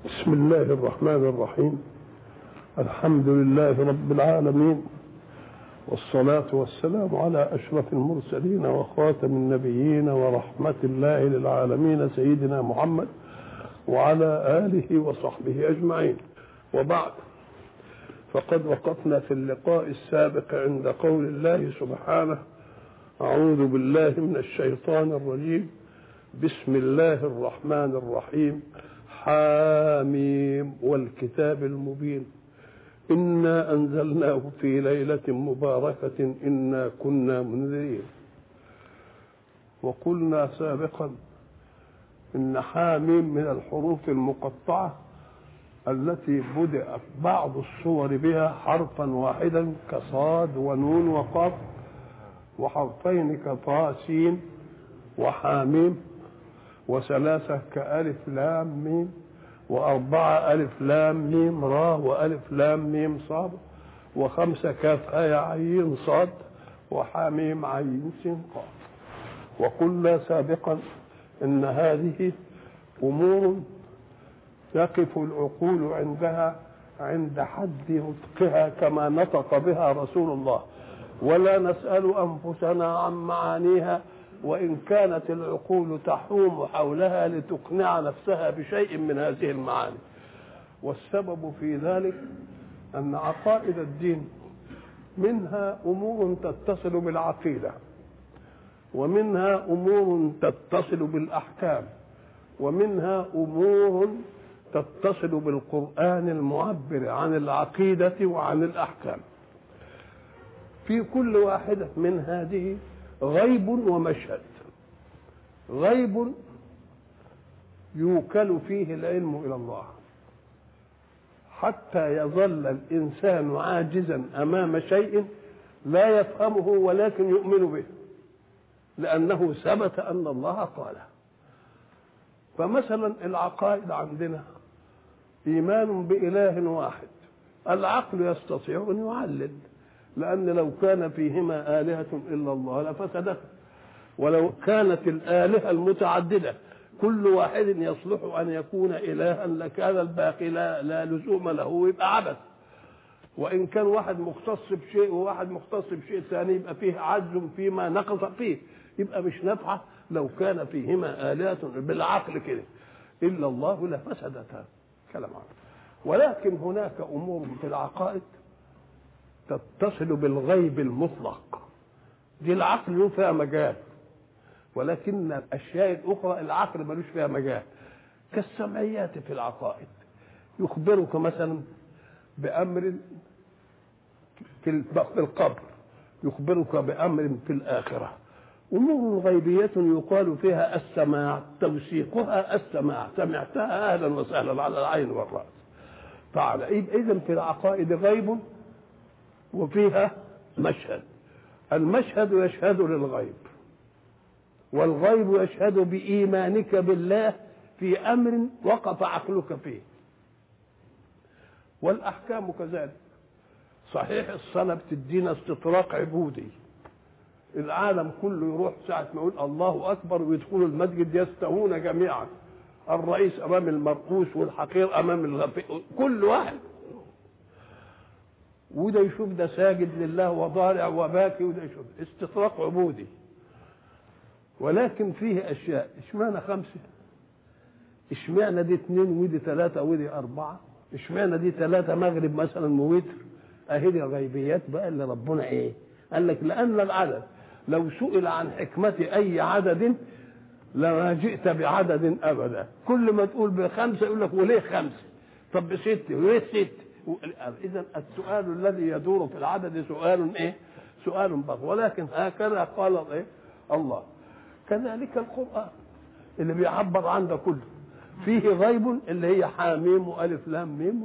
بسم الله الرحمن الرحيم. الحمد لله رب العالمين، والصلاة والسلام على أشرف المرسلين وخاتم النبيين ورحمة الله للعالمين سيدنا محمد وعلى آله وصحبه أجمعين. وبعد، فقد وقفنا في اللقاء السابق عند قول الله سبحانه: أعوذ بالله من الشيطان الرجيم، بسم الله الرحمن الرحيم، حاميم والكتاب المبين، إنا أنزلناه في ليلة مباركة إنا كنا منذرين. وقلنا سابقا إن حاميم من الحروف المقطعة التي بدأ بعض الصور بها حرفا واحدا كصاد ونون وقاف، وحرفين كطاء سين وحاميم، وثلاثة كألف لام ميم، وأربعة ألف لام ميم را وألف لام ميم صاد، وخمسة كاف آية عين صاد وحاميم عين سين قاف. وقلنا سابقا إن هذه أمور يقف العقول عندها عند حد نطقها كما نطق بها رسول الله، ولا نسأل أنفسنا عن معانيها، وإن كانت العقول تحوم حولها لتقنع نفسها بشيء من هذه المعاني. والسبب في ذلك أن عقائد الدين منها أمور تتصل بالعقيدة، ومنها أمور تتصل بالأحكام، ومنها أمور تتصل بالقرآن المعبر عن العقيدة وعن الأحكام. في كل واحدة من هذه غيب ومشهد. غيب يوكل فيه العلم إلى الله حتى يظل الإنسان عاجزا أمام شيء لا يفهمه ولكن يؤمن به، لأنه ثبت أن الله قاله. فمثلا العقائد عندنا إيمان بإله واحد، العقل يستطيع أن يعلل، لأن لو كان فيهما آلهة إلا الله لفسدتا، ولو كانت الآلهة المتعددة كل واحد يصلح أن يكون إلها لكان الباقي لا لزوم له، يبقى عبث. وإن كان واحد مختص بشيء وواحد مختص بشيء ثاني يبقى فيه عجز فيما نقص فيه، يبقى مش نافعة. لو كان فيهما آلهة بالعقل كده إلا الله لفسدتا، كلام عقل. ولكن هناك أمور في العقائد تتصل بالغيب المطلق، دي العقل له فيها مجال، ولكن الأشياء الأخرى العقل ملوش فيها مجال. كالسمعيات في العقائد، يخبرك مثلا بأمر في القبر، يخبرك بأمر في الآخرة. أمور غيبية يقال فيها السماع، توثيقها السماع، سمعتها أهلا وسهلا على العين والرأس. تعالى إذن في العقائد غيب وفيها مشهد. المشهد يشهد للغيب، والغيب يشهد بإيمانك بالله في أمر وقف عقلك فيه. والأحكام كذلك. صحيح الصلاة بتدينا استطراق عبودي، العالم كله يروح ساعة ما يقول الله أكبر ويدخلوا المسجد يستوون جميعا، الرئيس أمام المرؤوس والحقير أمام الغفير، كل واحد، وده يشوف ده ساجد لله وضارع وباكي، وده يشوف استطراق عبودي. ولكن فيه أشياء، اشمعنى 5؟ اشمعنى دي 2 ودي 3 ودي 4؟ اشمعنى دي 3 مغرب مثلا ووتر؟ اهي دي غيبيات بقى اللي ربنا ايه قال لك. لأن العدد لو سئل عن حكمة أي عدد لما جئت بعدد أبدا. كل ما تقول ب5 يقول لك وليه 5؟ طب ب6 وليه 6؟ إذا السؤال الذي يدور في العدد سؤال ايه؟ سؤال بغ. ولكن هكذا قال ايه الله. كذلك القرآن اللي بيعبر عن ده كله فيه غيب اللي هي حاميم وألف لام ميم،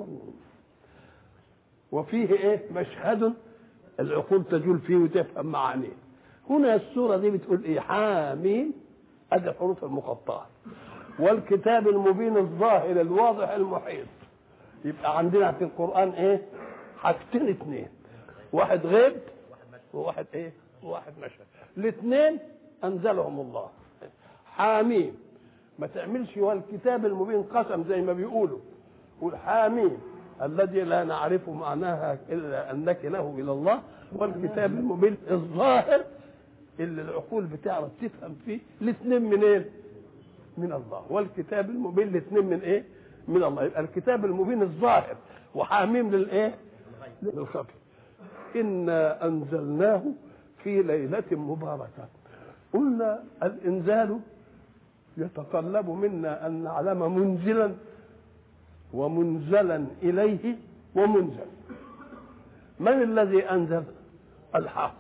وفيه ايه؟ مشهد العقول تجول فيه وتفهم معانيه. هنا السورة دي بتقول ايه؟ حاميم، ادي الحروف المقطعة، والكتاب المبين الظاهر الواضح المحيط. يبقى عندنا في القرآن ايه؟ حاجتين 2، واحد غيب وواحد ايه؟ وواحد مشهد. الاثنين انزلهم الله. حاميم ما تعملش والكتاب المبين قسم زي ما بيقولوا، والحاميم الذي لا نعرف معناها الا انك له الى الله، والكتاب المبين الظاهر اللي العقول بتعرف تفهم فيه. الاثنين منين؟ من الله. والكتاب المبين الاثنين من ايه؟ من الله. يبقى الكتاب المبين الظاهر وحاميم للايه؟ للخفي. انا انزلناه في ليله مباركه. قلنا الانزال يتطلب منا ان نعلم منزلا ومنزلا اليه ومنزل. من الذي انزل؟ الحق.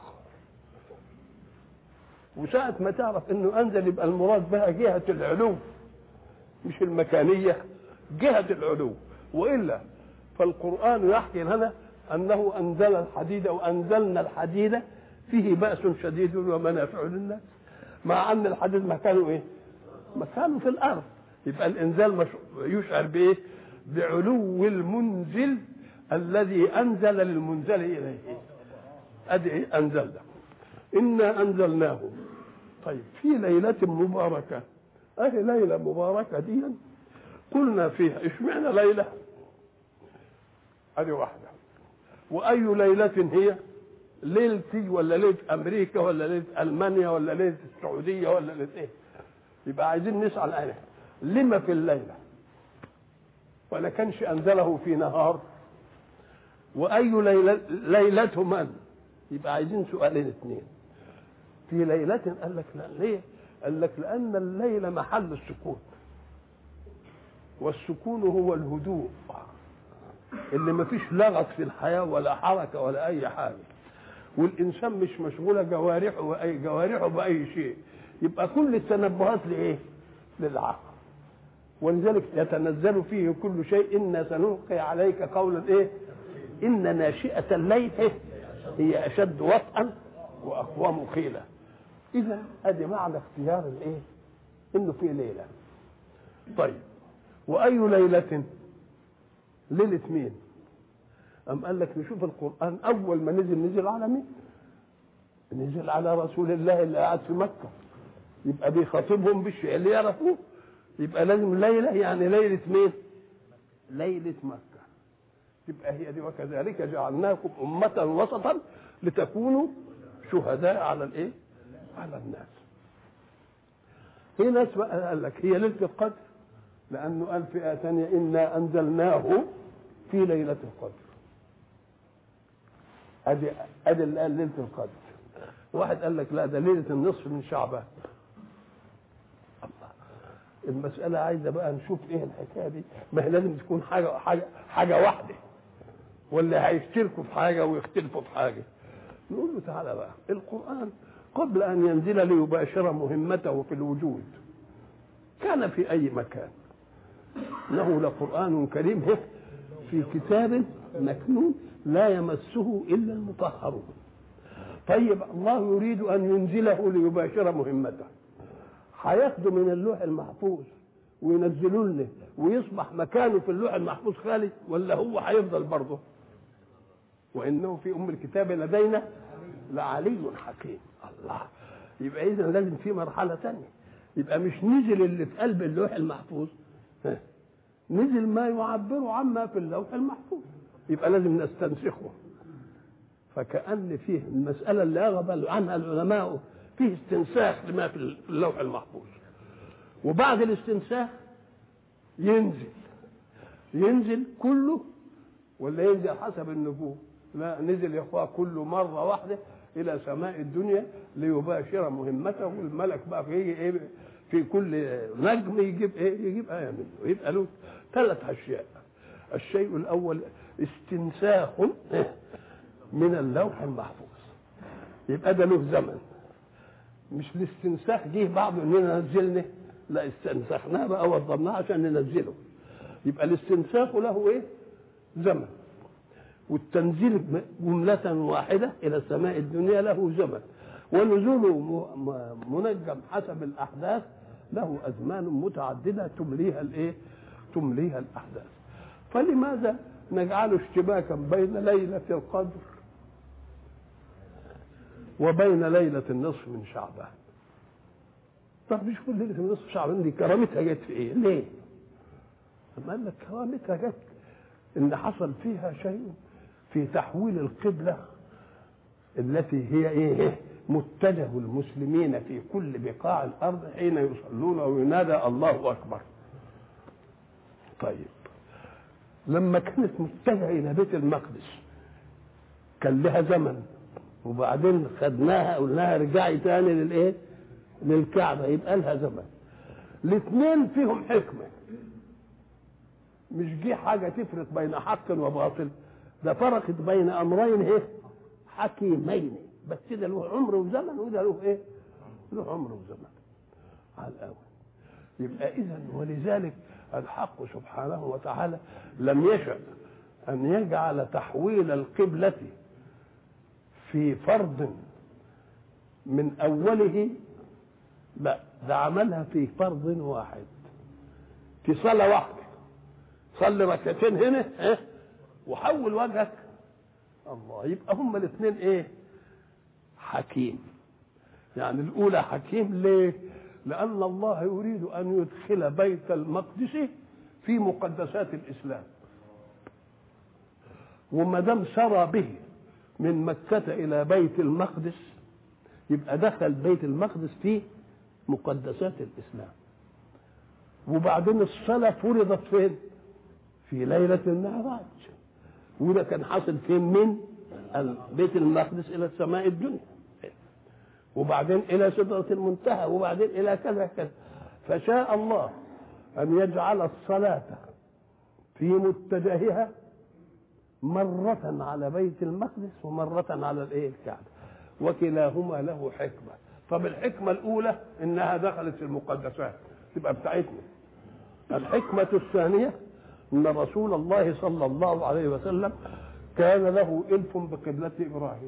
وساعة ما تعرف انه انزل يبقى المراد بها جهة العلو مش المكانية، جهة العلو. والا فالقرآن يحكي لنا انه انزل الحديد وانزلنا الحديد فيه بأس شديد ومنافع للناس، مع ان الحديد مكانه ايه؟ مكانه في الارض. يبقى الانزال يشعر بايه؟ بعلو المنزل الذي انزل للمنزل اليه. ادي ايه؟ انزلنا. انا انزلناه طيب في ليله مباركه. اهي ليله مباركه دي قلنا فيها اشمعنى ليله؟ ادي واحده. واي ليله هي؟ ليلتي ولا ليله امريكا ولا ليله المانيا ولا ليله السعوديه ولا ليله ايه؟ يبقى عايزين نسال عنها لما في الليله؟ ولا كانش انزله في نهار؟ واي ليله من؟ يبقى عايزين سؤالين اثنين. في ليله قال لك لا. ليه؟ قال لك لان الليل محل السكون، والسكون هو الهدوء اللي ما فيش لغط في الحياه ولا حركه ولا اي حاجه، والانسان مش مشغوله جوارحه باي شيء. يبقى كل التنبهات لايه؟ للعقل. ولذلك يتنزل فيه كل شيء. إنا سنلقي عليك قولا ايه؟ ان ناشئه الليل هي اشد وطئا واقوم قيلا. اذا ادي معنى اختيار الايه؟ انه في ليله. طيب واي ليله؟ ليله مين؟ ام قال لك نشوف القران اول ما نزل على مين؟ نزل على رسول الله اللي قاعد في مكه، يبقى بيخاطبهم بالشيء اللي يعرفوه. يبقى لازم ليله يعني ليله مين؟ ليله مكه. تبقى هي دي وكذلك جعلناكم امه وسطا لتكونوا شهداء على الايه؟ على الناس. في ناس بقى قال لك هي ليله القدر، لانه قال في ايه ثانيه انا انزلناه في ليله القدر. ادي اللي قال ليله القدر. واحد قال لك لا ده ليله النصف من شعبان. الله، المساله عايزه بقى نشوف ايه الحكايه دي. ما هي لازم تكون حاجه واحده، ولا هيشتركوا في حاجه ويختلفوا في حاجه. نقول له تعالى بقى، القران قبل ان ينزل ليباشر مهمته في الوجود كان في اي مكان. انه لقران كريم في كتاب مكنون لا يمسه الا المطهرون. طيب الله يريد ان ينزله ليباشر مهمته، هياخده من اللوح المحفوظ وينزلوا لنا ويصبح مكانه في اللوح المحفوظ خالي، ولا هو هيفضل برضه؟ وانه في الكتاب لدينا لعلي حكيم. الله، يبقى اذا لازم في مرحله ثانيه. يبقى مش نزل اللي في قلب اللوح المحفوظ، نزل ما يعبر عما في اللوح المحفوظ، يبقى لازم نستنسخه. فكأن فيه المسألة اللي أغضب عنها العلماء فيه استنساخ لما في اللوح المحفوظ، وبعد الاستنساخ ينزل كله، ولا ينزل حسب النجوم؟ لا، نزل يا اخوان كله مرة واحدة إلى سماء الدنيا ليباشر مهمته. والملك بقى في كل نجم يجيب آية منه. يبقى له 3 أشياء. الشيء الأول استنساخ من اللوح المحفوظ، يبقى ده له زمن. مش الاستنساخ جه بعضه اننا نزلنا، لا، استنسخناه بقى وضمناه عشان ننزله. يبقى الاستنساخ له ايه؟ زمن. والتنزيل جملة واحدة إلى السماء الدنيا له زمن. ونزوله منجم حسب الأحداث له أزمان متعددة تمليها الأحداث. فلماذا نجعل اشتباكا بين ليلة القدر وبين ليلة النصف من شعبان؟ طب مش كل ليلة النصف شعبان دي كرامتها جت في ايه؟ ليه؟ قال لك كرامتها جت ان حصل فيها شيء في تحويل القبلة التي هي ايه متجه المسلمين في كل بقاع الارض حين يصلون وينادى الله اكبر. طيب لما كانت متجهه الى بيت المقدس كان لها زمن، وبعدين خدناها قلناها رجعي تاني للايه للكعبه، يبقى لها زمن. الاثنين فيهم حكمه، مش جه حاجه تفرق بين حق وباطل، ده فرقت بين امرين ايه حكيمين، بس كده له عمر وزمن وده له ايه له عمر وزمن على الاول. يبقى اذا ولذلك الحق سبحانه وتعالى لم يشأ ان يجعل تحويل القبلة في فرض من اوله، لا ده عملها في فرض واحد، في صلاة واحدة. صلي ركعتين هنا وحول وجهك الله، يبقى هما الاثنين ايه حكيم. يعني الاولى حكيم ليه؟ لان الله يريد ان يدخل بيت المقدس في مقدسات الاسلام، وما دام سرى به من مكة الى بيت المقدس يبقى دخل بيت المقدس في مقدسات الاسلام. وبعدين الصلاة فرضت فين؟ في ليلة المعراج، وده كان حاصل فين؟ من بيت المقدس الى السماء الدنيا، وبعدين الى سدرة المنتهى، وبعدين الى كذا كذا. فشاء الله ان يجعل الصلاة في متجهها مرة على بيت المقدس ومرة على الايه الكعبة، وكلاهما له حكمة. طب الحكمة الاولى انها دخلت في المقدسات تبقى بتاعتنا. الحكمة الثانية ان رسول الله صلى الله عليه وسلم كان له إلف بقبلة إبراهيم.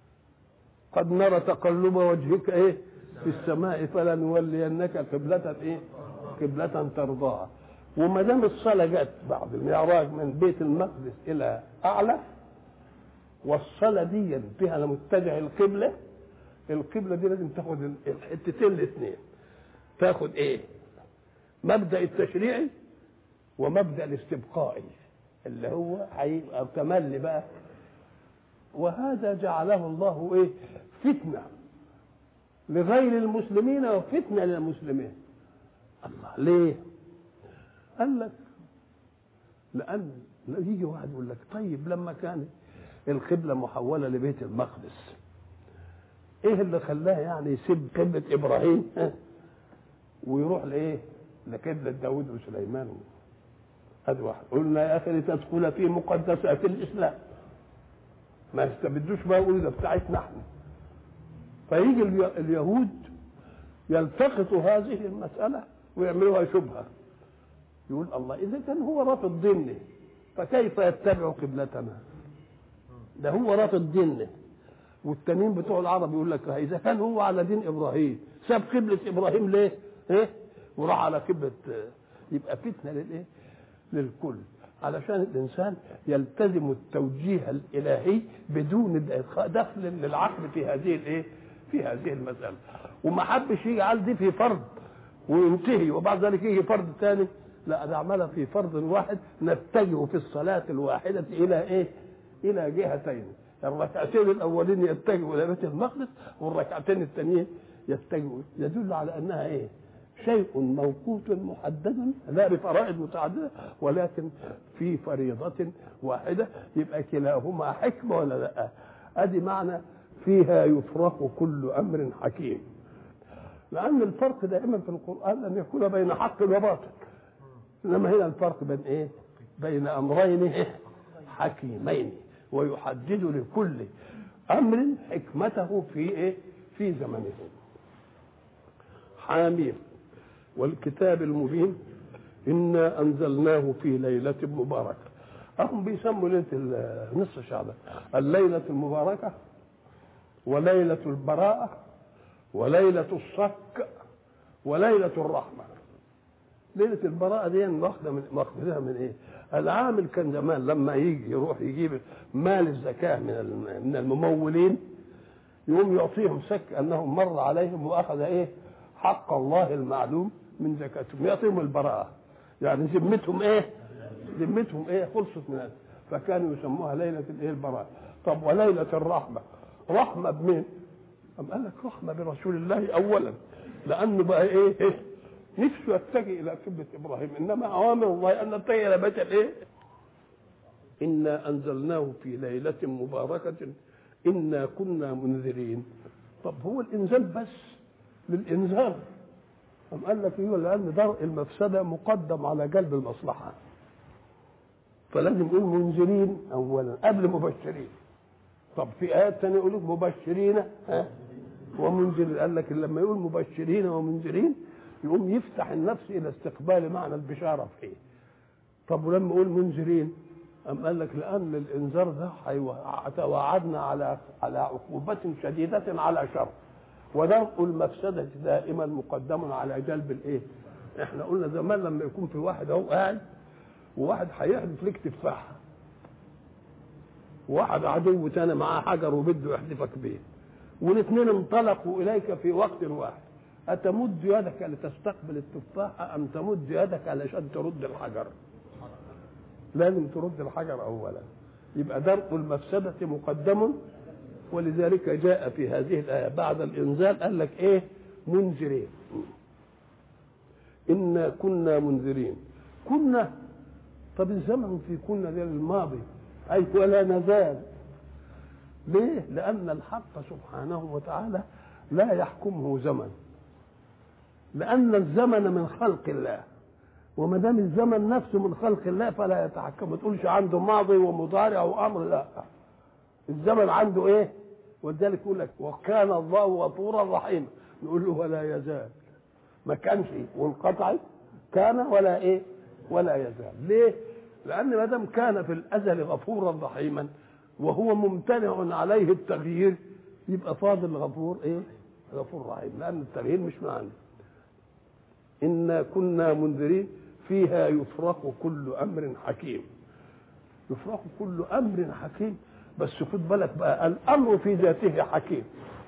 قد نرى تقلب وجهك ايه في السماء فلنولينك قبلة ايه قبلة ترضاها. وما دام الصلاة جت بعد المعراج من بيت المقدس إلى أعلى، والصلاة دي فيها متجه القبلة، القبلة دي لازم تاخد الحتتين الاثنين، تاخد ايه مبدأ التشريعي ومبدأ الاستبقائي اللي هو هيبقى تملي بقى. وهذا جعله الله ايه فتنة لغير المسلمين وفتنة للمسلمين. الله ليه؟ قال لك لأن يجي واحد يقول لك طيب لما كان القبلة محولة لبيت المقدس ايه اللي خلاه يعني يسيب قبلة إبراهيم ويروح لايه لقبلة داود وسليمان؟ هذا واحد. قلنا يا اخي لتدخل في مقدسات الاسلام، ما يستبدوش بقى يقولوا ده بتاعتنا احنا. فيجي اليهود يلتقطوا هذه المسألة ويعملوها شبهة، يقول الله إذا كان هو رافض دينه فكيف يتبع قبلتنا؟ ده هو رافض دينه. والتانيين بتوع العرب يقول لك إذا كان هو على دين إبراهيم ساب قبلة إبراهيم ليه؟ إيه؟ وراح على قبلة. يبقى فتنة للإيه؟ للكل، علشان الإنسان يلتزم التوجيه الإلهي بدون دخل للعقل في هذه الإيه؟ في هذه المسألة. وما حبش يجعل دي في فرض وينتهي وبعد ذلك يجي فرض ثاني، لا ده عملها في فرض واحد نتجه في الصلاة الواحدة إلى إيه؟ إلى جهتين. الركعتين الأولين يتجهوا إلى بيت المقدس والركعتين الثانيين يتجهوا. يدل على أنها إيه؟ شيء موقوت محدد لا بفرائض متعددة ولكن في فريضة واحدة. يبقى كلاهما حكمة ولا لا؟ أدي معنى فيها يفرق كل أمر حكيم. لأن الفرق دائما في القرآن أن يكون بين حق وباطل، إنما هنا الفرق بين إيه؟ بين أمرين حكيمين، ويحدد لكل أمر حكمته في إيه؟ في زمنه. حاميم والكتاب المبين إنا أنزلناه في ليلة مباركة. هم بيسموا ليلة نصف شعبان الليلة المباركة وليلة البراءة وليلة الصك وليلة الرحمة. ليلة البراءة دي واخدها من ايه؟ العامل كان زمان لما يجي يروح يجيب مال الزكاة من الممولين يقوم يعطيهم سك انهم مر عليهم واخذ ايه؟ حق الله المعلوم من زكاتهم، يعطيهم البراءة. يعني ذمتهم ايه؟ ذمتهم ايه؟ خلصت من هذا. فكانوا يسموها ليله الايه؟ البراءه. طب وليله الرحمه، رحمه بمين؟ أم قال لك رحمه برسول الله اولا، لانه بقى ايه؟ نفسه يتجه الى قبه ابراهيم، انما اوامر الله ان نتجه الى بيت الايه؟ انا انزلناه في ليله مباركه انا كنا منذرين. طب هو الانزال بس للانذار؟ أم قال لك ايوه، لان درء المفسده مقدم على جلب المصلحه، فلازم يقول منذرين اولا قبل مبشرين. طب في ايات ثانيه يقول مبشرين ومنذرين. قال لك لما يقول مبشرين ومنذرين يقوم يفتح النفس الى استقبال معنى البشاره فيه. طب ولما يقول منذرين أم قال لك لان الانذار ده توعدنا على عقوبه شديده على شر، ودرء المفسده دائما مقدم على جلب الايه؟ احنا قلنا زمان لما يكون في واحد اهو قاعد وواحد هيحدف لك تفاحه، وواحد عدو تاني معاه حجر وبده يحدفك بيه، والاثنين انطلقوا اليك في وقت واحد، اتمد يدك لتستقبل التفاحه ام تمد يدك علشان ترد الحجر؟ لازم ترد الحجر اولا. يبقى درء المفسده مقدم، ولذلك جاء في هذه الايه بعد الانزال قال لك ايه؟ منذرين. انا كنا منذرين. كنا، طب الزمن في كنا ده الماضي اي ولا نزال. ليه؟ لان الحق سبحانه وتعالى لا يحكمه زمن، لان الزمن من خلق الله، وما دام الزمن نفسه من خلق الله فلا يتحكم. ما تقولش عنده ماضي ومضارع وامر، لا، الزمن عنده ايه؟ ولذلك يقول لك وكان الله غفورا رحيما، نقول له ولا يزال. ما كانش وانقطع، كان ولا ايه؟ ولا يزال. ليه؟ لان ما دام كان في الازل غفورا رحيما وهو ممتنع عليه التغيير، يبقى فاضل غفور ايه؟ غفور رحيم، لان التغيير مش معنى. انا كنا منذرين فيها يفرق كل امر حكيم. يفرق كل امر حكيم، بس خد بالك بقى الامر في ذاته حكيم،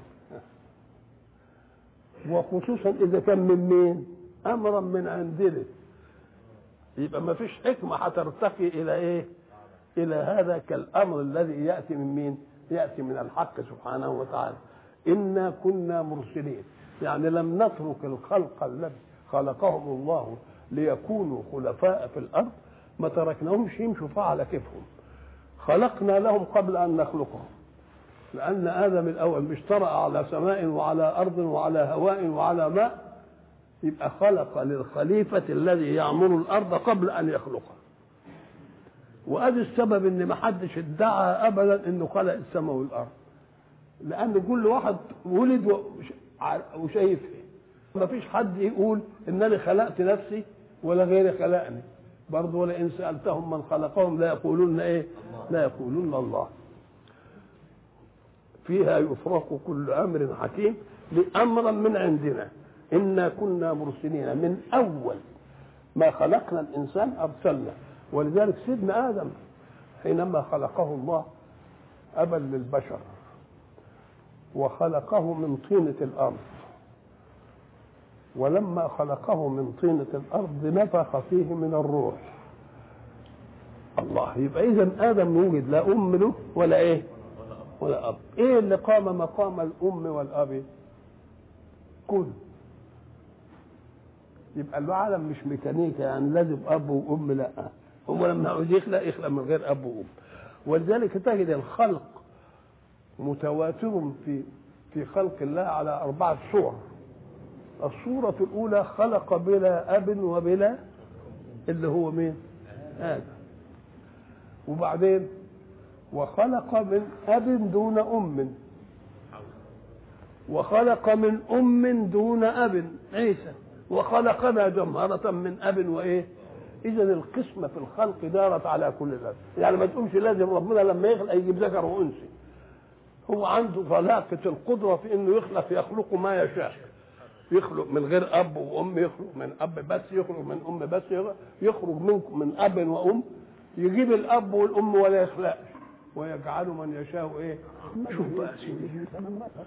وخصوصا اذا كان من مين؟ امرا من عندنا، يبقى ما فيش حكمه هترتقي الى ايه؟ الى هذا كالامر الذي ياتي من مين؟ ياتي من الحق سبحانه وتعالى. انا كنا مرسلين، يعني لم نترك الخلق الذي خلقهم الله ليكونوا خلفاء في الارض، ما تركناهمش يمشوا على كيفهم، خلقنا لهم قبل ان نخلقهم. لان ادم الاول مش طرأ على سماء وعلى ارض وعلى هواء وعلى ماء، يبقى خلق للخليفه الذي يعمر الارض قبل ان يخلقها. وادي السبب ان ما حدش ادعى ابدا انه خلق السماء والارض، لان كل واحد ولد وشايف ايه. ما فيش حد يقول انني خلقت نفسي ولا غيري خلقني برضه، ولئن سالتهم من خلقهم لا يقولون ايه؟ لا يقولون الله. فيها يفرق كل امر حكيم لامرا من عندنا. انا كنا مرسلين، من اول ما خلقنا الانسان ارسلنا. ولذلك سيدنا ادم حينما خلقه الله ابا للبشر وخلقه من طينه الارض، ولما خلقه من طينه الارض نفخ فيه من الروح. الله، يبقى اذا ادم يوجد لا ام له ولا ايه؟ ولا اب. ايه اللي قام مقام الام والاب؟ كن. يبقى العالم مش ميكانيكا يعني لازم اب وام، لا، هو لما عاوز يخلق من غير اب وام. ولذلك تجد الخلق متواتر في خلق الله على 4 صور. الصورة الأولى خلق بلا أب وبلا، اللي هو مين؟ آدم. وبعدين وخلق من أب دون أم، وخلق من أم دون أب عيسى، وخلقنا جمهرة من أب وإيه؟ إذا القسمة في الخلق دارت على كل ذلك. يعني ما تقومش لازم ربنا لما يخلق يجيب ذكر وأنثى، هو عنده طلاقة القدرة في إنه يخلق ما يشاء. يخلق من غير اب وام، يخلق من اب بس، يخلق من ام بس، يخرج منكم من اب وام، يجيب الاب والام ولا يخلقش، ويجعل من يشاء ايه؟ شوف بقى سيدي،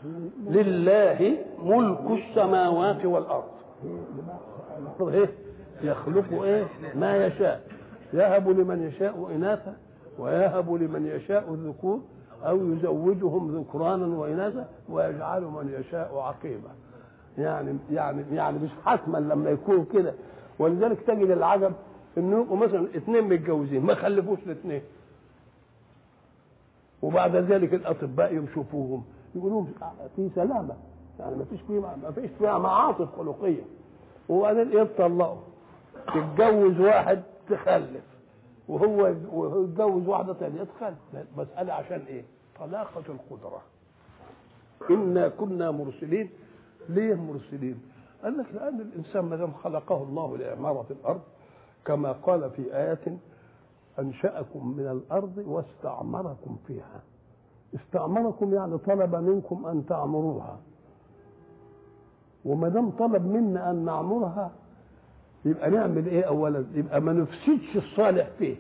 لله ملك السماوات والارض. ايه؟ يخلق ايه ما يشاء، يهب لمن يشاء اناثا ويهب لمن يشاء الذكور او يزوجهم ذكرانا واناثا ويجعل من يشاء عقيما. يعني مش حتما لما يكون كده. ولذلك تجد العجب انه يبقوا مثلا اثنين متجوزين ما خلفوش الاثنين، وبعد ذلك الاطباء يشوفوهم يقولوا في سلامه، يعني ما فيش فيها معاطف خلقيه، وبعدين يطلقوا، تتجوز واحد تخلف وهو يتجوز واحده ثانيه تخلف. مساله عشان ايه؟ طلاقه القدره. انا كنا مرسلين. ليه مرسلين؟ قال لك لان الانسان ما دام خلقه الله لعماره الارض كما قال في آيات أنشأكم من الأرض واستعمركم فيها. استعمركم يعني طلب منكم أن تعمروها، وما دام طلب منا أن نعمرها يبقى نعمل إيه؟ أولا يبقى ما نفسدش الصالح فيه،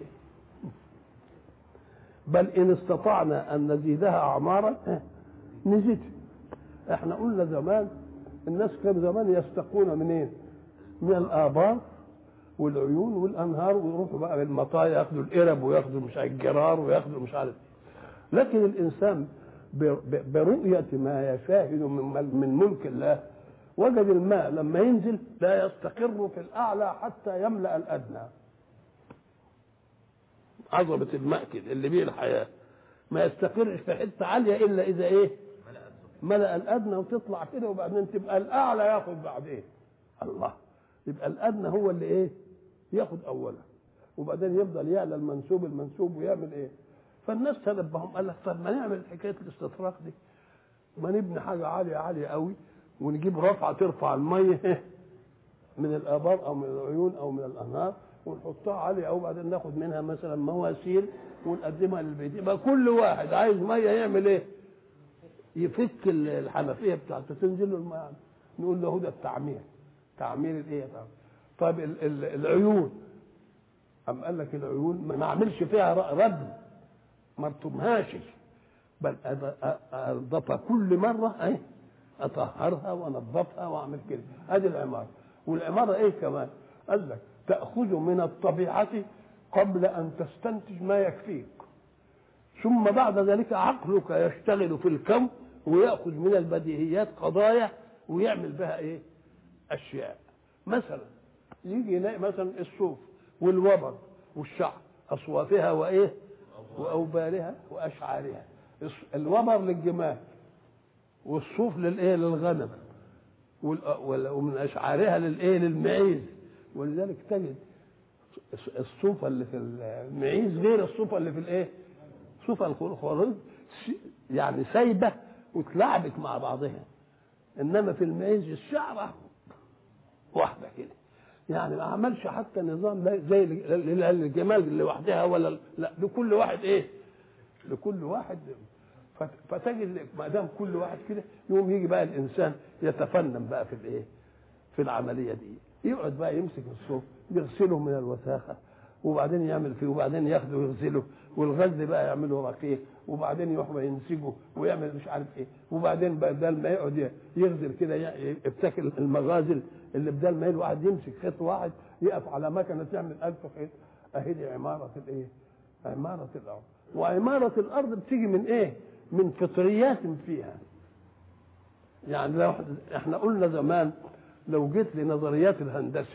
بل إن استطعنا أن نزيدها أعمارا نزيد. إحنا قلنا زمان الناس كانوا زمان يستقون منين؟ من الآبار والعيون والانهار، ويروحوا بقى بالمطايا ياخدوا القرب وياخدوا مش عارف الجرار وياخدوا مش عارف. لكن الانسان برؤيه ما يشاهد من ملك الله وجد الماء لما ينزل لا يستقر في الاعلى حتى يملا الادنى. عظمه الماء كده اللي بيه الحياه ما يستقرش في حته عاليه الا اذا ايه؟ ملا الادنى، وتطلع كده وبعدين تبقى الاعلى ياخد بعدين. الله، يبقى الادنى هو اللي ايه؟ ياخد اولا، وبعدين يفضل يعلى المنسوب ويعمل ايه؟ فالناس تنبههم قال لك طب ما نعمل حكايه الاستطراق دي، ما نبني حاجه عاليه قوي ونجيب رفعه ترفع الميه من الابار او من العيون او من الانهار ونحطها عاليه قوي، وبعدين ناخد منها مثلا مواسير ونقدمها للبيت. يبقى كل واحد عايز ميه يعمل ايه؟ يفك الحنفيه بتاعته تنزل له الميه. نقول له ده التعمير. تعمير الايه؟ طيب العيون، أم قال لك العيون ما اعملش فيها ردم، ما ارتمهاش، بل انضفها كل مره ايه؟ اطهرها وانضفها واعمل كده. ادي العماره. والعماره ايه كمان؟ قال لك تاخذ من الطبيعه قبل ان تستنتج ما يكفيك، ثم بعد ذلك عقلك يشتغل في الكون وياخذ من البديهيات قضايا ويعمل بها ايه؟ اشياء. مثلا يجي يلاقي مثلا الصوف والوبر والشعر اصوافها وايه؟ واوبارها واشعارها. الوبر للجمال والصوف للايه؟ للغنم، ومن اشعارها للايه؟ للمعيز. ولذلك تجد الصوفه اللي في المعيز غير الصوفه اللي في الايه؟ صوفه الخروج يعني سايبه وتلعبك مع بعضها، انما في المعيز الشعره واحده كده، يعني ما عملش حتى نظام زي الجمال لوحدها ولا لا، لكل واحد ايه؟ لكل واحد. فتجد ما دام كل واحد كده يوم يجي بقى الانسان يتفنن بقى في الايه؟ في العمليه دي. يقعد بقى يمسك الصوف يغسله من الوساخه وبعدين يعمل فيه وبعدين ياخده ويغسله، والغزل بقى يعمله رقيق وبعدين يروح ينسجه ويعمل مش عارف ايه، وبعدين بدل ما يقعد يغزل كده يبتكر المغازل اللي بدل ما الواحد يمسك خيط واحد يقف على مكنه تعمل 1000 خيط. اهي دي عماره الايه؟ عماره الارض. وعماره الارض بتيجي من ايه؟ من فطريات فيها. يعني لو احنا قلنا زمان لو جيت لنظريات الهندسه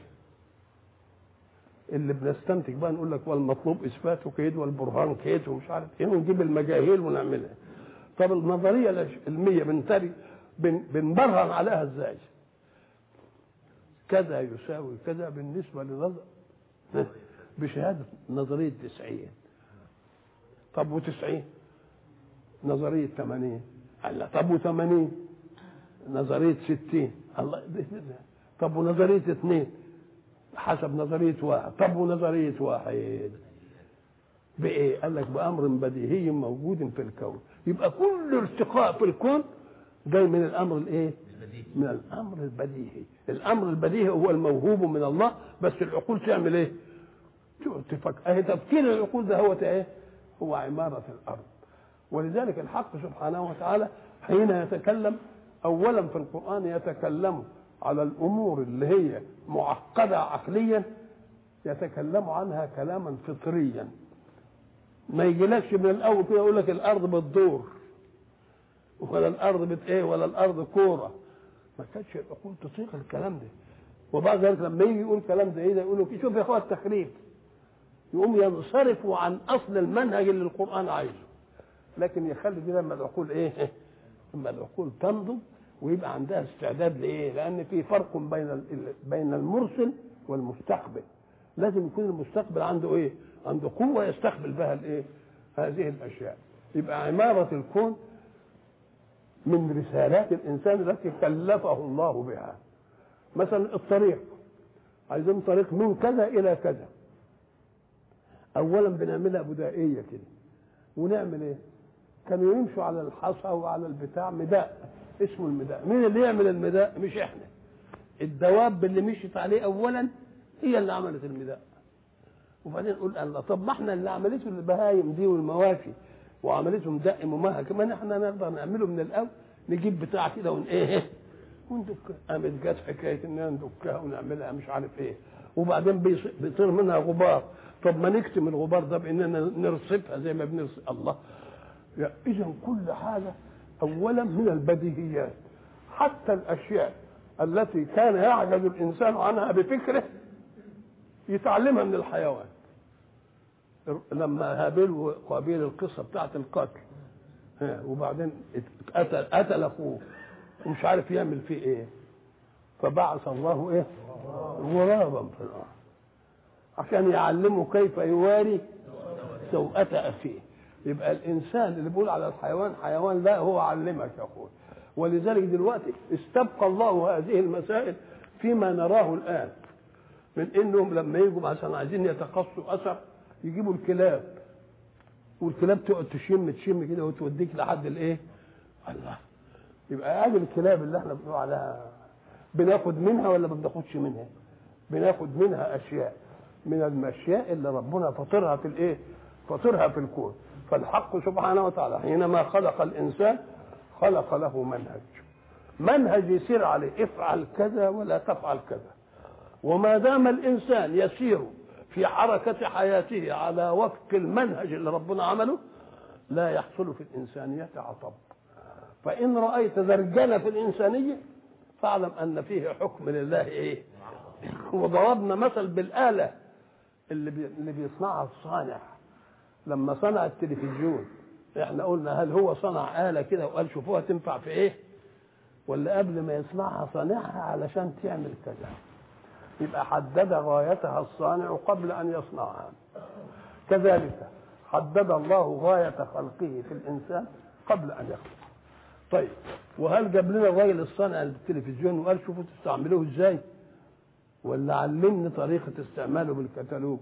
اللي بنستنتج بقى نقول لك والمطلوب اثباته كيد والبرهان كيد ومش عارف ايه، ونجيب المجاهيل ونعملها. طب النظريه العلميه بنبرهن عليها ازاي؟ كذا يساوي كذا بالنسبه لنظر بشهاده نظريه 90. طب و90 نظريه 80. الله. طب و80 نظريه 60. الله. طب ونظريه 2 حسب نظريه 1. طب ونظريه 1 بايه؟ قال لك بامر بديهي موجود في الكون. يبقى كل ارتقاء في الكون جاي من الامر الايه؟ من الامر البديهي. الامر البديهي هو الموهوب من الله، بس العقول تعمل ايه؟ تفكر. اهي تفكير العقول ده هو ايه؟ هو عماره الارض. ولذلك الحق سبحانه وتعالى حين يتكلم اولا في القران يتكلم على الامور اللي هي معقده عقليا يتكلم عنها كلاما فطريا، ما يجيلكش من الاول كده يقول لك الارض بتدور ولا الارض ولا الارض كوره، ما كانتش العقول تطيق الكلام ده. وبعد ذلك لما يجي يقول كلام ده يقولوا شوف يا اخويا التخريب، يقوم ينصرفوا عن اصل المنهج اللي القران عايزه. لكن يخلي دي لما العقول لما العقول تنضج ويبقى عندها استعداد لان في فرق بين المرسل والمستقبل. لازم يكون المستقبل عنده عنده قوه يستقبل بها هذه الاشياء. يبقى عماره الكون من رسالات الانسان التي كلفه الله بها. مثلا الطريق، عايزين طريق من كذا الى كذا، اولا بنعملها بدائيه كده، ونعمل كانوا يمشوا على الحصى وعلى البتاع مداء، اسمه المداء. مين اللي يعمل المداء؟ مش احنا، الدواب اللي مشيت عليه اولا هي اللي عملت المداء. وبعدين نقول الله، طب ما احنا اللي عملته البهايم دي والمواشي وعملتهم دق ممهد، كمان احنا نقدر نعمله من الاول، نجيب بتاع كده وندكها. قامت جت حكايه اننا ندكها ونعملها مش عارف وبعدين بيطير منها غبار، طب ما نكتم الغبار ده باننا نرصفها زي ما بنرصف الله. يعني اذا كل حاجه اولا من البديهيات، حتى الاشياء التي كان يعجز الانسان عنها بفكره يتعلمها من الحيوان. لما هابيل وقابيل القصه بتاعت القتل، وبعدين قتل اخوه ومش عارف يعمل فيه فبعث الله غرابا في الارض عشان يعلمه كيف يواري سوءة اخيه. يبقى الانسان اللي بيقول على الحيوان حيوان، لا، هو علمك يا اخوي. ولذلك دلوقتي استبقى الله هذه المسائل فيما نراه الان، من انهم لما يجوا مثلا عايزين يتقصوا اثر يجيبوا الكلاب، والكلاب تقعد تشم كده وتوديك لحد الله. يبقى هذه الكلاب اللي احنا بنقول عليها بناخد منها ولا ما بناخدش منها؟ بناخد منها اشياء من المشياء اللي ربنا فطرها في فطرها في الكون. فالحق سبحانه وتعالى حينما خلق الانسان خلق له منهج يسير عليه، افعل كذا ولا تفعل كذا. وما دام الانسان يسير في حركة حياته على وفق المنهج اللي ربنا عمله لا يحصل في الإنسانية عطب. فإن رأيت زرجنة في الإنسانية فاعلم أن فيه حكم لله وضربنا مثل بالآلة اللي بيصنعها الصانع. لما صنع التلفزيون احنا قلنا هل هو صنع آلة كده وقال شوفوها تنفع في ولا قبل ما يصنعها صنعها علشان تعمل كذا؟ يبقى حدد غايتها الصانع قبل أن يصنعها. كذلك حدد الله غاية خلقه في الإنسان قبل أن يخلق. طيب، وهل جاب لنا الراجل الصانع التلفزيون وقال شوفوا تستعملوه ازاي؟ ولا علمني طريقة استعماله بالكتالوج؟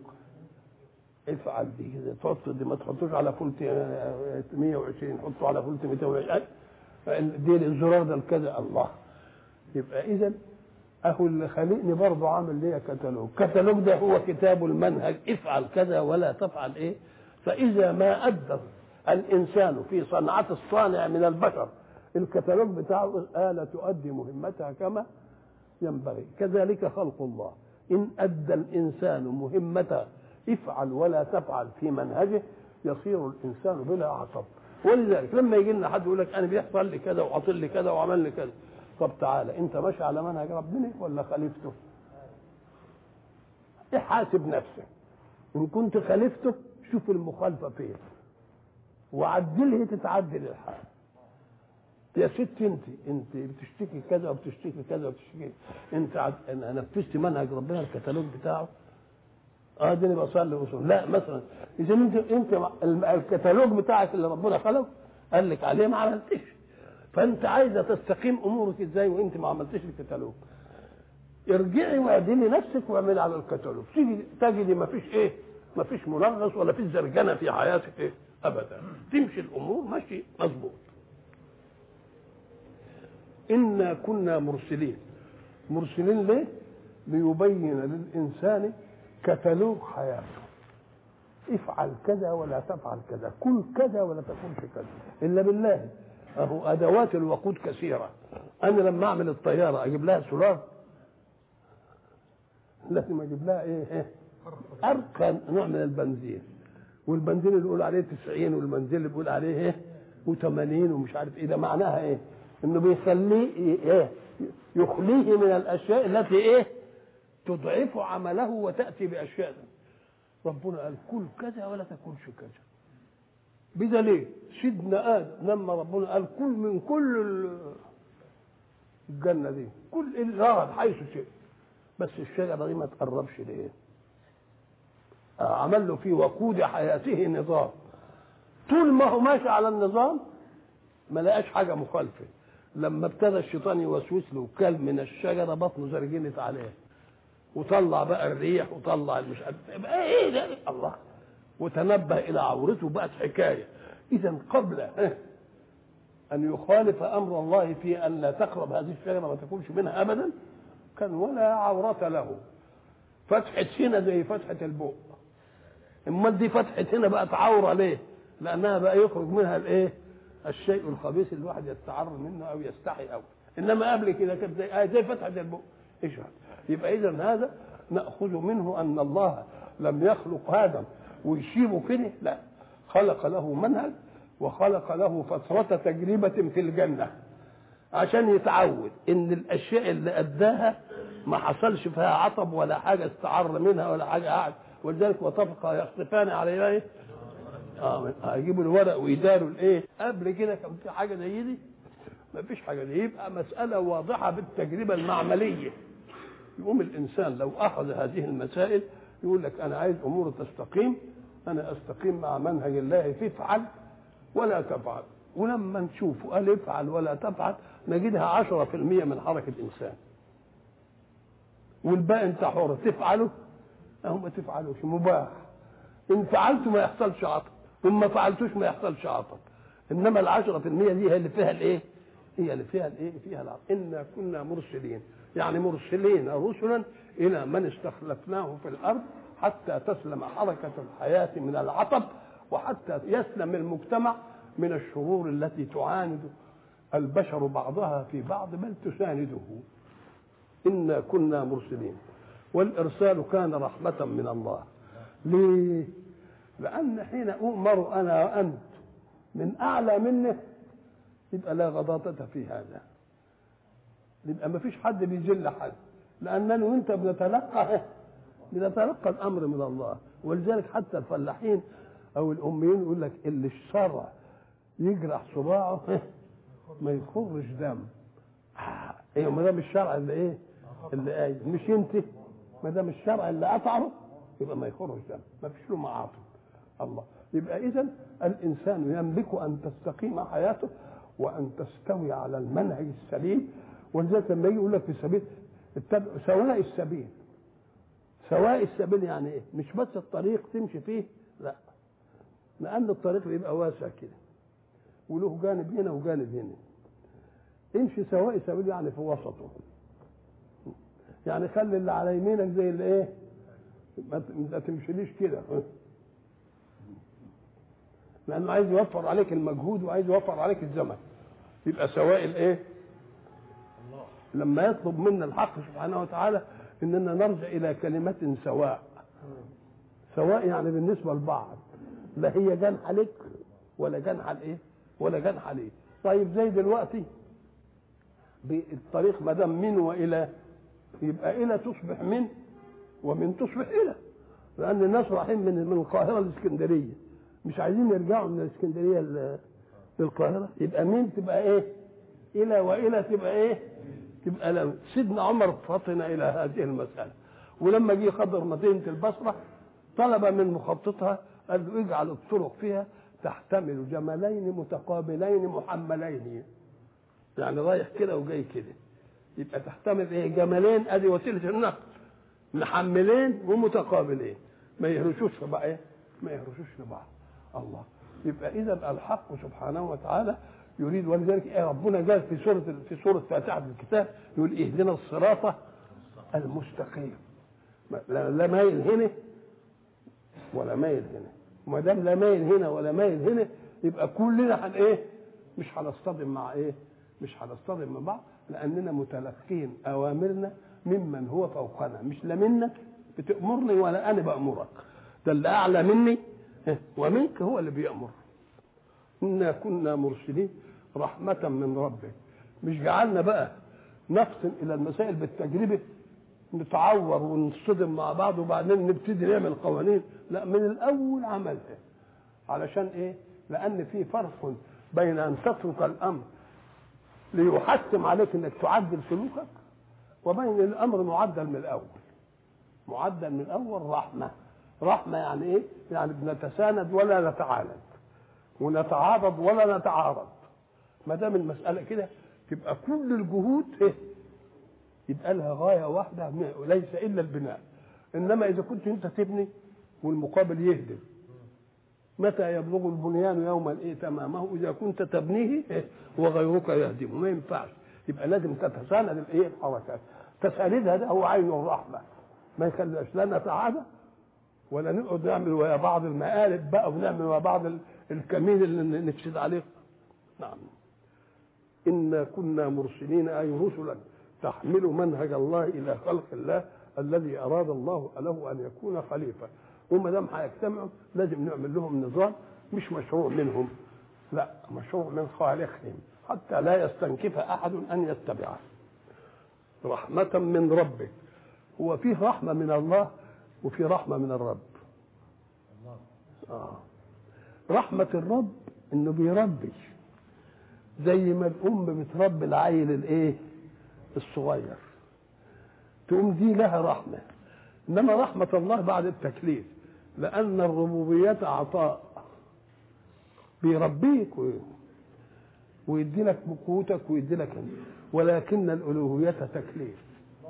افعل دي كده، تحط دي، ما تحطوش على فولت 120، حطه على فولت 220، دي الزرار ده الكذا. الله. يبقى إذا اهو اللي خلقني برضه عامل ليا كتالوج ده هو كتاب المنهج، افعل كذا ولا تفعل فاذا ما ادى الانسان في صنعه الصانع من البشر الكتالوج بتاعه، آلة تؤدي مهمتها كما ينبغي. كذلك خلق الله، ان ادى الانسان مهمته افعل ولا تفعل في منهجه يصير الانسان بلا عطب. ولذلك لما يجي لنا حد يقول لك انا بيحصل لي كذا وحصل لي كذا وعمل لي كذا، طب تعالى انت ماشي على منهج ربنا ولا خالفته؟ احاسب نفسك، ان كنت خالفته شوف المخالفه فين وعدله تتعدل الحال. يا ست انت بتشتكي كذا وبتشتكي كذا وبتشتكي، انت نفذت منهج ربنا الكتالوج بتاعه؟ ده انا بصلي وصول. لا، مثلا اذا انت الكتالوج بتاعك اللي ربنا خلقه قال لك عليه ما عملتش، فانت عايزه تستقيم امورك ازاي وانت ما عملتش الكتالوج؟ ارجعي واعدلي نفسك واعملي على الكتالوج، تجدي ما فيش منغص ولا فيش زرجنه في حياتك ابدا، تمشي الامور ماشي مظبوط. انا كنا مرسلين ليه؟ ليبين للانسان كتالوج حياته، افعل كذا ولا تفعل كذا، كل كذا ولا تكونش كذا الا بالله. اهو ادوات الوقود كثيره، انا لما اعمل الطياره اجيب لها سولار؟ لازم اجيب لها ايه؟ ارقى نوع من البنزين، والبنزين اللي بيقول عليه 90 والبنزين اللي بيقول عليه ايه و80 ومش عارف ايه. ده معناها ايه؟ انه بيخليه ايه؟ يخليه من الاشياء التي ايه؟ تضعف عمله وتاتي باشياء. ربنا قال كل كذا ولا تاكلش كذا. بدليل سيدنا ادم لما ربنا قال كل من كل الجنه دي، كل الغرض حيث شئت، بس الشجره دي ما تقربش ليه؟ عمل له في وقود حياته نظام. طول ما هو ماشي على النظام ما لقاش حاجه مخالفه. لما ابتدى الشيطان يوسوس له وكل من الشجره بطنه زرجنت عليه، وطلع بقى الريح وطلع مش عارف ايه ده الله، وتنبه الى عورته بقت حكايه. اذا قبل ان يخالف امر الله في ان لا تقرب هذه الشجره ما تاكلش منها ابدا، كان ولا عوره له. فتحه هنا زي فتحه البوق، امال دي فتحه هنا بقت عوره ليه؟ لانها بقى يخرج منها الايه؟ الشيء الخبيث اللي الواحد يستعر منه او يستحي او. انما قبل كده كانت زي فتحه البوق. ايش يبقى اذا هذا ناخذ منه ان الله لم يخلق ادم ويشيبه كده، لا، خلق له منهج وخلق له فترة تجربة في الجنة عشان يتعود ان الاشياء اللي اداها ما حصلش فيها عطب ولا حاجة استعر منها ولا حاجة قاعد. ولذلك وطفقا يخطفان على ايه؟ هيجيبوا الورق ويداروا الايه؟ قبل كده كان في حاجة زي دي؟ ما فيش حاجة دي. يبقى مسألة واضحة بالتجربة المعملية. يقوم الانسان لو اخذ هذه المسائل يقول لك انا عايز امور تستقيم، انا استقيم مع منهج الله في افعل ولا تفعل. ولما نشوف قال افعل ولا تفعل نجدها 10% من حركه الانسان، والباقي انت حر تفعله او ما تفعلوش، مباح. ان فعلته ما يحصلش عطب، وان ما فعلتوش ما يحصلش عطب. انما ال10% دي هي اللي فيها الايه؟ هي اللي فيها الايه؟ فيها العطب. انا كنا مرسلين، يعني مرسلين رسلا الى من استخلفناه في الارض حتى تسلم حركه الحياه من العطب، وحتى يسلم المجتمع من الشرور التي تعاند البشر بعضها في بعض بل تسانده. انا كنا مرسلين، والارسال كان رحمه من الله. ليه؟ لان حين اؤمر انا وانت من اعلى منه يبقى لا غضاضة في هذا، يبقى ما فيش حد بيجل حد، لاننا وانت بنتلقى الامر من الله. ولذلك حتى الفلاحين او الاميين يقول لك اللي الشرع يجرح صباعه ما يخرج دم. ايه ما دام الشرع اللي ايه؟ اللي قايل، مش انت، ما دام الشرع اللي قطعه يبقى ما يخرج دم، ما فيش له معاطف. الله. يبقى اذا الانسان يملك ان تستقيم حياته وان تستوي على المنهج السليم. ولذلك لما يجي يقول لك في سبيل سواء السبيل، سواء السبيل يعني ايه؟ مش بس الطريق تمشي فيه، لا، لان الطريق بيبقى واسع كده وله جانب هنا وجانب هنا. امشي سواء السبيل يعني في وسطه، يعني خلي اللي على يمينك زي اللي ايه؟ ما تمشيليش كده، لانه عايز يوفر عليك المجهود وعايز يوفر عليك الزمن. يبقى سواء الايه؟ لما يطلب منا الحق سبحانه وتعالى اننا نرجع الى كلمه سواء. سواء يعني بالنسبه لبعض، لا هي جنح لك ولا جنح الايه؟ ولا جنح ليه. طيب زي دلوقتي بالطريق ما دام من والى، يبقى الى تصبح من ومن تصبح الى، لان الناس رايحين من القاهره للاسكندريه مش عايزين يرجعوا من الاسكندريه للقاهره، يبقى من تبقى ايه؟ الى، والى تبقى ايه؟ تبقى لم. سيدنا عمر فطن الى هذه المساله، ولما جه خضر مدينه البصره طلب من مخططها قال له اجعل الطرق فيها تحتمل جملين متقابلين محملين، يعني رايح كده وجاي كده، يبقى تحتمل ايه؟ جملين، ادي وسيله النقل، محملين ومتقابلين، ما يهرشوش في بعض، ايه؟ ما يهرشوش في بعض. الله. يبقى اذا الحق سبحانه وتعالى يريد. ولذلك ربنا قال في سوره فاتحه الكتاب يقول اهدنا الصراط المستقيم، لا مايل هنا ولا مايل هنا. وما دام لا مايل هنا ولا مايل هنا يبقى كلنا ايه؟ مش هنصطدم مع ايه؟ مش هنصطدم مع بعض. لاننا متلقين اوامرنا ممن هو فوقنا، مش لا منك بتامرني ولا انا بامرك، ده اللي اعلى مني ومنك هو اللي بيامر. انا كنا مرسلين رحمه من ربك. مش جعلنا بقى نفصل الى المسائل بالتجربه، نتعور ونصطدم مع بعض وبعدين نبتدي نعمل قوانين، لا، من الاول عملها. علشان ايه؟ لان في فرق بين ان تترك الامر ليحتم عليك انك تعدل سلوكك، وبين الامر معدل من الاول. معدل من الاول رحمه يعني ايه؟ يعني بنتساند ولا نتعاند، ونتعاضد ولا نتعارض. ما دام المساله كده تبقى كل الجهود ايه؟ يبقى لها غايه واحده ليس الا البناء. انما اذا كنت انت تبني والمقابل يهدم، متى يبلغ البنيان يوما ايه تمامه اذا كنت تبنيه إيه؟ وغيرك يهدمه، ما ينفعش. يبقى لازم تتساند الايه؟ الحركات. تساندها ده هو عين الرحمه، ما يخليش لا نتعادى ولا نقعد نعمل ويا بعض المقالب بقى ونعمل ويا بعض الكمين اللي نفسد عليه. نعم. إنا كنا مرسلين أي رسلا تحمل منهج الله إلى خلق الله الذي أراد الله له أن يكون خليفة. وما دام هيجتمعوا لازم نعمل لهم نظام مش مشروع منهم، لا، مشروع من خالقهم حتى لا يستنكف أحد أن يتبعه. رحمة من ربك. هو فيه رحمة من الله وفي رحمة من الرب. رحمة الرب إنه بيربي، زي ما الأم بتربي العيل الإيه؟ الصغير، تقوم دي لها رحمة. إنما رحمة الله بعد التكليف، لأن الربوبية عطاء، بيربيك ويدي لك قوتك ويدي لك، ولكن الألوهية تكليف.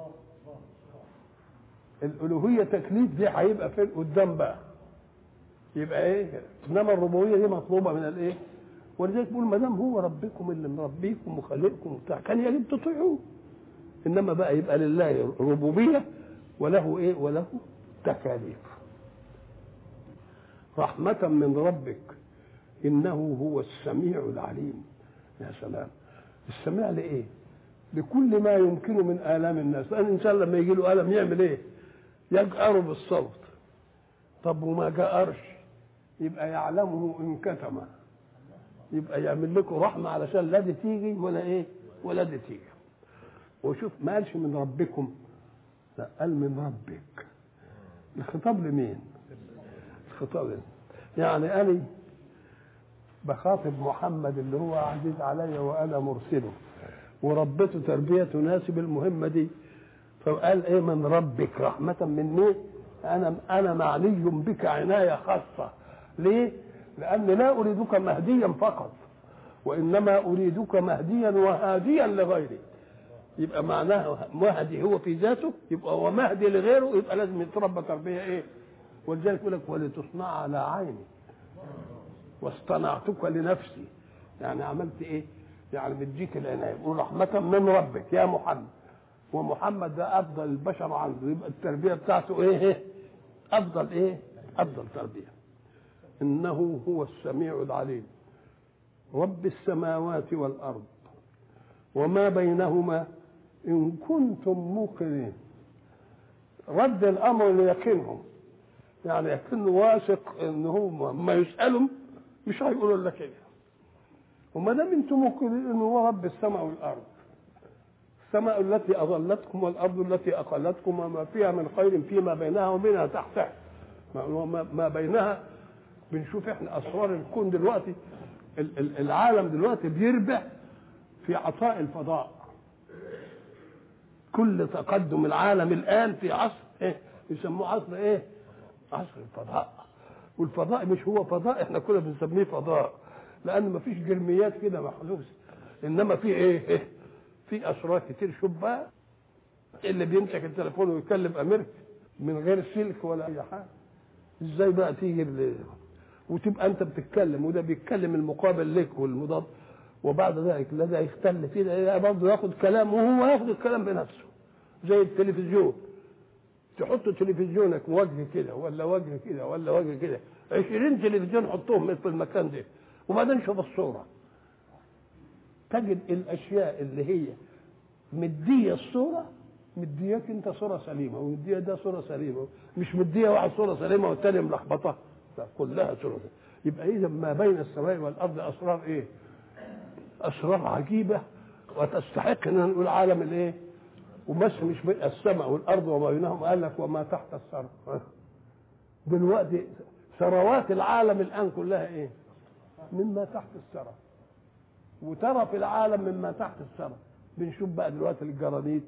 الألوهية تكليف دي هيبقى فين قدام بقى؟ يبقى ايه؟ انما الربوبيه دي مطلوبه من الايه؟ ولذلك بيقول ما دام هو ربكم اللي مربيكم وخالقكم وبتاع كان يجب تطيعوه. انما بقى يبقى لله ربوبيه وله ايه؟ وله تكاليف. رحمه من ربك انه هو السميع العليم. يا سلام، السميع لايه؟ لكل ما يمكنه من آلام الناس. لأن الإنسان لما يجي له ألم يعمل إيه؟ يجأر بالصوت. طب وما جأرش يبقى يعلمه إن كتم، يبقى يعمل لكم رحمة علشان لا دي تيجي ولا إيه؟ ولا دي تيجي. وشوف ما قالش من ربكم، لا، قال من ربك. الخطاب لمين؟ الخطاب لمين؟ يعني أنا بخاطب محمد اللي هو عزيز علي وأنا مرسله، وربته تربية تناسب المهمة دي، فقال ايه؟ من ربك، رحمة من مين؟ انا معني بك عناية خاصة. ليه؟ لان لا اريدك مهديا فقط، وانما اريدك مهديا وهاديا لغيري. يبقى معناه مهدي هو في ذاته، يبقى هو مهدي لغيره، يبقى لازم يتربى تربية ايه؟ ولذلك يقول لك ولتصنع على عيني واصطنعتك لنفسي. يعني عملت ايه؟ يعني بديك العنايه. يقول رحمه من ربك يا محمد، ومحمد ده افضل البشر عنده، يبقى التربيه بتاعته ايه؟ افضل ايه؟ افضل تربيه. انه هو السميع العليم رب السماوات والارض وما بينهما ان كنتم موقنين. رد الامر ليقينهم، يعني يكون واثق ان هم ما يسالهم مش هيقولوا الا كده. وما دام انتم موقنين انه هو رب السماء والارض، السماء التي اظلتكم والارض التي اقلتكم وما فيها من خير فيما بينها وبينها تحتها، ما بينها. بنشوف احنا اسرار الكون دلوقتي. العالم دلوقتي بيربح في عطاء الفضاء. كل تقدم العالم الان في عصر ايه؟ يسموه عصر ايه؟ عصر الفضاء. والفضاء مش هو فضاء احنا كنا بنسميه فضاء لان ما فيش جرميات كده محسوس، انما في ايه؟ في اسرار كتير. شوف بقى اللي بيمسك التليفون ويكلم امريكا من غير سلك ولا اي حاجه، ازاي بقى تيجي وتبقى انت بتتكلم وده بيتكلم المقابل لك والمضاد، وبعد ذلك لا ده يختل فيه ده برضه ياخد كلام وهو ياخد الكلام بنفسه. زي التلفزيون، تحط تلفزيونك وجه كده ولا وجه كده ولا وجه كده، 20 تلفزيون حطوهم في المكان ده، وبعدين شوف الصوره تجد الاشياء اللي هي مديه الصوره، مديك انت صوره سليمه، ومديه ده صوره سليمه، مش مديه واحد صوره سليمه والثاني ملخبطه، لا كلها صوره سليمة. يبقى اذا ما بين السماء والارض اسرار ايه؟ اسرار عجيبه وتستحق ان نقول عالم الايه؟ وبس مش السماء والارض وما بينهم، قال لك وما تحت الثرى. دلوقتي ثروات العالم الان كلها ايه؟ مما تحت الثرى. وترى في العالم مما تحت الثرى. بنشوف بقى دلوقتي الجرانيت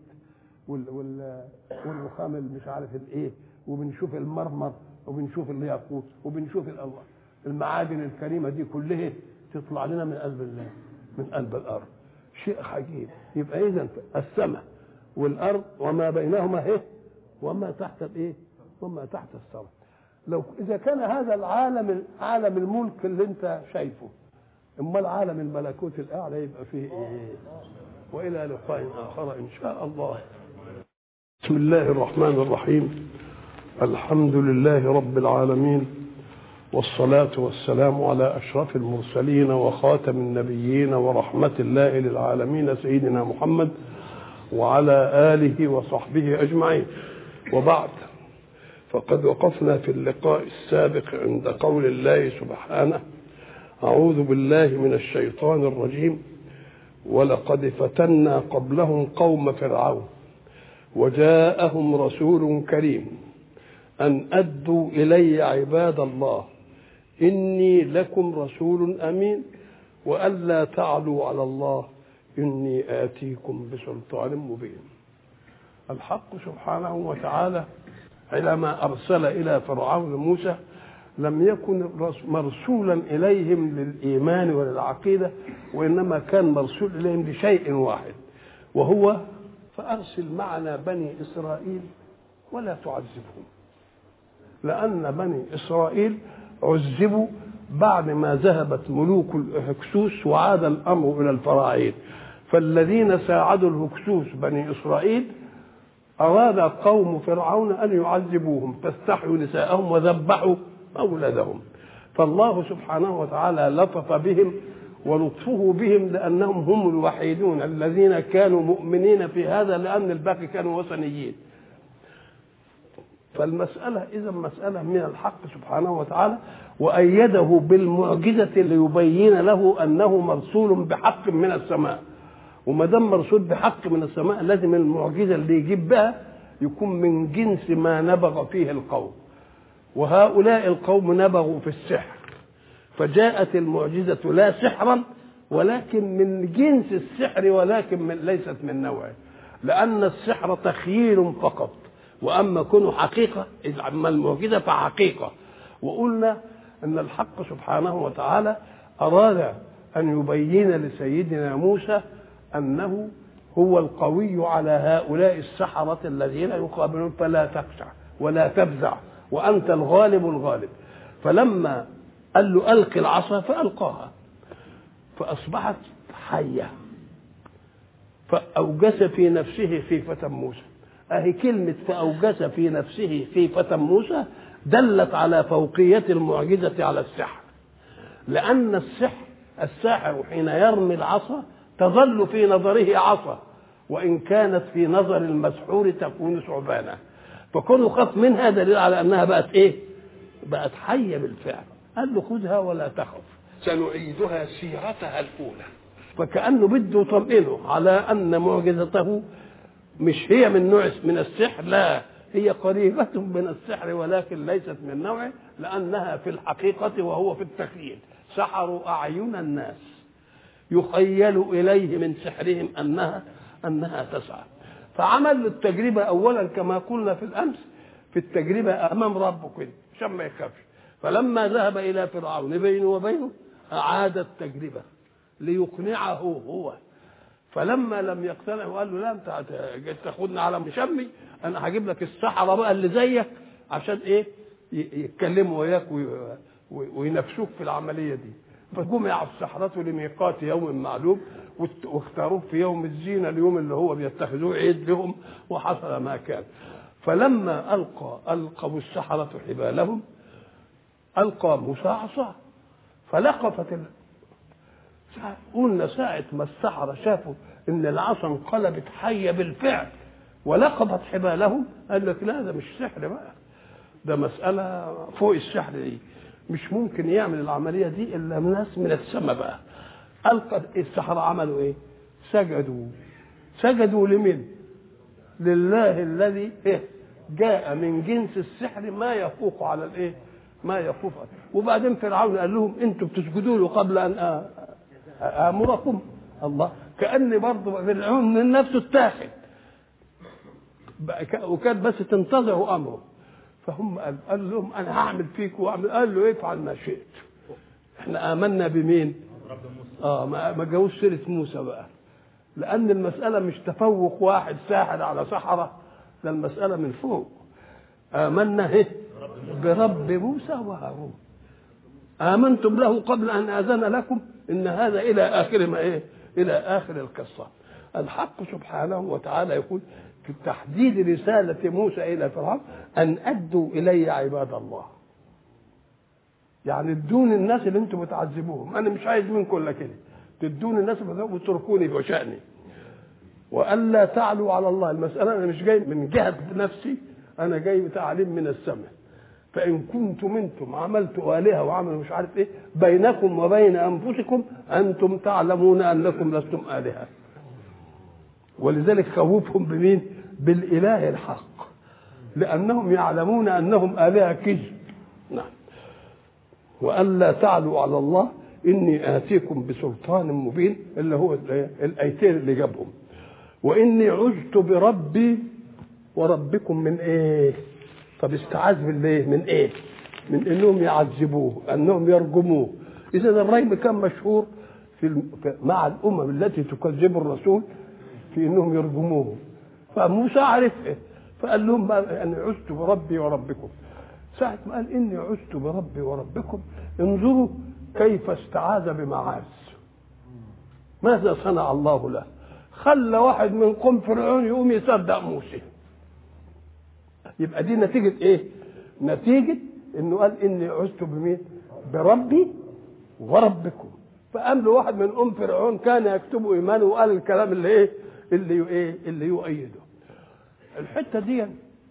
والرخام اللي مش عارف الايه، وبنشوف المرمر، وبنشوف الياقوت، وبنشوف المعادن الكريمه دي كلها تطلع لنا من قلب الارض. شيء عجيب. يبقى اذا السماء والارض وما بينهما ايه؟ وما تحت الايه؟ وما تحت الثرى. لو اذا كان هذا العالم عالم الملك اللي انت شايفه، امال عالم الملكوت الاعلى يبقى فيه ايه؟ والى لقاء اخر ان شاء الله. بسم الله الرحمن الرحيم. الحمد لله رب العالمين، والصلاة والسلام على أشرف المرسلين وخاتم النبيين ورحمة الله للعالمين سيدنا محمد وعلى آله وصحبه أجمعين. وبعد، فقد وقفنا في اللقاء السابق عند قول الله سبحانه: أعوذ بالله من الشيطان الرجيم: ولقد فتنا قبلهم قوم فرعون وجاءهم رسول كريم أن أدوا إلي عباد الله إني لكم رسول أمين وألا تعلوا على الله إني آتيكم بسلطان مبين. الحق سبحانه وتعالى حينما أرسل إلى فرعون موسى لم يكن مرسولا إليهم للإيمان وللعقيدة، وإنما كان مرسول إليهم لشيء واحد، وهو فأرسل معنا بني إسرائيل ولا تعذبهم، لأن بني إسرائيل عذبوا بعد ما ذهبت ملوك الهكسوس وعاد الأمر إلى الفراعين. فالذين ساعدوا الهكسوس بني إسرائيل أراد قوم فرعون أن يعذبوهم، فاستحيوا نساءهم وذبحوا أولادهم. فالله سبحانه وتعالى لطف بهم، ولطفه بهم لأنهم هم الوحيدون الذين كانوا مؤمنين في هذا، لأن الباقي كانوا وثنيين. فالمسألة إذا مسألة من الحق سبحانه وتعالى، وأيده بالمعجزة ليبين له أنه مرسول بحق من السماء. وما دام مرسول بحق من السماء لازم المعجزة اللي يجيب بها يكون من جنس ما نبغ فيه القوم، وهؤلاء القوم نبغوا في السحر، فجاءت المعجزة لا سحرا ولكن من جنس السحر، ولكن ليست من نوعه، لأن السحر تخييل فقط، وأما كونه حقيقة، أما المعجزة فحقيقة. وقلنا أن الحق سبحانه وتعالى أراد أن يبين لسيدنا موسى أنه هو القوي على هؤلاء السحرة الذين يقابلون، فلا تخشع ولا تفزع وأنت الغالب الغالب. فلما قال له ألق العصا فألقاها فأصبحت حية، فأوجس في نفسه خيفة موسى. أهي كلمة فأوجس في نفسه خيفة موسى دلت على فوقية المعجزة على السحر، لأن الساحر حين يرمي العصا تظل في نظره عصا، وإن كانت في نظر المسحور تكون ثعبانا، فكونه خاف منها دليل على أنها بقت إيه؟ بقت حية بالفعل. قال له خذها ولا تخف سنعيدها سيرتها الأولى. فكأنه بده يطمئنه على أن معجزته مش هي من نوع من السحر، لا، هي قريبة من السحر ولكن ليست من نوعه، لأنها في الحقيقة وهو في التخيل. سحروا أعين الناس يخيل إليه من سحرهم أنها تسعى. فعمل التجربة أولا كما قلنا في الأمس، في التجربة أمام ربه كده عشان ما يخافش. فلما ذهب إلى فرعون بينه وبينه أعاد التجربة ليقنعه هو. فلما لم يقتنع وقال له لا انت تاخدنا على مشمي، انا هجيب لك السحرة بقى اللي زيك عشان ايه؟ يتكلموا وياك وينافسوك في العملية دي. فجمع السحرة لميقات يوم معلوم، واختاروه في يوم الزينة، اليوم اللي هو بيتخذوه عيد لهم، وحصل ما كان. فلما ألقوا السحرة حبالهم ألقى موسى عصاه فلقفت قلنا ساعة ما السحرة شافوا ان العصا انقلبت حيه بالفعل ولقطت حبالهم، قال لك لا ده مش سحر بقى، ده مساله فوق السحر دي، مش ممكن يعمل العمليه دي الا ناس من السماء بقى. القى السحره عملوا ايه؟ سجدوا لمن؟ لله الذي جاء من جنس السحر ما يفوق على الايه؟ ما يفوق. وبعدين فرعون قال لهم انتم بتسجدوا له قبل ان امركم. الله، كأن برضه فرعون من نفسه اتاخد وكان بس تنتظروا امره. فهم قال لهم انا هعمل فيك واعمل. قال له افعل ما شئت، احنا امنا بمين؟ ما جاوش سيره موسى بقى، لان المساله مش تفوق واحد ساحر على سحره، ده المساله من فوق. امنا برب موسى وهارون، امنتم له قبل ان اذن لكم، ان هذا الى اخر ما الى اخر القصه. الحق سبحانه وتعالى يقول في تحديد رساله موسى الى فرعون ان ادوا الي عباد الله، يعني ادوني الناس اللي انتم بتعذبوهم، انا مش عايز منكم الا كده، تدوني الناس وتتركوني وشأني، والا تعلوا على الله. المساله انا مش جاي من جهه نفسي، انا جاي بتعليم من السماء. فان كنتم انتم عملتوا الهه وعملوا مش عارف ايه بينكم وبين انفسكم انتم تعلمون انكم لستم الهه. ولذلك خوفهم بمين؟ بالاله الحق، لانهم يعلمون انهم الهه كذب. نعم. والا تعلوا على الله اني اتيكم بسلطان مبين، اللي هو الايتين اللي جابهم. واني عذت بربي وربكم من ايه؟ طب استعاذ بالله من ايه؟ من انهم يعذبوه، انهم يرجموه. اذا الرجم كان مشهور مع الامم التي تكذب الرسول في انهم يرجموه، فموسى عرف إيه؟ فقال لهم اني عذت بربي وربكم. ساعة ما قال اني عذت بربي وربكم، انظروا كيف استعاذ بمعاذ. ماذا صنع الله له؟ خلى واحد من قوم فرعون يقوم يصدق موسى. يبقى دي نتيجة ايه؟ نتيجة انه قال اني عذت بمين؟ بربي وربكم. فقام له واحد من ام فرعون كان يكتب ايمانه وقال الكلام اللي يؤيده. الحتة دي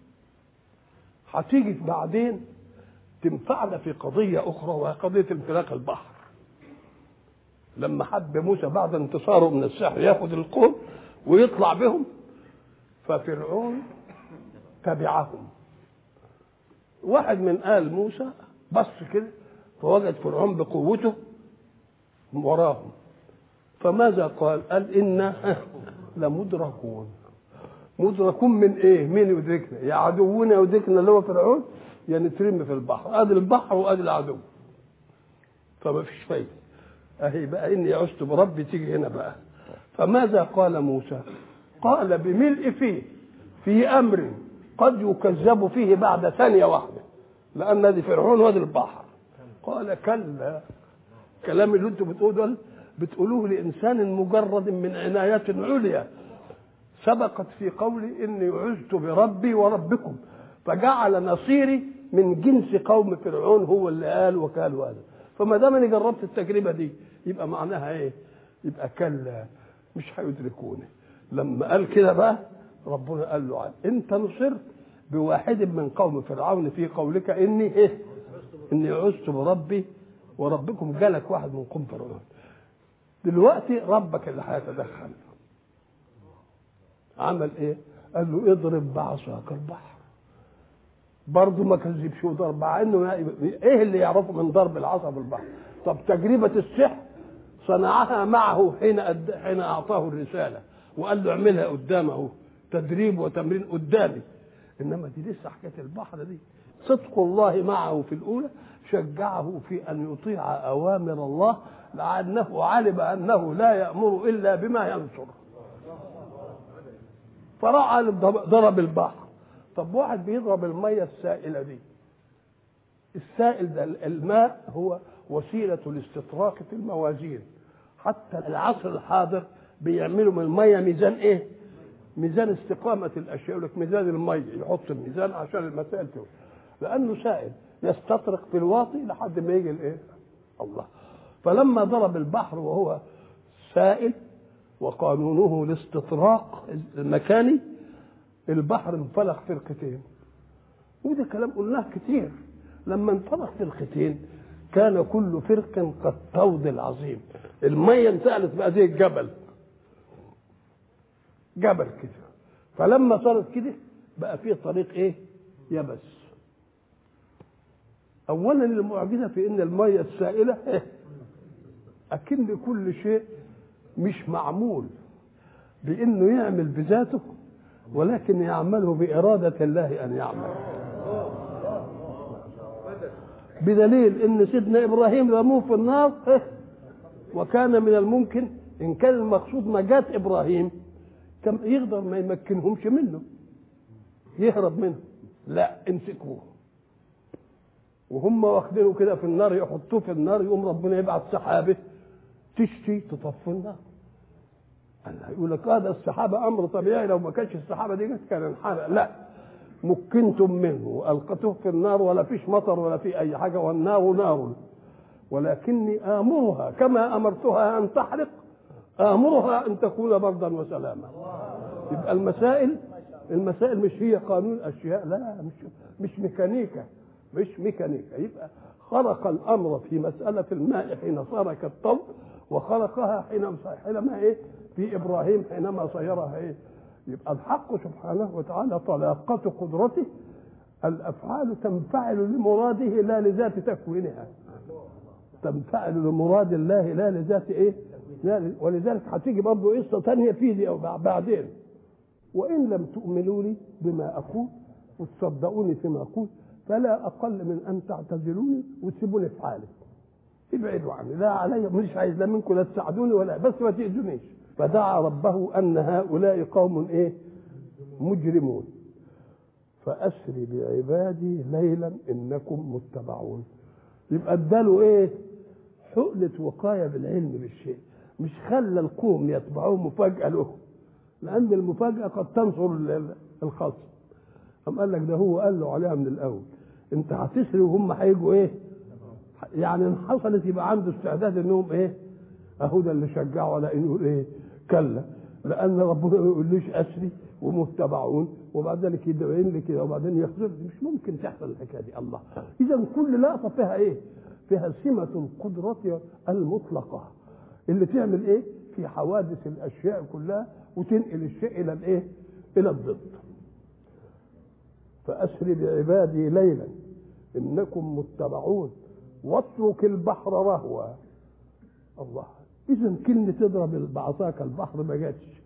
هتيجي بعدين تنفعنا في قضية أخرى، وهي قضية انفلاق البحر. لما حب موسى بعد انتصاره من السحر ياخد القوم ويطلع بهم، ففرعون تبعهم. واحد من آل موسى بص كده فوجد فرعون بقوته وراهم، فماذا قال؟ قال إنا لمدركون. مدركون من ايه؟ مين يدركنا؟ يا عدونا يدركنا اللي هو فرعون، يا نترمي في البحر. ادي البحر وادي العدو، فما فيش فايده. اهي بقى اني عشت بربي تيجي هنا بقى. فماذا قال موسى؟ قال بملء فيه في امر قد يكذب فيه بعد ثانيه واحده، لان دي فرعون وادي البحر. قال كلا، كلام اللي انتم بتقولوه لانسان مجرد من عنايات عليا سبقت في قولي اني عذت بربي وربكم، فجعل نصيري من جنس قوم فرعون هو اللي قال وكال هذا. فما دام انا جربت التجربه دي يبقى معناها ايه؟ يبقى كلا مش هيدركوني. لما قال كده بقى ربنا قال له انت نصرت بواحد من قوم فرعون في قولك اني عذت بربي وربكم، جالك واحد من قوم فرعون. دلوقتي ربك اللي هيتدخل. عمل ايه؟ قال له اضرب بعصاك البحر. برضه ما كذبش وضرب، مع انه ايه اللي يعرفه من ضرب العصا بالبحر؟ طب تجربه السحر صنعها معه حين اعطاه الرساله وقال له اعملها قدامه، تدريب وتمرين قدامي. انما دي لسه حكايه البحر دي. صدق الله معه في الاولى شجعه في ان يطيع اوامر الله، لانه علم انه لا يامر الا بما ينصر. فراح ضرب البحر. طب واحد بيضرب الميه السائله دي، السائل ده الماء هو وسيله الاستطراق في الموازين. حتى العصر الحاضر بيعملوا من الميه ميزان ايه؟ ميزان استقامه الاشياء. يقول لك ميزان الميه، يحط الميزان عشان المسائل تقول، لانه سائل يستطرق في الواطي لحد ما يجي الايه؟ الله. فلما ضرب البحر وهو سائل وقانونه الاستطراق المكاني، البحر انفلق فرقتين. وده كلام قلناه كتير. لما انفلق فرقتين كان كل فرق كالطود العظيم، الميه انتقلت بقى زي الجبل، جبل كده. فلما صارت كده بقى فيه طريق ايه؟ يبس. اولا المعجزه في ان الميه السائله اكن كل شيء مش معمول بانه يعمل بذاته، ولكن يعمله باراده الله ان يعمل. بدليل ان سيدنا ابراهيم رموه في النار، وكان من الممكن ان كان المقصود نجاة ابراهيم كان يقدر ما يمكنهمش منه، يهرب منه. لا، امسكوه وهم واخدينه كده في النار، يحطوه في النار، يقوم ربنا يبعث سحابه تشتي تطفي النار. يقول لك هذا السحابه امر طبيعي، لو ما كانش السحابه دي كان انحرق. لا، مكنتم منه والقتوه في النار، ولا فيش مطر ولا في اي حاجه، والنار نار، ولكني امرها كما امرتها ان تحرق، امرها ان تكون بردا وسلاما. يبقى المسائل مش هي قانون الاشياء، لا، مش ميكانيكا، مش ميكانيكا. يبقى خلق الامر في مساله الماء حين صار كالطود، وخلقها حينما ايه؟ في ابراهيم حينما صيرها ايه؟ يبقى الحق سبحانه وتعالى طلاقة قدرته الافعال تنفعل لمراده لا لذات تكوينها، تنفعل لمراد الله لا لذات ايه؟ ولذلك هتيجي برضه قصه ثانيه في دي او بعدين. وان لم تؤمنوا لي بما اقول وتصدقوني فيما اقول فلا اقل من ان تعتزلوني وتسيبوني في حالي، ابعدوا عني، لا علي، مش عايز لا منكم لا تساعدوني ولا بس ما تاذونيش. فدعا ربه ان هؤلاء قوم ايه؟ مجرمون. فاسري بعبادي ليلا انكم متبعون. يبقى اداله ايه؟ حقنة وقاية بالعلم بالشيء، مش خلى القوم يتبعوه مفاجأة له، لأن المفاجأة قد تنصر الخصم. أم قال لك ده هو قال له عليها من الأول، أنت هتسري وهم هيجوا إيه؟ يعني إن حصلت يبقى عنده استعداد إنهم إيه؟ أهو ده اللي شجعه على إنه إيه؟ كلا، لأن ربنا ما يقوليش أسري ومتبعون وبعد ذلك يدعين لي كده وبعدين يخذلني، مش ممكن تحصل الحكاية دي. الله، إذا كل لقطة فيها إيه؟ فيها سمة القدرة المطلقة اللي تعمل ايه في حوادث الاشياء كلها وتنقل الشيء الى الايه؟ الى الضد. فاسري بعبادي ليلا انكم متبعون واترك البحر رهوا. الله، اذا كلمه تضرب بعصاك البحر ما جاتش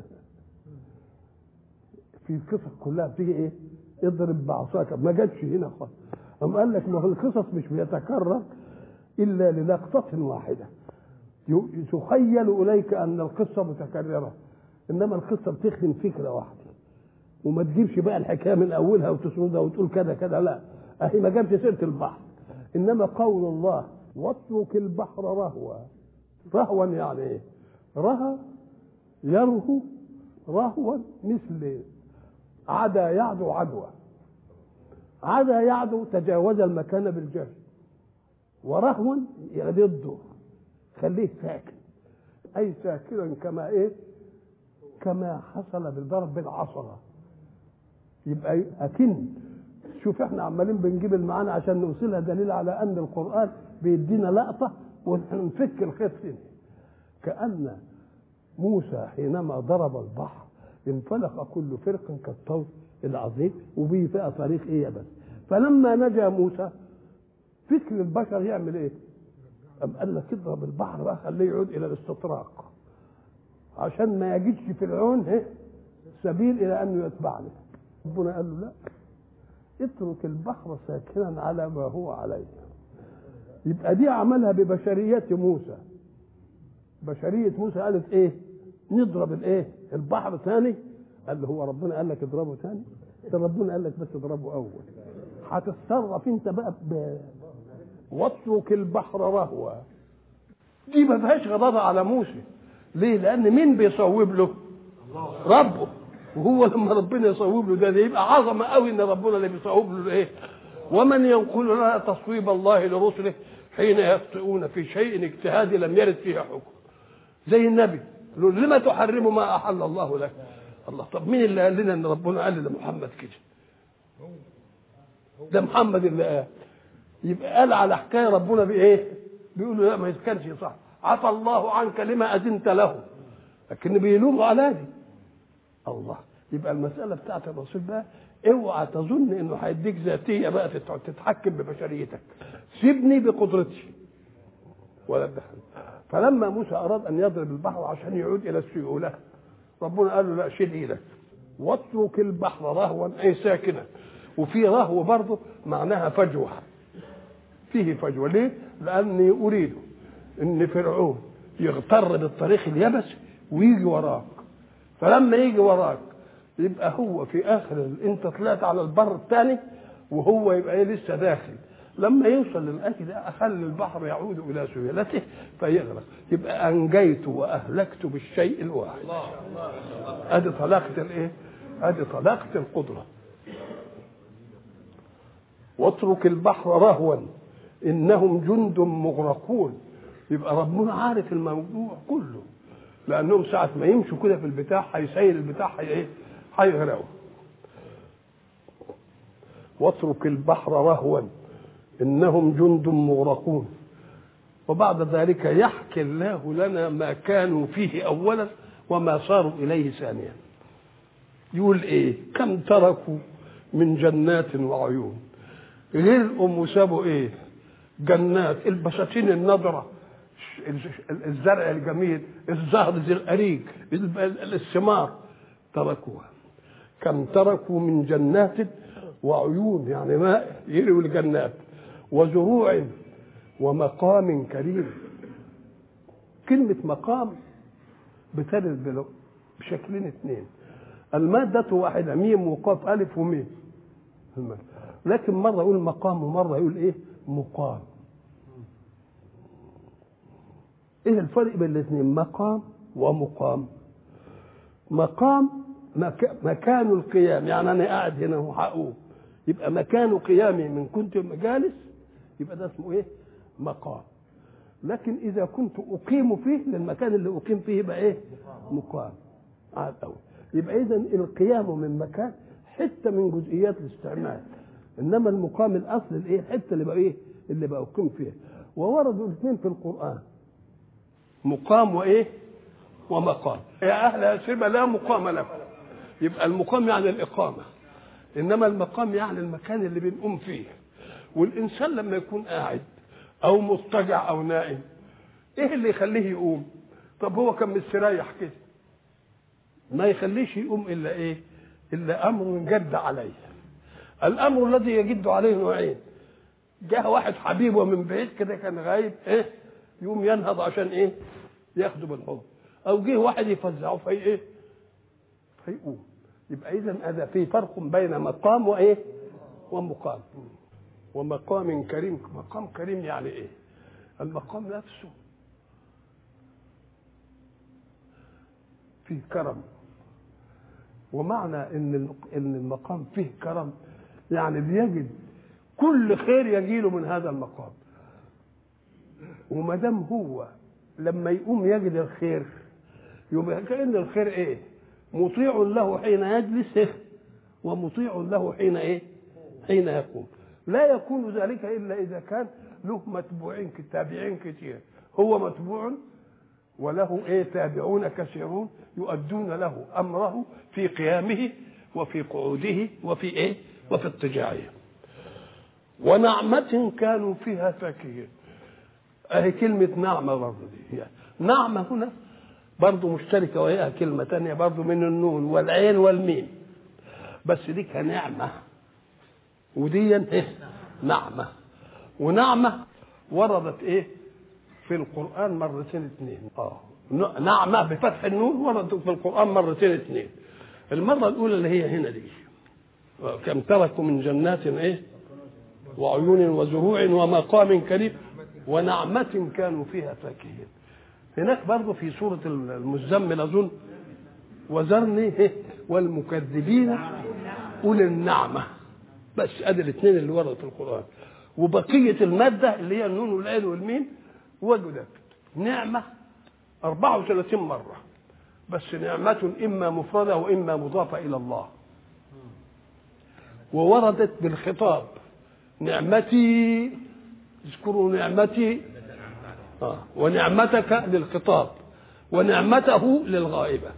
في القصص كلها بتيجي ايه؟ اضرب بعصاك، ما جاتش هنا خالص. أم قال لك ما هو القصص مش بيتكرر إلا للقطة واحدة، تخيل إليك أن القصة متكررة، إنما القصة بتخدم فكرة واحدة وما تجيبش بقى الحكاية من أولها وتسردها وتقول كذا كذا، لا، أهي ما جابش سيرة البحر. إنما قول الله واترك البحر رهوا. رهوا يعني إيه؟ رهى يرهو رهوا، مثل عدا يعدو عدوى. عدا يعدو تجاوز المكان بالجهل، ورهوا ضده خليه ساكن، اي ساكنا كما ايه؟ كما حصل بالضرب بالعصا. يبقى اكن شوف احنا عمالين بنجيب المعاني عشان نوصلها، دليل على ان القران بيدينا لقطه ونفك الخيط فيه. كأن موسى حينما ضرب البحر انفلق كل فرق كالطود العظيم، وبيه بقى طريق ايه بس. فلما نجا موسى فكر البشر يعمل ايه؟ أم قال لك اضرب البحر بقى خليه يعود الى الاستطراق عشان ما يجدش فرعون سبيل الى انه يتبعني. ربنا قال له لا، اترك البحر ساكنا على ما هو عليه. يبقى دي عملها ببشرية موسى. بشرية موسى قالت ايه؟ نضرب الايه؟ البحر ثاني. قال له هو ربنا قال لك اضربه ثاني؟ ده ربنا قال لك بس اضربه اول. هتتصرف انت بقى واترك البحر رهوا. دي ما فيهاش غضاضة على موسى. ليه؟ لان مين بيصوب له؟ ربه. وهو لما ربنا يصوب له ده يبقى عظمه قوي ان ربنا اللي بيصوب له ايه؟ ومن ينقل لنا تصويب الله لرسله حين يخطئون في شيء اجتهادي لم يرد فيه حكم. زي النبي لما تحرم ما احل الله لك؟ الله. طب مين اللي قال لنا ان ربنا قال لمحمد كده؟ ده محمد اللي قال. يبقى قال على حكايه ربنا بايه؟ بيقولوا لا ما كانش صح، عفى الله عنك لما اذنت له، لكن بيلوموا على دي. الله. يبقى المساله بتاعت الرسول بقى اوعى تظن انه هيديك ذاتيه بقى تتحكم ببشريتك، سيبني بقدرتي ولا تدخل. فلما موسى اراد ان يضرب البحر عشان يعود الى السيوله، ربنا قال له لا، شيل ايدك واترك البحر رهوا اي ساكنا. وفي رهو برضه معناها فجوه، فيه فجوه. ليه؟ لاني اريد ان فرعون يغتر بالطريق اليبس ويجي وراك، فلما يجي وراك يبقى هو في اخر انت طلعت على البر الثاني وهو يبقى ايه لسه داخل. لما يوصل للاكل ده اخلي البحر يعود الى سيولته فيغرق، يبقى انجيت واهلكت بالشيء الواحد. ادي طلاقه الايه؟ ادي طلاقه القدره. واترك البحر رهوا انهم جند مغرقون. يبقى ربنا عارف الموضوع كله، لانهم ساعه ما يمشوا كده في البتاع هيسيل البتاع ايه؟ هيغرقوا. واترك البحر رهوا انهم جند مغرقون. وبعد ذلك يحكي الله لنا ما كانوا فيه اولا وما صاروا اليه ثانيا. يقول ايه؟ كم تركوا من جنات وعيون. غير وسابوا ايه؟ جنات، البساتين النضره، الزرع الجميل، الزهر ذي الاريج، الثمار، تركوها. كم تركوا من جنات وعيون، يعني ماء يروي الجنات، وزروع ومقام كريم. كلمة مقام بترد بشكلين اثنين، المادة واحدة، ميم وقاف ألف وميم، لكن مرة يقول مقام ومرة يقول إيه؟ مقام. إيه الفرق بين الاثنين؟ مقام ومقام. مقام مكان القيام، يعني أنا قاعد هنا وهقوم، يبقى مكان قيامي من كنت جالس، يبقى ده اسمه إيه؟ مقام. لكن إذا كنت أقيم فيه، للمكان اللي أقيم فيه يبقى إيه؟ مقام. قاعد أول. يبقى إذا القيام من مكان حتة من جزئيات الاستعمال، إنما المقام الأصل الإيه؟ حتة اللي بقى إيه؟ اللي بقى أقيم فيها. ووردوا الاثنين في القرآن، مقام وإيه؟ ومقام. يا أهل يثرب لا مقام لكم. يبقى المقام يعني الإقامة، إنما المقام يعني المكان اللي بنقوم فيه. والإنسان لما يكون قاعد أو مضطجع أو نائم، إيه اللي يخليه يقوم؟ طب هو كان مستريح كده، ما يخليش يقوم إلا إيه؟ إلا أمر جد عليه. الأمر الذي يجد عليه نوعين: جاء واحد حبيبه من بعيد كده كان غايب، إيه؟ يقوم ينهض عشان إيه؟ ياخده بالحضن، أو جه واحد يفزعه في إيه؟ فيقوم. يبقى إذن هذا في فرق بين مقام وإيه؟ ومقام. ومقام كريم. مقام كريم يعني إيه؟ المقام نفسه فيه كرم، ومعنى ان المقام فيه كرم يعني بيجد كل خير يجيله من هذا المقام. وما دام هو لما يقوم يجد الخير، يبقى كأن الخير ايه؟ مطيع له حين يجلس، ومطيع له حين ايه؟ حين يقوم. لا يكون ذلك الا اذا كان له متبوعين تابعين كثير، هو متبوع وله ايه؟ تابعون كثيرون يؤدون له امره في قيامه وفي قعوده وفي ايه؟ وفي اضطجاعه. ونعمة كانوا فيها فاكهين. اهي كلمة نعمة برضه دي، يعني نعمة هنا برضه مشتركة وهي كلمة تانية برضه من النون والعين والميم، بس دي كنعمة ودي ايه؟ نعمة. ونعمة وردت ايه؟ في القرآن مرتين اثنين. نعمة بفتح النون وردت في القرآن مرتين اثنين. المرة الأولى اللي هي هنا دي، كم تركوا من جنات ايه؟ وعيون وزروع ومقام كريم ونعمة كانوا فيها فاكهين. هناك برضه في سورة المزمل أظن، وذرني والمكذبين أولي النعمة. بس أدي الاثنين اللي وردوا في القرآن. وبقية المادة اللي هي النون والعين والميم وجدت نعمة 34 مرة. بس نعمة إما مفردة وإما مضافة إلى الله، ووردت بالخطاب نعمتي، اذكروا نعمتي، ونعمتك للخطاب، ونعمته للغائبة.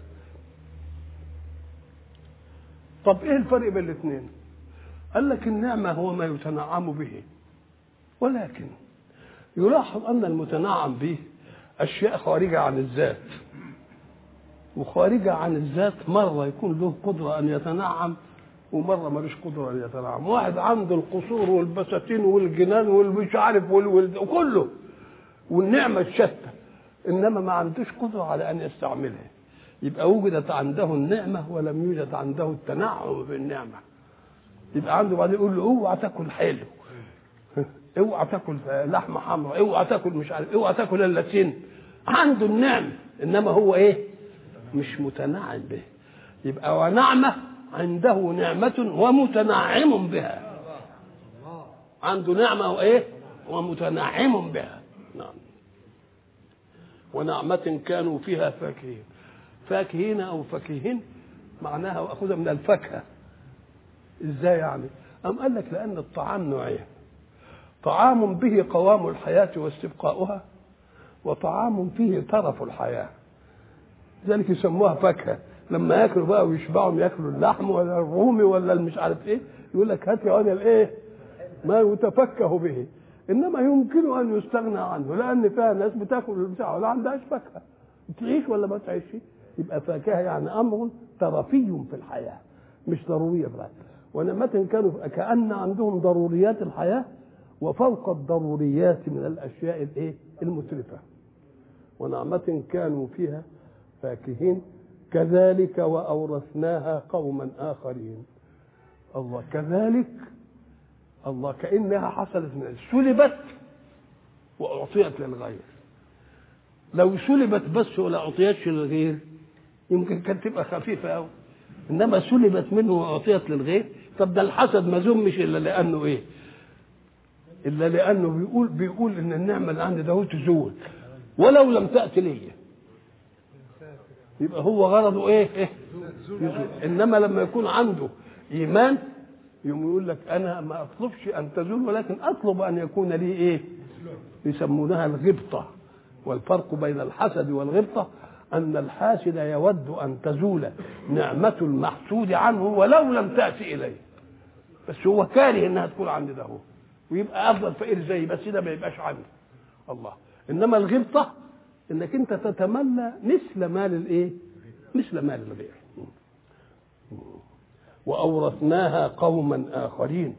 طب ايه الفرق بين الاثنين؟ قال لك النعمة هو ما يتنعم به، ولكن يلاحظ أن المتنعم به أشياء خارجة عن الذات، وخارجة عن الذات مرة يكون له قدرة أن يتنعم ومرة ملوش قدرة أن يتنعم. واحد عنده القصور والبساتين والجنان والمش عارف وكله والنعمة الشتى، إنما ما عندوش قدرة على أن يستعملها، يبقى وجدت عنده النعمة ولم يوجد عنده التنعم بالنعمة. يبقى عنده بعدين يقول له اوعى تاكل حلو، اوعى تاكل لحمة حمراء، اوعى تاكل مش عارف، اوعى تاكل الا سن. عنده النعمة انما هو ايه؟ مش متنعم به. يبقى ونعمة عنده نعمة ومتنعم بها، عنده نعمة وايه؟ ومتنعم بها. نعم. ونعمة كانوا فيها فاكهين. فاكهين او فاكهين معناها واخذها من الفاكهة. ازاي يعني؟ أم قال لك لأن الطعام نوعين، طعام به قوام الحياة واستبقاؤها، وطعام فيه طرف الحياة، ذلك يسموها فاكهة. لما ياكلوا بقى ويشبعوا ياكلوا اللحم ولا الرومي ولا المش عارف ايه، يقول لك هات يا انا الايه ما يتفكه به، انما يمكن ان يستغنى عنه لان فيها ناس بتاكل البتاع ولا عندهاش فاكهة، تعيش ولا ما تعيش. يبقى فاكهة يعني امر طرفي في الحياة مش ضرورية في الحياة. ونعمة كانوا كأن عندهم ضروريات الحياة وفوق الضروريات من الأشياء الايه المتلفة. ونعمة كانوا فيها فاكهين كذلك وأورثناها قوما آخرين. الله كذلك، الله كأنها حصلت من سلبت وأعطيت للغير. لو سلبت بس ولا أعطيتش للغير يمكن كانت تبقى خفيفة أوي، إنما سلبت منه وأعطيت للغير. طب ده الحسد ما ذمش إلا لأنه إيه؟ إلا لأنه بيقول إن النعمة اللي عندي ده تزول ولو لم تأتي لي، يبقى هو غرضه إيه؟ يزول. إنما لما يكون عنده إيمان يوم يقول لك أنا ما أطلبش أن تزول ولكن أطلب أن يكون لي إيه؟ يسمونها الغبطة. والفرق بين الحسد والغبطة أن الحاسد يود أن تزول نعمة المحسود عنه ولو لم تأتي إليه، بس هو كاره إنها تكون عند ده هو ويبقى أفضل فقير زي بس ده ما يبقاش عنده الله. إنما الغبطة إنك أنت تتمنى مثل مال الإيه؟ مثل مال الغير. وأورثناها قوما آخرين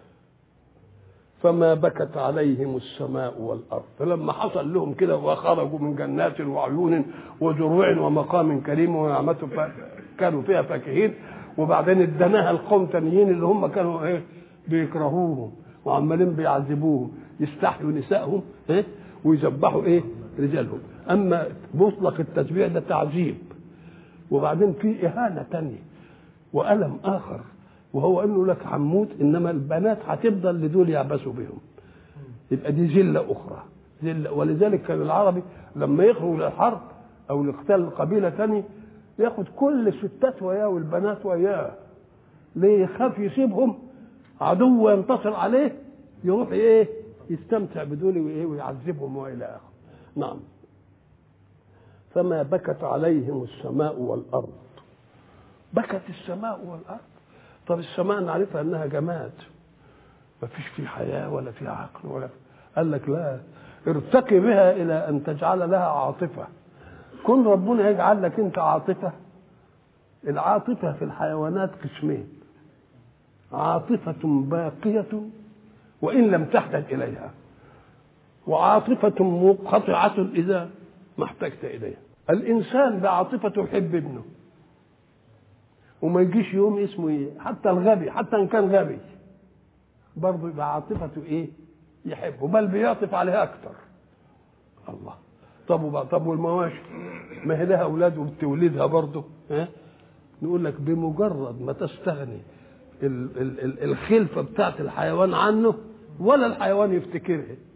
فما بكت عليهم السماء والأرض. فلما حصل لهم كده وخرجوا من جنات وعيون وزروع ومقام كريم ونعمة كانوا فيها فاكهين، وبعدين ادناها القوم تانيين اللي هم كانوا ايه بيكرهوهم وعمالين بيعذبوهم، يستحيوا نسائهم ايه ويذبحوا ايه رجالهم. اما مطلق التسبيح ده تعذيب، وبعدين في اهانه تانية والم اخر وهو انه لك عموت انما البنات هتفضل لدول يعبسوا بهم، يبقى دي ذله اخرى ذله. ولذلك كان العربي لما يخرج للحرب او لقتال قبيله ثانيه ياخد كل الستات وياه والبنات وياه، ليه؟ يخاف يسيبهم عدو ينتصر عليه يروح ايه يستمتع بدول وايه ويعذبهم والى اخره. نعم. فما بكت عليهم السماء والارض. بكت السماء والارض. طب السماء نعرفها انها جماد ما فيش فيه حياه ولا فيه عقل ولا قال لك لا، ارتقي بها الى ان تجعل لها عاطفه. كن ربنا يجعل لك انت عاطفه. العاطفه في الحيوانات قسمين، عاطفه باقيه وان لم تحتج اليها، وعاطفه منقطعه اذا ما احتجت اليها. الانسان بعاطفته يحب ابنه وما يجيش يوم اسمه ايه، حتى الغبي حتى ان كان غبي برضه يبقى عاطفته ايه يحبه، بل بيعطف عليها اكتر. الله. طب والمواشي ما هي لها اولاد وبتولدها برضه ها؟ نقول لك بمجرد ما تستغني الخلفه بتاعت الحيوان عنه ولا الحيوان يفتكرها،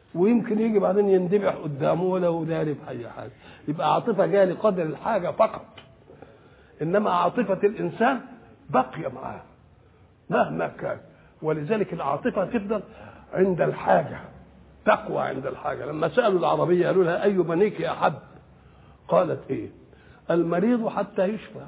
ويمكن يجي بعدين يندبح قدامه ولو داري بأي حاجة. يبقى عاطفة جاية لقدر الحاجة فقط، إنما عاطفة الإنسان باقية معاه مهما كان. ولذلك العاطفة تفضل عند الحاجة، تقوى عند الحاجة. لما سألوا العربية قالوا لها أي بنيك أحب؟ قالت إيه؟ المريض حتى يشفى،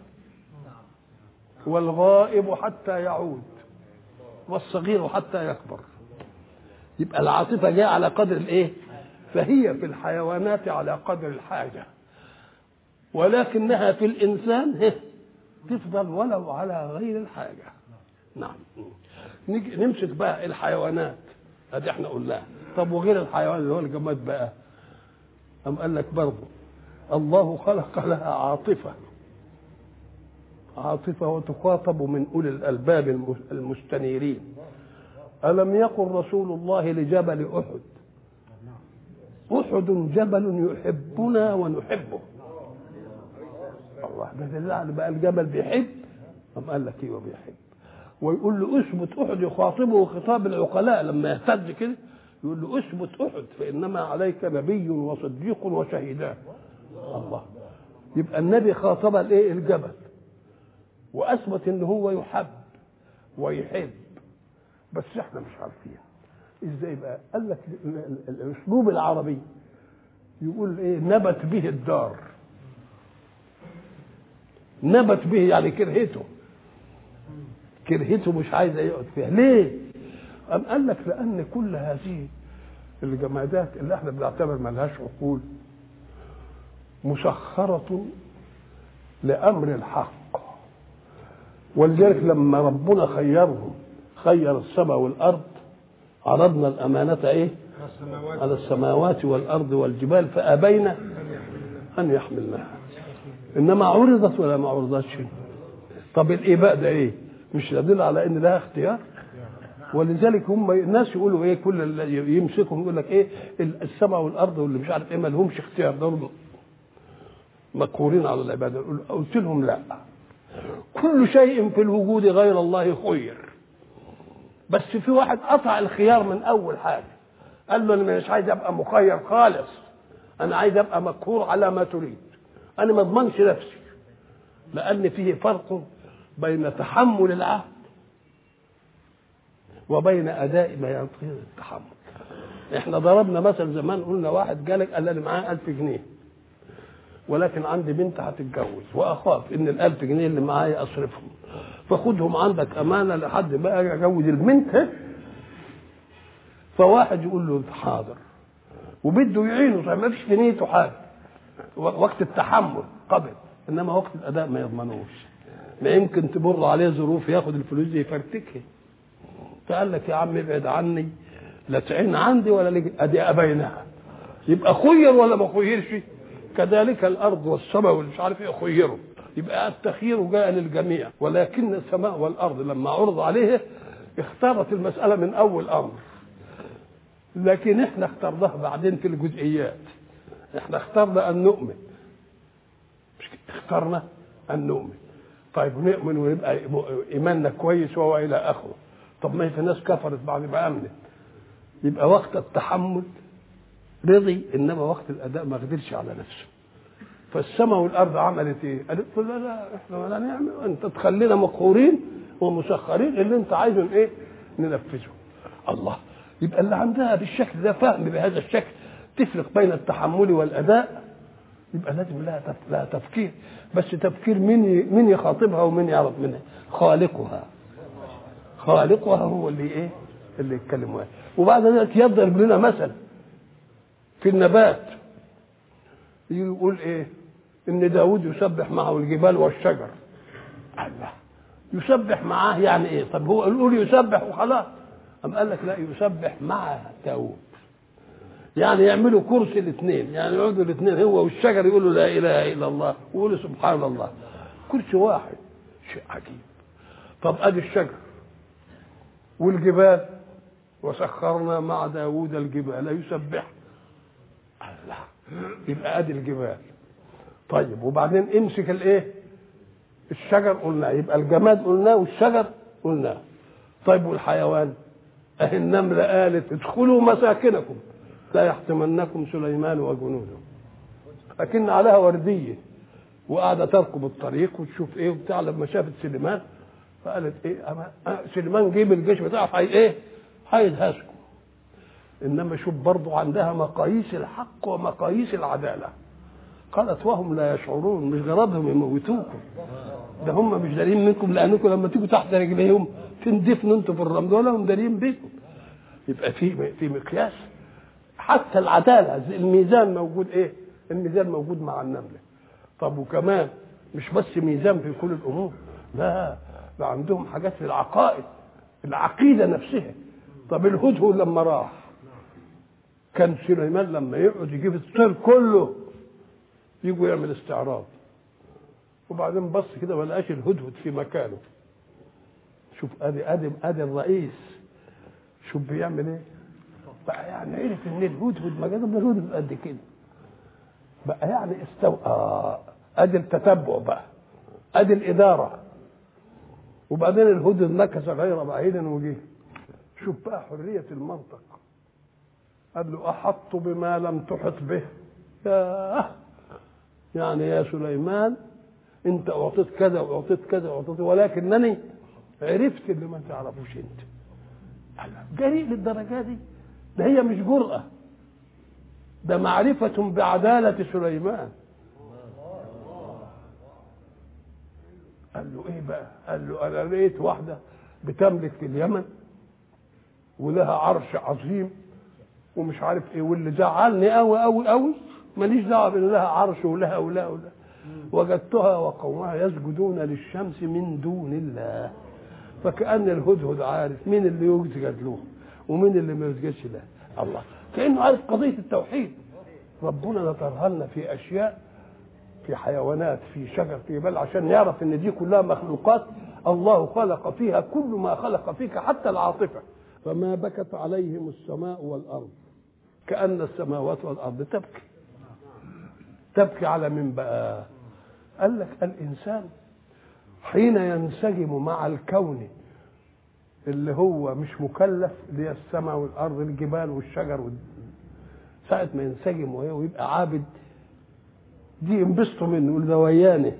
والغائب حتى يعود، والصغير حتى يكبر. يبقى العاطفة جاء على قدر الايه؟ فهي في الحيوانات على قدر الحاجة، ولكنها في الإنسان تفضل ولو على غير الحاجة. نعم. نمسك بقى الحيوانات ادي احنا قلناها. طب وغير الحيوان اللي هو الجماد بقى، أم قال لك برضه الله خلق لها عاطفة، عاطفة وتخاطب من أولي الألباب المستنيرين. ألم يقل رسول الله لجبل أحد: أحد جبل يحبنا ونحبه. الله، ده دليل بقى الجبل بيحب. أم قال لك ايوه بيحب. ويقول له اثبت أحد، يخاطبه خطاب العقلاء لما يهتز كده، يقول له اثبت أحد فإنما عليك نبي وصديق وشهيدان. الله، يبقى النبي خاطب الايه؟ الجبل، واثبت ان هو يحب ويحب. بس احنا مش عارفين ازاي بقى. قال لك الاسلوب العربي يقول ايه؟ نبت به الدار. نبت به يعني كرهته، كرهته مش عايز يقعد فيها. ليه؟ قام قال لك لان كل هذه الجمادات اللي احنا بنعتبر ما لهاش عقول مسخرة لأمر الحق. ولذلك لما ربنا خيرهم، خير السماء والأرض: عرضنا الأمانة ايه؟ على السماوات والأرض والجبال فأبين أن يحملناها. إنما عرضت ولا ما عرضتش؟ طب الإباء ده ايه؟ مش يدل على ان لها اختيار؟ ولذلك هم الناس يقولوا ايه؟ كل اللي يمسكهم يقول لك ايه؟ السماء والارض واللي مش عارف ايه ما لهمش اختيار، دول مقهورين على العباده. قلت لهم لا، كل شيء في الوجود غير الله خير، بس في واحد قطع الخيار من اول حاجه، قال له انا مش عايز ابقى مخير خالص، انا عايز ابقى مقهور على ما تريد، انا ما اضمنش نفسي. لان فيه فرق بين تحمل العهد وبين اداء ما ينطيه التحمل. احنا ضربنا مثل زمان، قلنا واحد جالك قال لي معاه 1000 جنيه ولكن عندي بنت هتتجوز واخاف ان ال1000 جنيه اللي معايا اصرفهم، فخدهم عندك امانه لحد ما اجي اجوز البنت. فواحد يقول له حاضر وبده يعينه، طيب ما فيش في نيته حاجه، وقت التحمل قبل، انما وقت الاداء ما يضمنوش، ما يمكن تمر عليه ظروف ياخد الفلوس دي يفرتكها. فقال لك يا عم ابعد عني، لا تعين عندي ولا لي ادي ابينها. يبقى خير ولا ما خيرش؟ كذلك الارض والسماء واللي مش عارف ايه خيروا. يبقى التخيير جاء للجميع، ولكن السماء والارض لما عرض عليه اختارت المساله من اول امر، لكن احنا اخترناها بعدين في الجزئيات. احنا اخترنا ان نؤمن، مش اخترنا ان نؤمن. طيب نؤمن ويبقى ايماننا كويس وهو الى اخره. طب ما في ناس كفرت بعد ما امنت، يبقى وقت التحمل رضي، انما وقت الاداء ما قدرش على نفسه. فالسماء والارض عملت ايه؟ قالت لا لا احنا ولا نعمل، انت تخلينا مقهورين ومسخرين، اللي انت عايزه ايه ننفذه. الله، يبقى اللي عندها بالشكل ده فهم بهذا الشكل تفرق بين التحمل والاداء، يبقى لازم لها تفكير. بس تفكير مين يخاطبها ومين يعرف منها؟ خالقها. خالقها هو اللي ايه؟ اللي يتكلم معاه. وبعد ذلك يضرب لنا مثل في النبات، يقول ايه؟ ان داود يسبح معه الجبال والشجر. الله، يسبح معاه يعني ايه؟ طب هو يقول يسبح وخلاص؟ أم قال لك لا، يسبح مع داود، يعني يعملوا كرسي الاثنين، يعني يقعدوا الاثنين هو والشجر يقولوا لا اله الا الله ويقولوا سبحان الله، كرسي واحد. شيء عجيب. طب ادي الشجر والجبال، وسخرنا مع داود الجبال يسبح. الله، يبقى ادي الجبال. طيب وبعدين امسك الايه؟ الشجر قلنا، يبقى الجماد قلناه والشجر قلناه. طيب والحيوان؟ اهي النمله قالت ادخلوا مساكنكم لا يحتمنكم سليمان وجنوده. لكن عليها ورديه وقاعده تركب الطريق وتشوف ايه وبتاع. لما شافت سليمان فقالت ايه سليمان جيب الجيش بتاعه ايه هيدهسكم. انما شوف برضه عندها مقاييس الحق ومقاييس العداله. قالت وهم لا يشعرون، مش غرضهم يموتوكم، ده هم مش دارين منكم، لانكم لما تيجوا تحت رجليهم تندفنوا انتوا في الرمل ولا هم دارين بيكم. يبقى في مقياس حتى العداله. الميزان موجود ايه؟ الميزان موجود مع النمله. طب وكمان مش بس ميزان في كل الامور، لا ده عندهم حاجات في العقائد، العقيده نفسها. طب الهدهد لما راح كان سليمان لما يقعد يجيب الطير كله يجوا يعمل استعراض، وبعدين بص كده ما لقاش الهدهد في مكانه. شوف ادي الرئيس شوف بيعمل ايه بقى. يعني عرف ان الهدهد ما جاب الهدهد قد كده بقى، يعني ادي التتبع بقى، ادي الاداره. وبعدين الهدهد نكس غير بعيد وجه. شوف بقى حريه المنطق. قال له احط بما لم تحط به. يعني يا سليمان انت اعطيت كذا واعطيت كذا واعطيت، ولكنني عرفت اللي ما تعرفوش انت. جريء للدرجه دي؟ ده هي مش جرأة، ده معرفة بعدالة سليمان. قال له ايه بقى؟ قال له انا لقيت واحدة بتملك في اليمن ولها عرش عظيم ومش عارف ايه، واللي زعلني قوي قوي قوي ماليش دعوه بان لها عرش ولها ولا ولا، وجدتها وقومها يسجدون للشمس من دون الله. فكأن الهدهد عارف مين اللي يسجد له ومين اللي ما يسجدش له. الله كأنه عارف قضية التوحيد. ربنا نطرها لنا في أشياء، في حيوانات، في شجر، في بل، عشان يعرف ان دي كلها مخلوقات الله خلق فيها كل ما خلق فيك حتى العاطفة. فما بكت عليهم السماء والأرض كأن السماوات والأرض تبكي على من بقى؟ قال لك الإنسان حين ينسجم مع الكون اللي هو مش مكلف، اللي هي السماء والأرض الجبال والشجر ساعة ما ينسجم ويبقى عابد، دي ينبسطوا منه، يقول ده ويانه،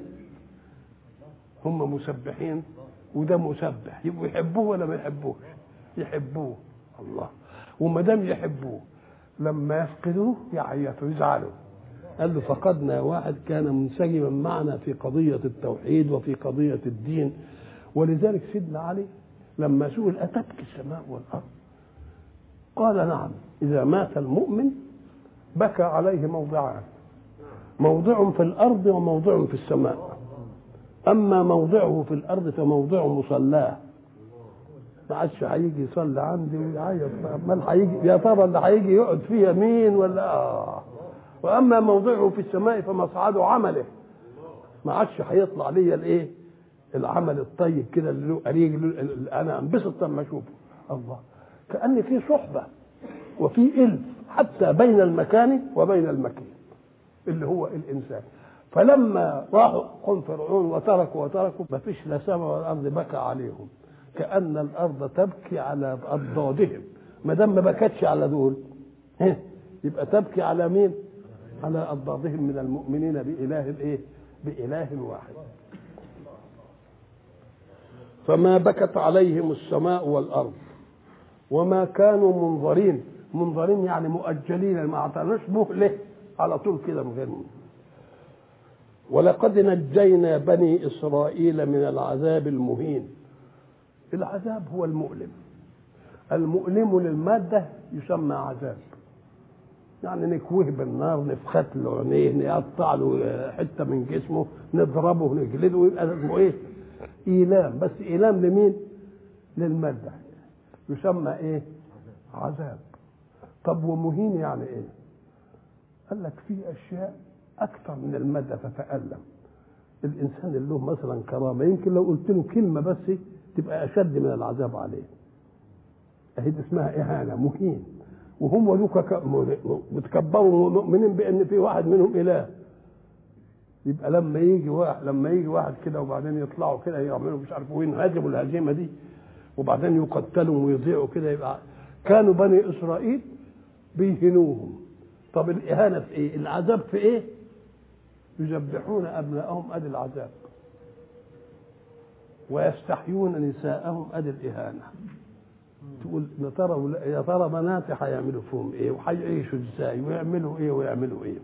هم مسبحين وده مسبح، يبقوا يحبوه ولا ما يحبوش؟ يحبوه. الله. وما دام يحبوه لما يفقدوه يعيطوا يزعلوا. قال له فقدنا واحد كان منسجما معنا في قضية التوحيد وفي قضية الدين. ولذلك سيدنا علي لما سئل أتبكي السماء والأرض قال نعم، إذا مات المؤمن بكى عليه موضعان، موضع في الأرض وموضع في السماء. أما موضعه في الأرض فموضع مصلاه، ما عادش هيجي يصلي عندي ويعيط، امال هيجي يا ترى اللي هيجي يقعد فيها مين ولا واما موضعه في السماء فمصعد عمله، ما عادش هيطلع ليا الايه العمل الطيب كده اللي له قريج انا انبسط لما اشوفه. الله كأن في صحبه وفي الف حتى بين المكان وبين المكين اللي هو الانسان. فلما راحوا قوم فرعون وتركوا ما فيش لا سماء ولا ارض بكى عليهم، كأن الأرض تبكي على أضدادهم. ما دام ما بكتش على دول يبقى تبكي على مين؟ على أضدادهم من المؤمنين بإله إيه؟ بإله واحد. فما بكت عليهم السماء والأرض وما كانوا منظرين يعني مؤجلين، ما اعطاناش مهلة على طول كده من غير مهلة. ولقد نجينا بني إسرائيل من العذاب المهين. العذاب هو المؤلم للمادة يسمى عذاب، يعني نكويه بالنار، نفخت له عينيه، نقطع له حتة من جسمه، نضربه نجلده، ويبقى اسمه ايه؟ إيلام. بس إيلام لمين؟ للمادة يسمى ايه؟ عذاب. طب ومهين يعني ايه؟ قال لك في أشياء أكثر من المادة تتألم. الإنسان اللي له مثلا كرامة يمكن لو قلت له كلمة بس تبقى أشد من العذاب عليه. أهي اسمها إهانة، مهين. وهم دوك متكبروا ومؤمنين بأن في واحد منهم إله. يبقى لما يجي واحد كده وبعدين يطلعوا كده يعملوا مش عارف وين، هاجموا الهزيمة دي وبعدين يقتلوا ويضيعوا كده. يبقى كانوا بني إسرائيل بيهنوهم. طب الإهانة في إيه؟ العذاب في إيه؟ يذبحون أبناءهم أدي العذاب، ويستحيون نساءهم أدي الإهانة. تقول يا ترى بناتي هيعملوا فيهم إيه وهيعيشوا إزاي ويعملوا إيه ويعملوا إيه.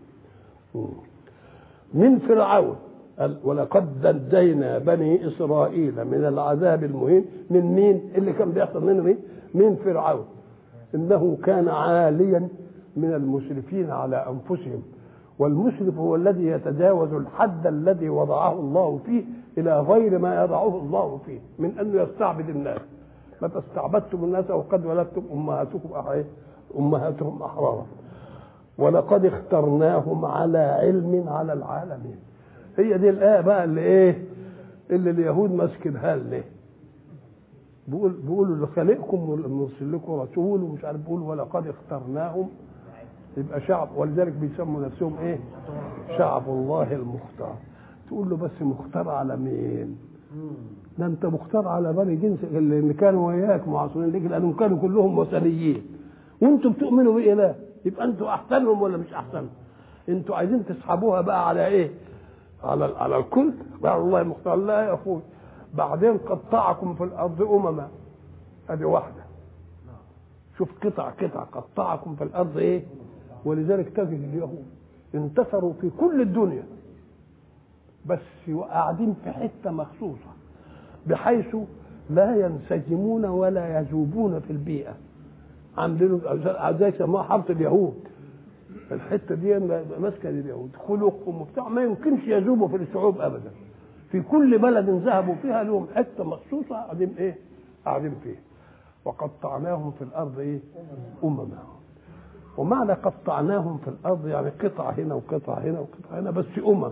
من فرعون ولقد نجينا بني إسرائيل من العذاب المهين. من مين اللي كان بيحصل منه؟ مين؟ من فرعون، إنه كان عاليا من المسرفين على أنفسهم، والمسرف هو الذي يتجاوز الحد الذي وضعه الله فيه إلى غير ما يضعه الله فيه من أنه يستعبد الناس. متى استعبدتم الناس وقد ولدتم أمهاتهم أحرارا. ولقد اخترناهم على علم على العالمين. هي دي الآية بقى اللي إيه اللي اليهود ماسكينها ليه. بيقولوا اللي خلقكم ومرسل لكم رسول ومش عارف، بيقول ولقد اخترناهم، يبقى شعب، ولذلك بيسموا نفسهم ايه؟ شعب الله المختار. تقول له بس مختار على مين؟ ده انت مختار على بني جنس اللي كانوا وياك معاصرين ليك، لانهم كانوا كلهم وثنيين وانتم بتؤمنوا باله، يبقى انتوا احسنهم ولا مش احسنهم؟ انتوا عايزين تسحبوها بقى على ايه؟ على الكل. بقى الله المختار. لا يا اخوي، بعدين قطعكم في الارض امما، ادي واحده. شوف قطع قطعكم في الارض ايه. ولذلك تجد اليهود انتصروا في كل الدنيا، بس قاعدين في حته مخصوصه بحيث لا ينسجمون ولا يذوبون في البيئه. عاملين زي سموها حاره اليهود. الحته دي ماسكه اليهود، خلقهم وبتاع ما يمكنش يذوبوا في الشعوب ابدا. في كل بلد ذهبوا فيها لهم حته مخصوصه قاعدين ايه؟ قاعدين فيها. وقطعناهم في الارض ايه؟ امما. ومعنى قطعناهم في الارض يعني قطعه هنا وقطعه هنا وقطعه هنا، بس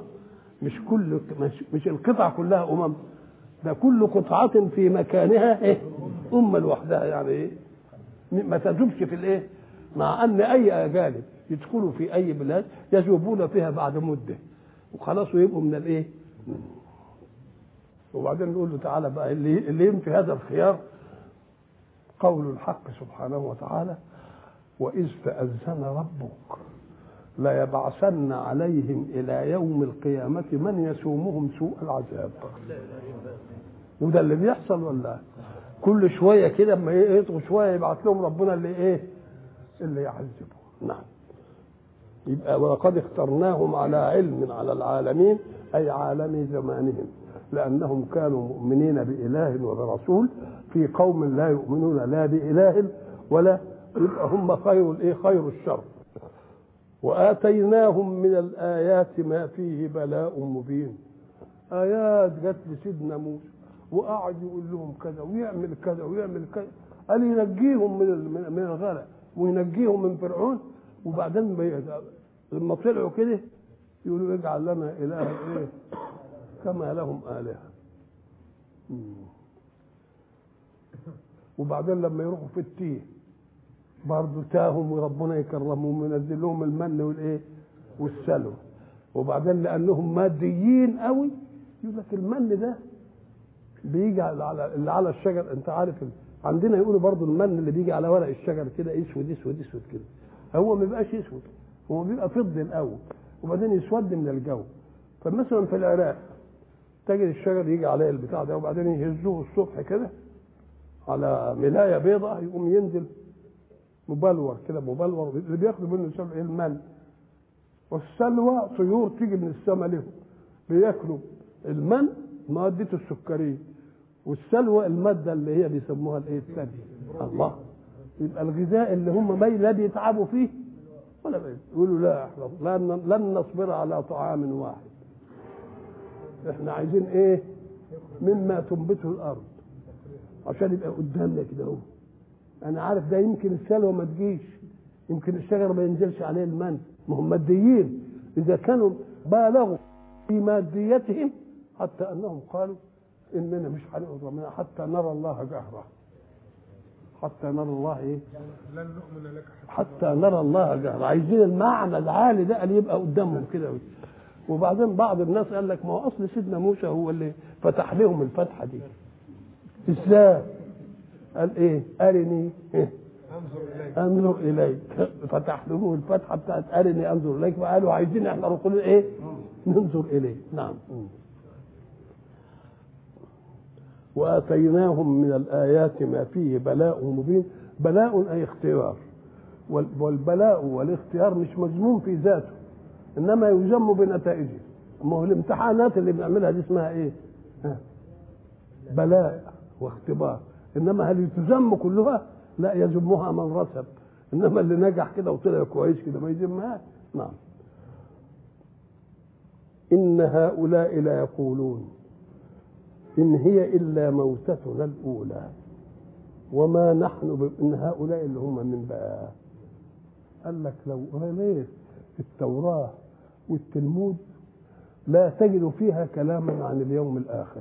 مش القطعه كلها امم، ده كل قطعه في مكانها ايه؟ امه لوحدها. يعني ايه؟ ما تذوبش في الايه؟ مع ان اي اجانب يدخلوا في اي بلاد يذوبون فيها بعد مده وخلاص ويبقوا من الايه؟ وبعدين نقول له تعالى بقى اللي ينفي هذا الخيار قول الحق سبحانه وتعالى: وإذ تأذن ربك ليبعثن عليهم إلى يوم القيامة من يسومهم سوء العذاب. وده اللي بيحصل ولا كل شوية كده اما يطغوا شوية يبعث لهم ربنا اللي يعذبهم. نعم. يبقى ولقد اخترناهم على علم على العالمين، أي عالم زمانهم، لأنهم كانوا مؤمنين بإله وبرسول في قوم لا يؤمنون لا بإله ولا، يبقى هم خير الشر. وآتيناهم من الآيات ما فيه بلاء مبين. آيات جت لسيدنا موسى وقعد يقول لهم كذا ويعمل كذا ويعمل كذا، قال ينجيهم من الغرق وينجيهم من فرعون. وبعدين لما طلعوا كده يقولوا اجعل لنا إله ايه كما لهم آلهة. وبعدين لما يروحوا في التيه برضه تاهم وربنا يكرمهم وينزل لهم المن والايه والسلوى. وبعدين لانهم ماديين قوي يقول لك المن ده بيجي على الشجر. انت عارف عندنا يقولوا برضه المن اللي بيجي على ورق الشجر كده اسود اسود اسود كده، هو ما بيبقاش اسود، هو بيبقى فضي الاول وبعدين يسود من الجو. فمثلا في العراق تجد الشجر يجي عليه البتاع ده وبعدين يهزوه الصبح كده على ملايه بيضاء يقوم ينزل مبلور كده، مبلور اللي بياخدوا منه المن. والسلوى طيور تيجي من السماء لهم بياكلوا المن مادته السكريه، والسلوى الماده اللي هي بيسموها الايه الثانيه. الله، يبقى الغذاء اللي هم لا بيتعبوا فيه ولا يقولوا لا احنا لن نصبر على طعام واحد، احنا عايزين ايه مما تنبته الارض عشان يبقى قدامنا كده اهو. انا عارف ده يمكن السلوى ما تجيش، يمكن الشجر ما ينزلش عليه المن، ما هم ماديين. اذا كانوا بالغوا في ماديتهم حتى انهم قالوا اننا مش هنقدر منها حتى نرى الله جهرة، حتى نرى الله ايه لن نؤمن لك حتى نرى الله جهرة. عايزين المعنى العالي ده اللي يبقى قدامهم كده. وبعدين بعض الناس قال لك ما هو اصل سيدنا موسى هو اللي فتح لهم الفتحه دي. ازاي؟ قال ايه؟ ارني إيه؟ انظر اليك. فتح لهم الفتحه بتاعت ارني انظر اليك، فقالوا عايزين احنا نقول ايه؟ ننظر اليه. نعم. واتيناهم من الايات ما فيه بلاء مبين. بلاء اي اختيار، والبلاء والاختيار مش مذموم في ذاته، انما يذم بنتائجه. ما هو الامتحانات اللي بنعملها دي اسمها ايه؟ بلاء واختبار. انما هل تذم كلها؟ لا، يذمها من رسب، انما اللي نجح كده وطلع كويس كده ما يذمهاش. نعم. ان هؤلاء لا يقولون ان هي الا موتتنا الاولى وما نحن ان هؤلاء اللي هم من بقى. قال لك لو قريت التوراه والتلمود لا تجد فيها كلاما عن اليوم الاخر،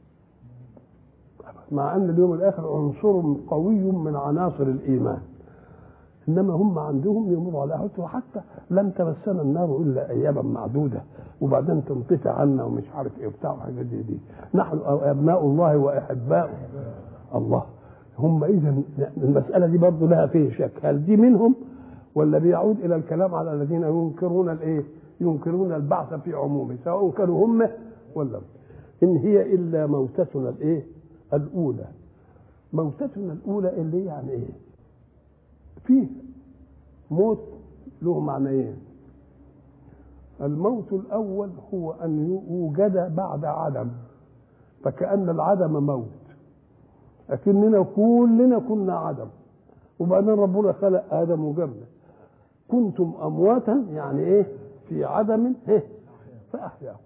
مع ان اليوم الاخر عنصر قوي من عناصر الايمان، انما هم عندهم يمر على احد. وحتى لن تمسنا النار الا اياما معدوده وبعدين تنطفئ عنا ومش عارف ايه بتاع وحاجات دي. نحن ابناء الله واحباؤه. الله. هم اذا المساله دي برضه لها فيه شك، هل دي منهم ولا بيعود الى الكلام على الذين ينكرون الايه؟ ينكرون البعث في عمومه، سواء كانوا هم ولا. ان هي الا موتتنا الايه؟ الاولى. موتتنا الاولى اللي يعني ايه؟ فيه موت له معنيين. الموت الاول هو ان يوجد بعد عدم، فكأن العدم موت، لكننا كلنا كنا عدم وبعدين ربنا خلق ادم وجبنا. كنتم امواتا يعني ايه؟ في عدم فاحياكم.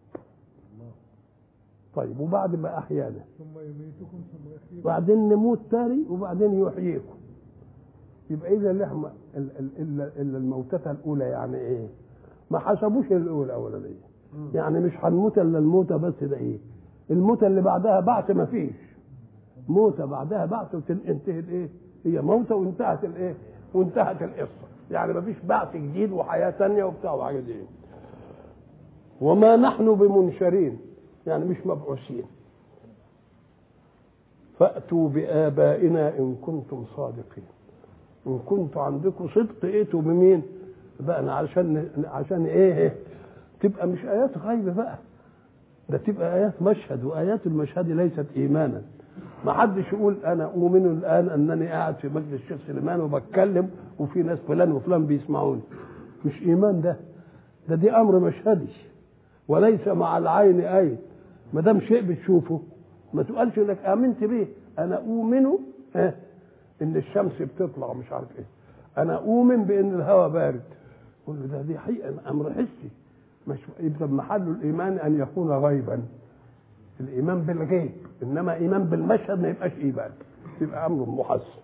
طيب وبعد ما احيانا ثم يميتكم ثم يحييكم بعدين نموت تاني وبعدين يحييكم. يبقى اذا لهم الا الموتة الاولى يعني ايه؟ ما حسبوش الاولانيه، يعني مش هنموت الا الموتة بس. ده ايه؟ الموتة اللي بعدها بعث ما فيش. موتة بعدها بعث وتنتهي الايه؟ هي موتة وانتهت الايه؟ وانتهت القصه. يعني ما فيش بعث جديد وحياه ثانيه وبتاع وحاجه دي. وما نحن بمنشرين يعني مش مبعوثين. فأتوا بآبائنا إن كنتم صادقين. إن كنتم عندكم صدق ائتوا بمين؟ بقى عشان إيه؟ تبقى مش آيات غيب بقى، ده تبقى آيات مشهد، وآيات المشهد ليست إيمانا. ما حدش يقول أنا أؤمن الآن أنني قاعد في مجلس الشيخ سليمان وبتكلم وفي ناس فلان وفلان بيسمعوني. مش إيمان ده دي أمر مشهدي وليس مع العين آية. ما دام شيء بتشوفه ما تقولش انك امنت بيه. انا اؤمن ان الشمس بتطلع مش عارف ايه، انا اؤمن بان الهواء بارد. قول له دي حقيقه امر حسي. مش يبقى محل الايمان ان يكون غيبا، الايمان بالغيب. انما ايمان بالمشهد ما يبقاش ايمان، يبقى امر محسن.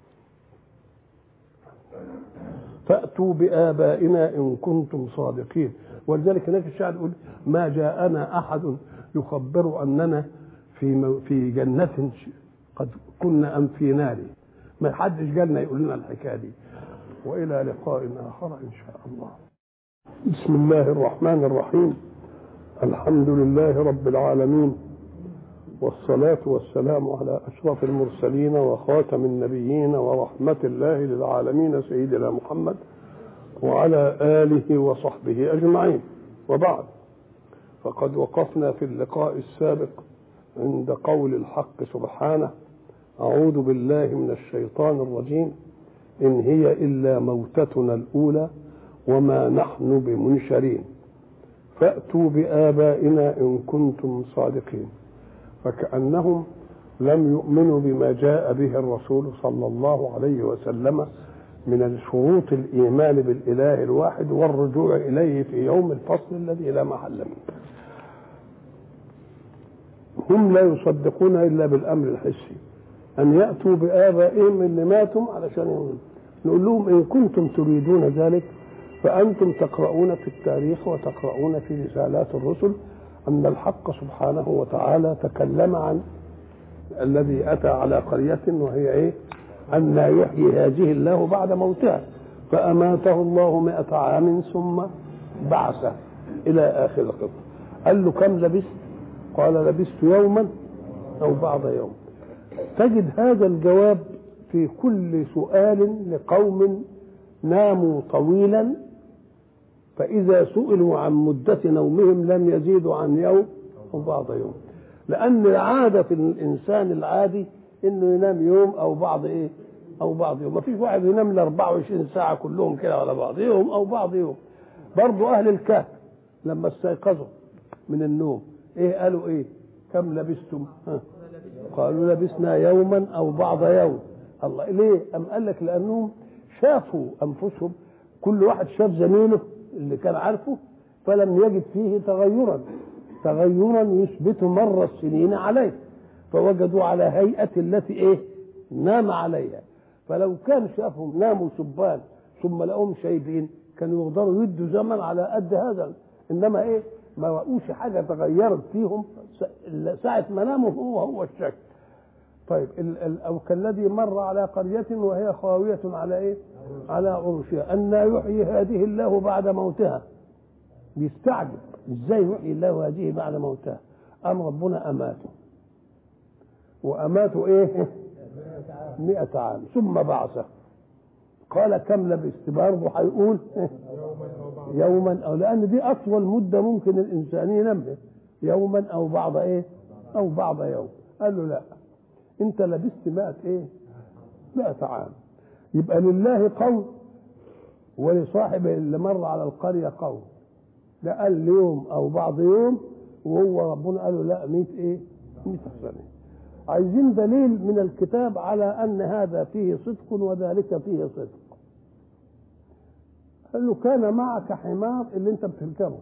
فأتوا بآبائنا إن كنتم صادقين. ولذلك هناك الشاعر يقول ما جاءنا أحد يخبر أننا في جنة قد كنا أم في نار. ما حدش جالنا يقول لنا الحكاية دي. وإلى لقاء آخر إن شاء الله. بسم الله الرحمن الرحيم. الحمد لله رب العالمين، والصلاة والسلام على أشرف المرسلين وخاتم النبيين ورحمة الله للعالمين سيدنا محمد وعلى آله وصحبه أجمعين. وبعد، فقد وقفنا في اللقاء السابق عند قول الحق سبحانه أعوذ بالله من الشيطان الرجيم إن هي إلا موتتنا الأولى وما نحن بمنشرين فأتوا بآبائنا إن كنتم صادقين. فكأنهم لم يؤمنوا بما جاء به الرسول صلى الله عليه وسلم من شروط الإيمان بالإله الواحد والرجوع إليه في يوم الفصل الذي لا محل منه. هم لا يصدقون إلا بالأمر الحسي، أن يأتوا بآبائهم اللي ماتوا علشان يؤمنوا. نقول لهم إن كنتم تريدون ذلك فأنتم تقرؤون في التاريخ وتقرؤون في رسالات الرسل أن الحق سبحانه وتعالى تكلم عن الذي أتى على قرية وهي إيه؟ أن يحيي هذه الله بعد موتها، فأماته الله 100 عام ثم بعثه إلى آخر القصة. قال له كم لبثت؟ قال لبثت يوما أو بعض يوم. تجد هذا الجواب في كل سؤال لقوم ناموا طويلا فإذا سئلوا عن مدة نومهم لم يزيدوا عن يوم أو بعض يوم، لأن العادة في الإنسان العادي إنه ينام يوم أو بعض إيه أو بعض يوم. ما فيش واحد ينام ل 24 ساعة كلهم كده على بعض يوم أو بعض يوم. برضو أهل الكهف لما استيقظوا من النوم إيه قالوا إيه؟ كم لبستم؟ قالوا لبسنا يوما أو بعض يوم. الله ليه؟ أم قال لك لأنهم شافوا أنفسهم، كل واحد شاف زميله اللي كان عارفه فلم يجد فيه تغيرا يثبت مر السنين عليه، فوجدوا على هيئة التي ايه نام عليها. فلو كان شافهم ناموا شبان ثم لقوهم شايبين كانوا يقدروا يدوا زمن على قد هذا، انما ايه ما رأوش حاجة تغيرت فيهم ساعة ما ناموا هو الشكل. طيب أو كالذي مر على قرية وهي خاوية على ايه على عروشها أن يحيي هذه الله بعد موتها. بيستعجب ازاي يحيي الله هذه بعد موتها؟ أم ربنا أماته وأماته ايه 100 عام ثم بعثه. قال كم لبست؟ برضه هيقول يوما أو، لأن دي أطول مدة ممكن الإنسان ينامها، يوما أو بعض ايه أو بعض يوم. قال له لا، انت لبست 100 عام. يبقى لله قول ولصاحبه اللي مر على القرية قول. ده قال يوم او بعض يوم وهو ربنا قال له لا 100 سنة. عايزين دليل من الكتاب على ان هذا فيه صدق وذلك فيه صدق. قال له كان معك حمار اللي انت بتركبه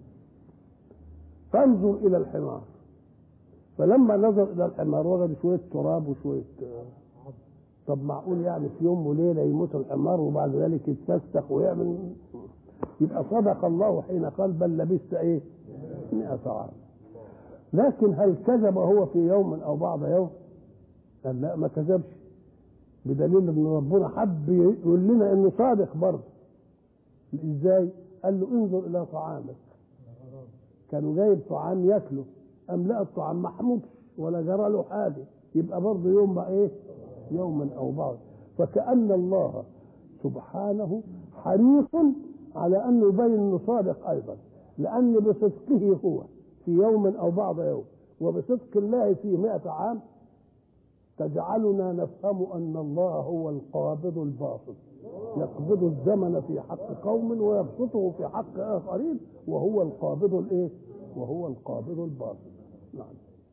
فانظر الى الحمار، فلما نظر الى الحمار وجد شويه تراب وشويه. طب معقول يعني في يوم وليله يموت الحمار وبعد ذلك يتفسخ ويعمل؟ يبقى صدق الله حين قال بل لبست 100 عام. لكن هل كذب هو في يوم او بعض يوم؟ قال لا ما كذبش، بدليل ان ربنا حب يقول لنا انه صادق برضه. ازاي؟ قال له انظر الى طعامك. كانوا جايب طعام ياكله أم لا الطعام محمود ولا جرى له حاجة، يبقى برضه يوم ما يوما أو بعض. فكأن الله سبحانه حريص على أن يبين أنه صادق أيضا، لأن بصدقه هو في يوم أو بعض يوم وبصدق الله في 100 عام تجعلنا نفهم أن الله هو القابض الباسط، يقبض الزمن في حق قوم ويبسطه في حق آخرين، وهو القابض وهو القابض الباسط. نعم.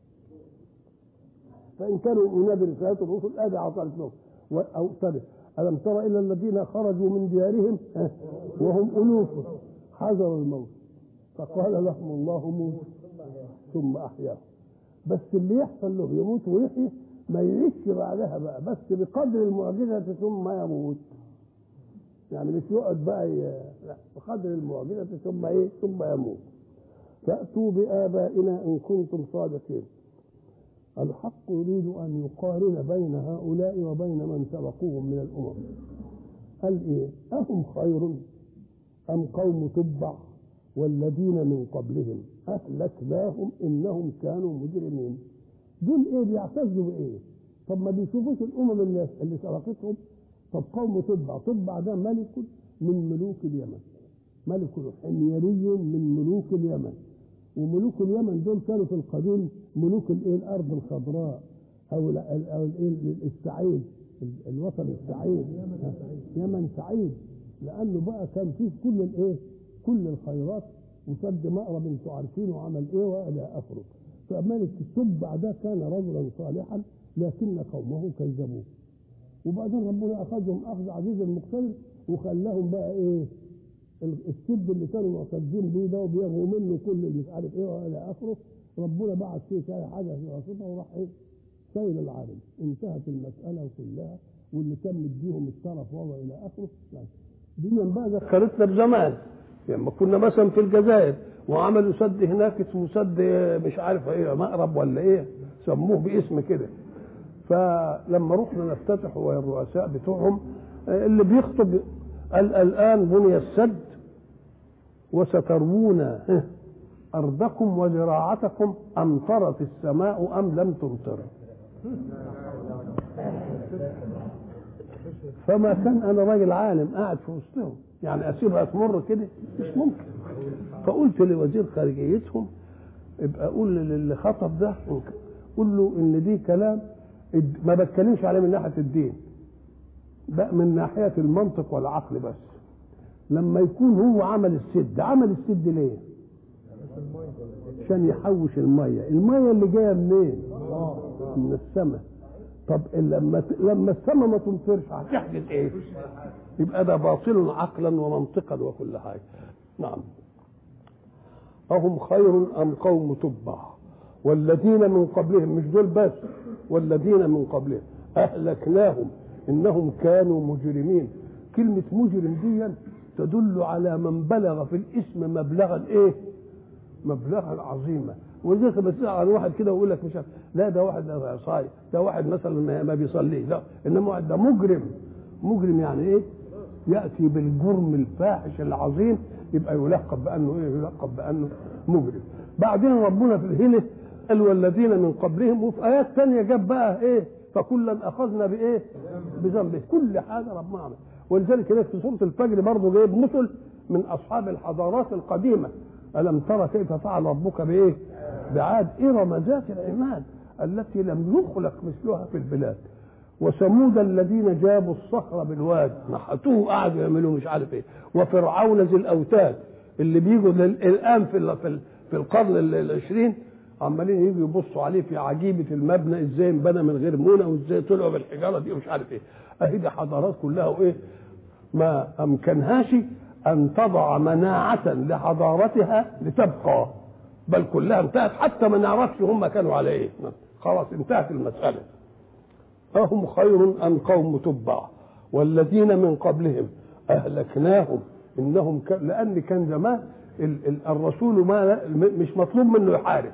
فإن كانوا يؤمنون برسالة الرسل آدي عطلت لهم أو ترى ألم تر إلى الذين خرجوا من ديارهم وهم ألوف حذروا الموت فقال لهم الله موت ثم أحياهم. بس اللي يحصل له يموت ويحيي ما يعيش بعدها بقى، بس بقدر المعجزة ثم يموت. يعني مش يقعد بقى لا، بقدر المعجزة ثم يموت. فأتوا بآبائنا إن كنتم صادقين. الحق يريد أن يقارن بين هؤلاء وبين من سبقوهم من الأمم. قال أهم خير أم قوم تبع والذين من قبلهم أهلكناهم إنهم كانوا مجرمين. دول بيعتزوا بإيه؟ طب ما بيشوفوش الأمم اللي سبقتهم. طب قوم تبع ده ملك من ملوك اليمن، ملك حميري من ملوك اليمن. وملوك اليمن دول كانوا في القديم ملوك الارض الخضراء او السعيد، الوطن السعيد، يمن سعيد، لانه بقى كان فيه كل الخيرات وسد مأرب انتوا عارفينه وعمل والى اخره. فملك التبع ده كان رجلا صالحا لكن قومه كذبوه، وبعدين ربنا اخذهم اخذ عزيز المقتدر وخلاهم بقى السد اللي كانوا معتزين بيه ده وبيغوا منه كل اللي مش عارف والى اخره. ربنا بعت فيه حاجه في واسطه وراح سيل العالم، انتهت المساله كلها، واللي كان مديهم الشرف والى اخره. دي بقى ذكرتنا بزمان لما كنا مثلا في الجزائر وعملوا سد هناك اسمه سد مش عارف مأرب ولا سموه باسم كده. فلما رحنا نفتتح والرؤساء بتوعهم اللي بيخطب قال الآن بني السد وسترون أرضكم وزراعتكم أمطرت السماء أم لم تمطر. فما كان انا راجل عالم قاعد في وسطهم يعني اسيبها تمر كده مش ممكن. فقلت لوزير خارجيتهم ابقى اقول للي خطب ده قول له ان دي كلام ما بتكلمش عليه من ناحيه الدين بقى من ناحيه المنطق والعقل بس. لما يكون هو عمل السد ليه؟ عشان يحوش الميه اللي جايه منين؟ من السماء. طب لما السماء ما تمطرش هتحدث ايه؟ يبقى ده باطل عقلا ومنطقا وكل حاجه. نعم. أهم خير أم قوم تبع والذين من قبلهم، مش دول بس، والذين من قبلهم أهلكناهم إنهم كانوا مجرمين. كلمة مجرم دي تدل على من بلغ في الاسم مبلغا ايه؟ مبلغا عظيما. ولذلك بتسمع عن واحد كده ويقول لك مش عارف لا ده واحد صايم، ده واحد مثلا ما بيصليش، لا انما واحد ده مجرم يعني ايه؟ ياتي بالجرم الفاحش العظيم يبقى يلقب بانه ايه؟ يلقب بانه مجرم. بعدين ربنا في الهله قال والذين من قبلهم، وفي ايات ثانيه جاب بقى ايه؟ فكلا اخذنا بايه؟ بذنبه. كل حاجه ربنا عمل. ولذلك هناك في سوره الفجر برضه جايب مثل من اصحاب الحضارات القديمه. الم ترى كيف فعل ربك بايه؟ بعاد ارم ذات العماد التي لم يخلق مثلها في البلاد. وثمود الذين جابوا الصخر بالواد نحتوه قعدوا يعملوا مش عارف ايه. وفرعون ذي الاوتاد اللي بيجوا الان في القرن العشرين عمالين يجوا يبصوا عليه في عجيبه المبنى ازاي انبنى من غير مونه وازاي طلعوا بالحجاره دي ومش عارف ايه. اهي دي حضارات كلها وايه؟ ما امكنهاش ان تضع مناعه لحضارتها لتبقى، بل كلها انتهت حتى ما نعرفش هم كانوا على ايه. خلاص انتهت المساله. أهم خير أم قوم تبع والذين من قبلهم أهلكناهم إنهم لأن كان زمان الرسول مش مطلوب منه يحارب،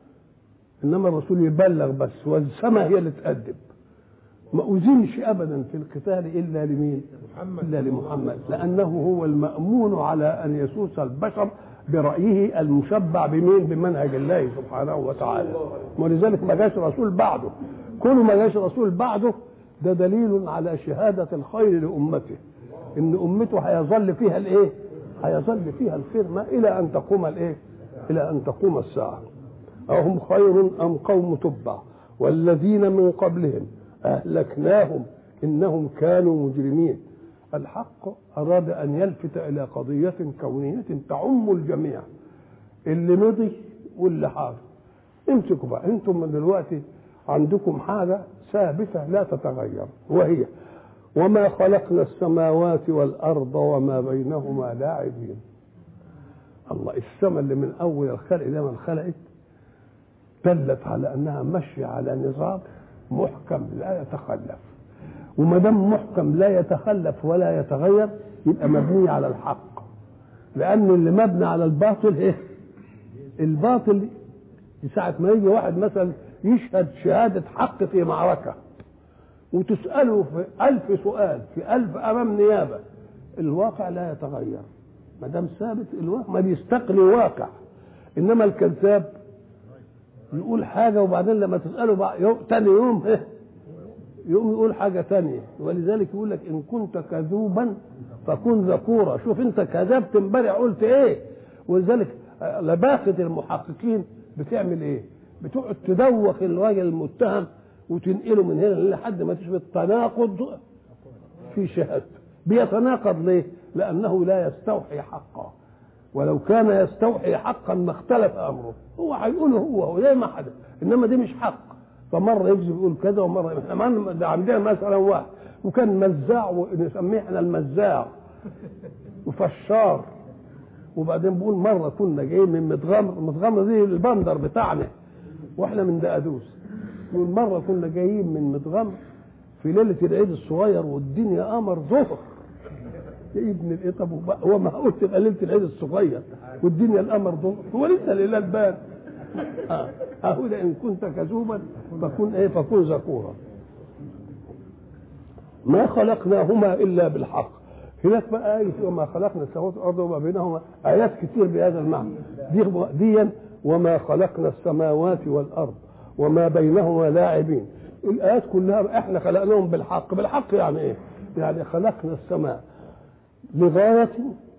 إنما الرسول يبلغ بس، والسماء هي اللي تأدب. ما أذنش أبدا في القتال إلا لمين؟ إلا لمحمد، لأنه هو المأمون على أن يسوس البشر برأيه المشبع بمين؟ بمنهج الله سبحانه وتعالى. ولذلك ما جاش رسول بعده. كل ما جاش رسول بعده ده دليل على شهادة الخير لأمته، إن أمته هيظل فيها الإيه؟ هيظل فيها الخير ما إلى أن تقوم الإيه؟ إلى أن تقوم الساعة. أهم خير أم قوم تبع والذين من قبلهم أهلكناهم إنهم كانوا مجرمين. الحق أراد أن يلفت إلى قضية كونية تعم الجميع، اللي مضي واللي حاضر. امسكوا بقى انتم من دلوقتي عندكم حاجة ثابتة لا تتغير، وهي وما خلقنا السماوات والأرض وما بينهما لاعبين. الله، السماء اللي من أول الخلق ده من خلقت دلت على أنها ماشية على نظام محكم لا يتخلف، وما دام محكم لا يتخلف ولا يتغير يبقى مبني على الحق. لأن اللي مبني على الباطل إيه؟ الباطل ساعة ما يجي واحد مثلا يشهد شهادة حق في معركة وتسأله في 1000 سؤال في 1000 أمام نيابة، الواقع لا يتغير ما دام ثابت. الواقع ما بيستقلي واقع. إنما الكذاب يقول حاجة وبعدين لما تسأله تاني يوم يقوم يقول حاجة تانية. ولذلك يقول لك إن كنت كذوبا فكن ذكورا. شوف أنت كذبت امبارح قلت إيه. ولذلك لباقة المحققين بتعمل إيه؟ بتقعد تدوخ الراجل المتهم وتنقله من هنا لحد ما تشبه التناقض في شهادته. بيتناقض ليه؟ لأنه لا يستوحي حقا، ولو كان يستوحي حقا ما اختلف أمره. هو هيقوله هو زي ما حدث، إنما دي مش حق. فمرة يكذب يقول كذا ومرة احنا عندنا مثلا واحد وكان مزاع ونسميه احنا المزاع وفشار. وبعدين بقول مرة كنا جايين من متغمر دي البندر بتاعنا واحنا من دقدوس. يقول مرة كنا جايين من متغمر في ليلة العيد الصغير والدنيا قمر ظهر. يا ابن الايه، طب هو ما قلت تبقى ليلة العيد الصغير والدنيا القمر ظهر؟ هو لسه الهلال بان. أقول إن كنت كذوبا فكن إيه؟ فكن ذكورا. ما خلقناهما إلا بالحق. هناك بقى آية وما خلقنا السماوات والأرض وما بينهما، آيات كتير بهذا المعنى. ديا وما خلقنا السماوات والأرض وما بينهما لاعبين. الآيات كلها إحنا خلقناهم بالحق. بالحق يعني إيه؟ يعني خلقنا السماء لغاية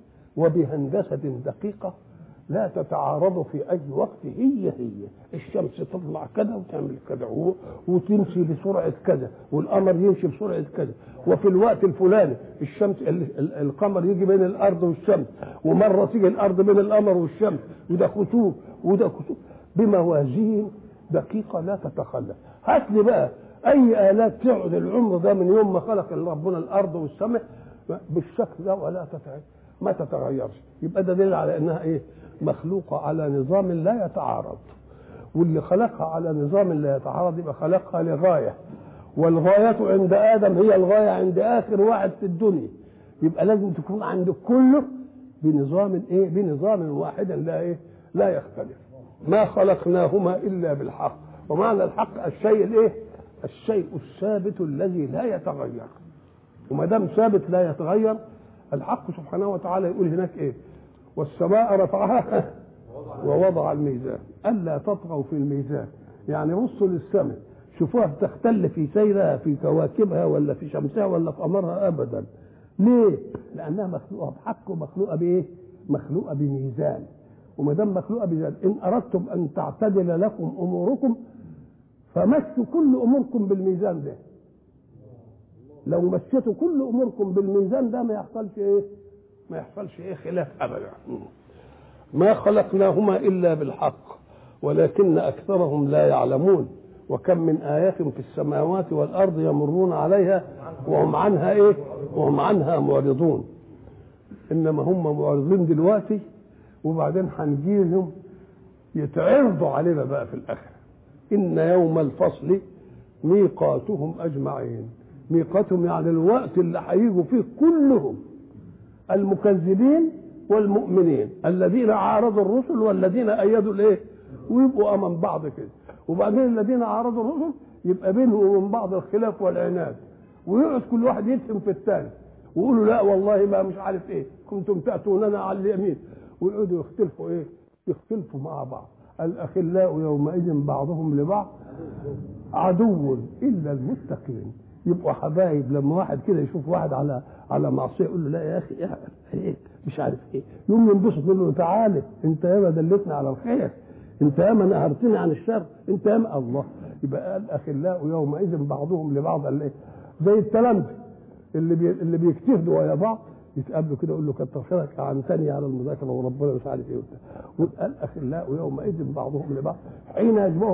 وبهندسة دقيقة لا تتعارض في أي وقت. هي الشمس تطلع كذا وتعمل كذا وتمشي بسرعة كذا والقمر يمشي بسرعة كذا، وفي الوقت الفلاني الشمس القمر يجي بين الأرض والشمس، ومرة تيجي الأرض بين القمر والشمس، وده خسوف وده خسوف بموازين دقيقة لا تتخلف. هات لي بقى أي آلات تقعد العمر ده من يوم ما خلق ربنا الأرض والسماء بالشكل ده ولا ما تتغيرش. يبقى ده دليل على انها ايه؟ مخلوقه على نظام لا يتعارض. واللي خلقها على نظام لا يتعارض يبقى خلقها لغايه، والغايه عند ادم هي الغايه عند اخر واحد في الدنيا. يبقى لازم تكون عند كله بنظام ايه؟ بنظام واحد لا يختلف. ما خلقناهما الا بالحق. ومعنى الحق الشيء الايه؟ الشيء الثابت الذي لا يتغير. وما دام ثابت لا يتغير، الحق سبحانه وتعالى يقول هناك ايه؟ والسماء رفعها ووضع الميزان الا تطغوا في الميزان. يعني بصوا للسماء شوفوها بتختل في سيرها في كواكبها ولا في شمسها ولا في قمرها ابدا. ليه؟ لانها مخلوقه بحق ومخلوقه بايه؟ مخلوقه بميزان. وما دام مخلوقه بميزان، ان اردتم ان تعتدل لكم اموركم فمشوا كل اموركم بالميزان ده. لو مشيتوا كل اموركم بالميزان ده ما يحصلش ايه خلاف ابدا. ما خلقناهما الا بالحق ولكن اكثرهم لا يعلمون. وكم من آيات في السماوات والارض يمرون عليها وهم عنها معرضون. انما هم معرضين دلوقتي، وبعدين هنجيهم يتعرضوا علينا بقى في الاخره. ان يوم الفصل ميقاتهم اجمعين. ميقاتهم يعني الوقت اللي هيجوا فيه كلهم، المكذبين والمؤمنين، الذين عارضوا الرسل والذين ايدوا الايه، ويبقوا امام بعض كده. وبعدين الذين عارضوا الرسل يبقى بينهم وبين بعض الخلاف والعناد، ويقعد كل واحد يفهم في الثاني ويقولوا لا والله ما مش عارف ايه كنتم تاتوننا على اليمين، ويقعدوا يختلفوا مع بعض. الاخلاء يومئذ بعضهم لبعض عدو الا المتقين. يبقوا حبايب. لما واحد كده يشوف واحد على معصيه يقول له لا يا اخي ايه مش عارف ايه، يقوم ينبسط يقول له تعالى انت ياما دلتنا على الخير، انت ياما نهرتني عن الشر، انت ياما الله. يبقى الاخلاء يومئذ بعضهم لبعض زي التلامذه اللي بيجتهدوا ويا بعض يتقابلوا كده يقول له كتر خيرك عن ثانيه على المذاكره وربنا مش عارف ايه وبتاع. الاخلاء يومئذ بعضهم لبعض حين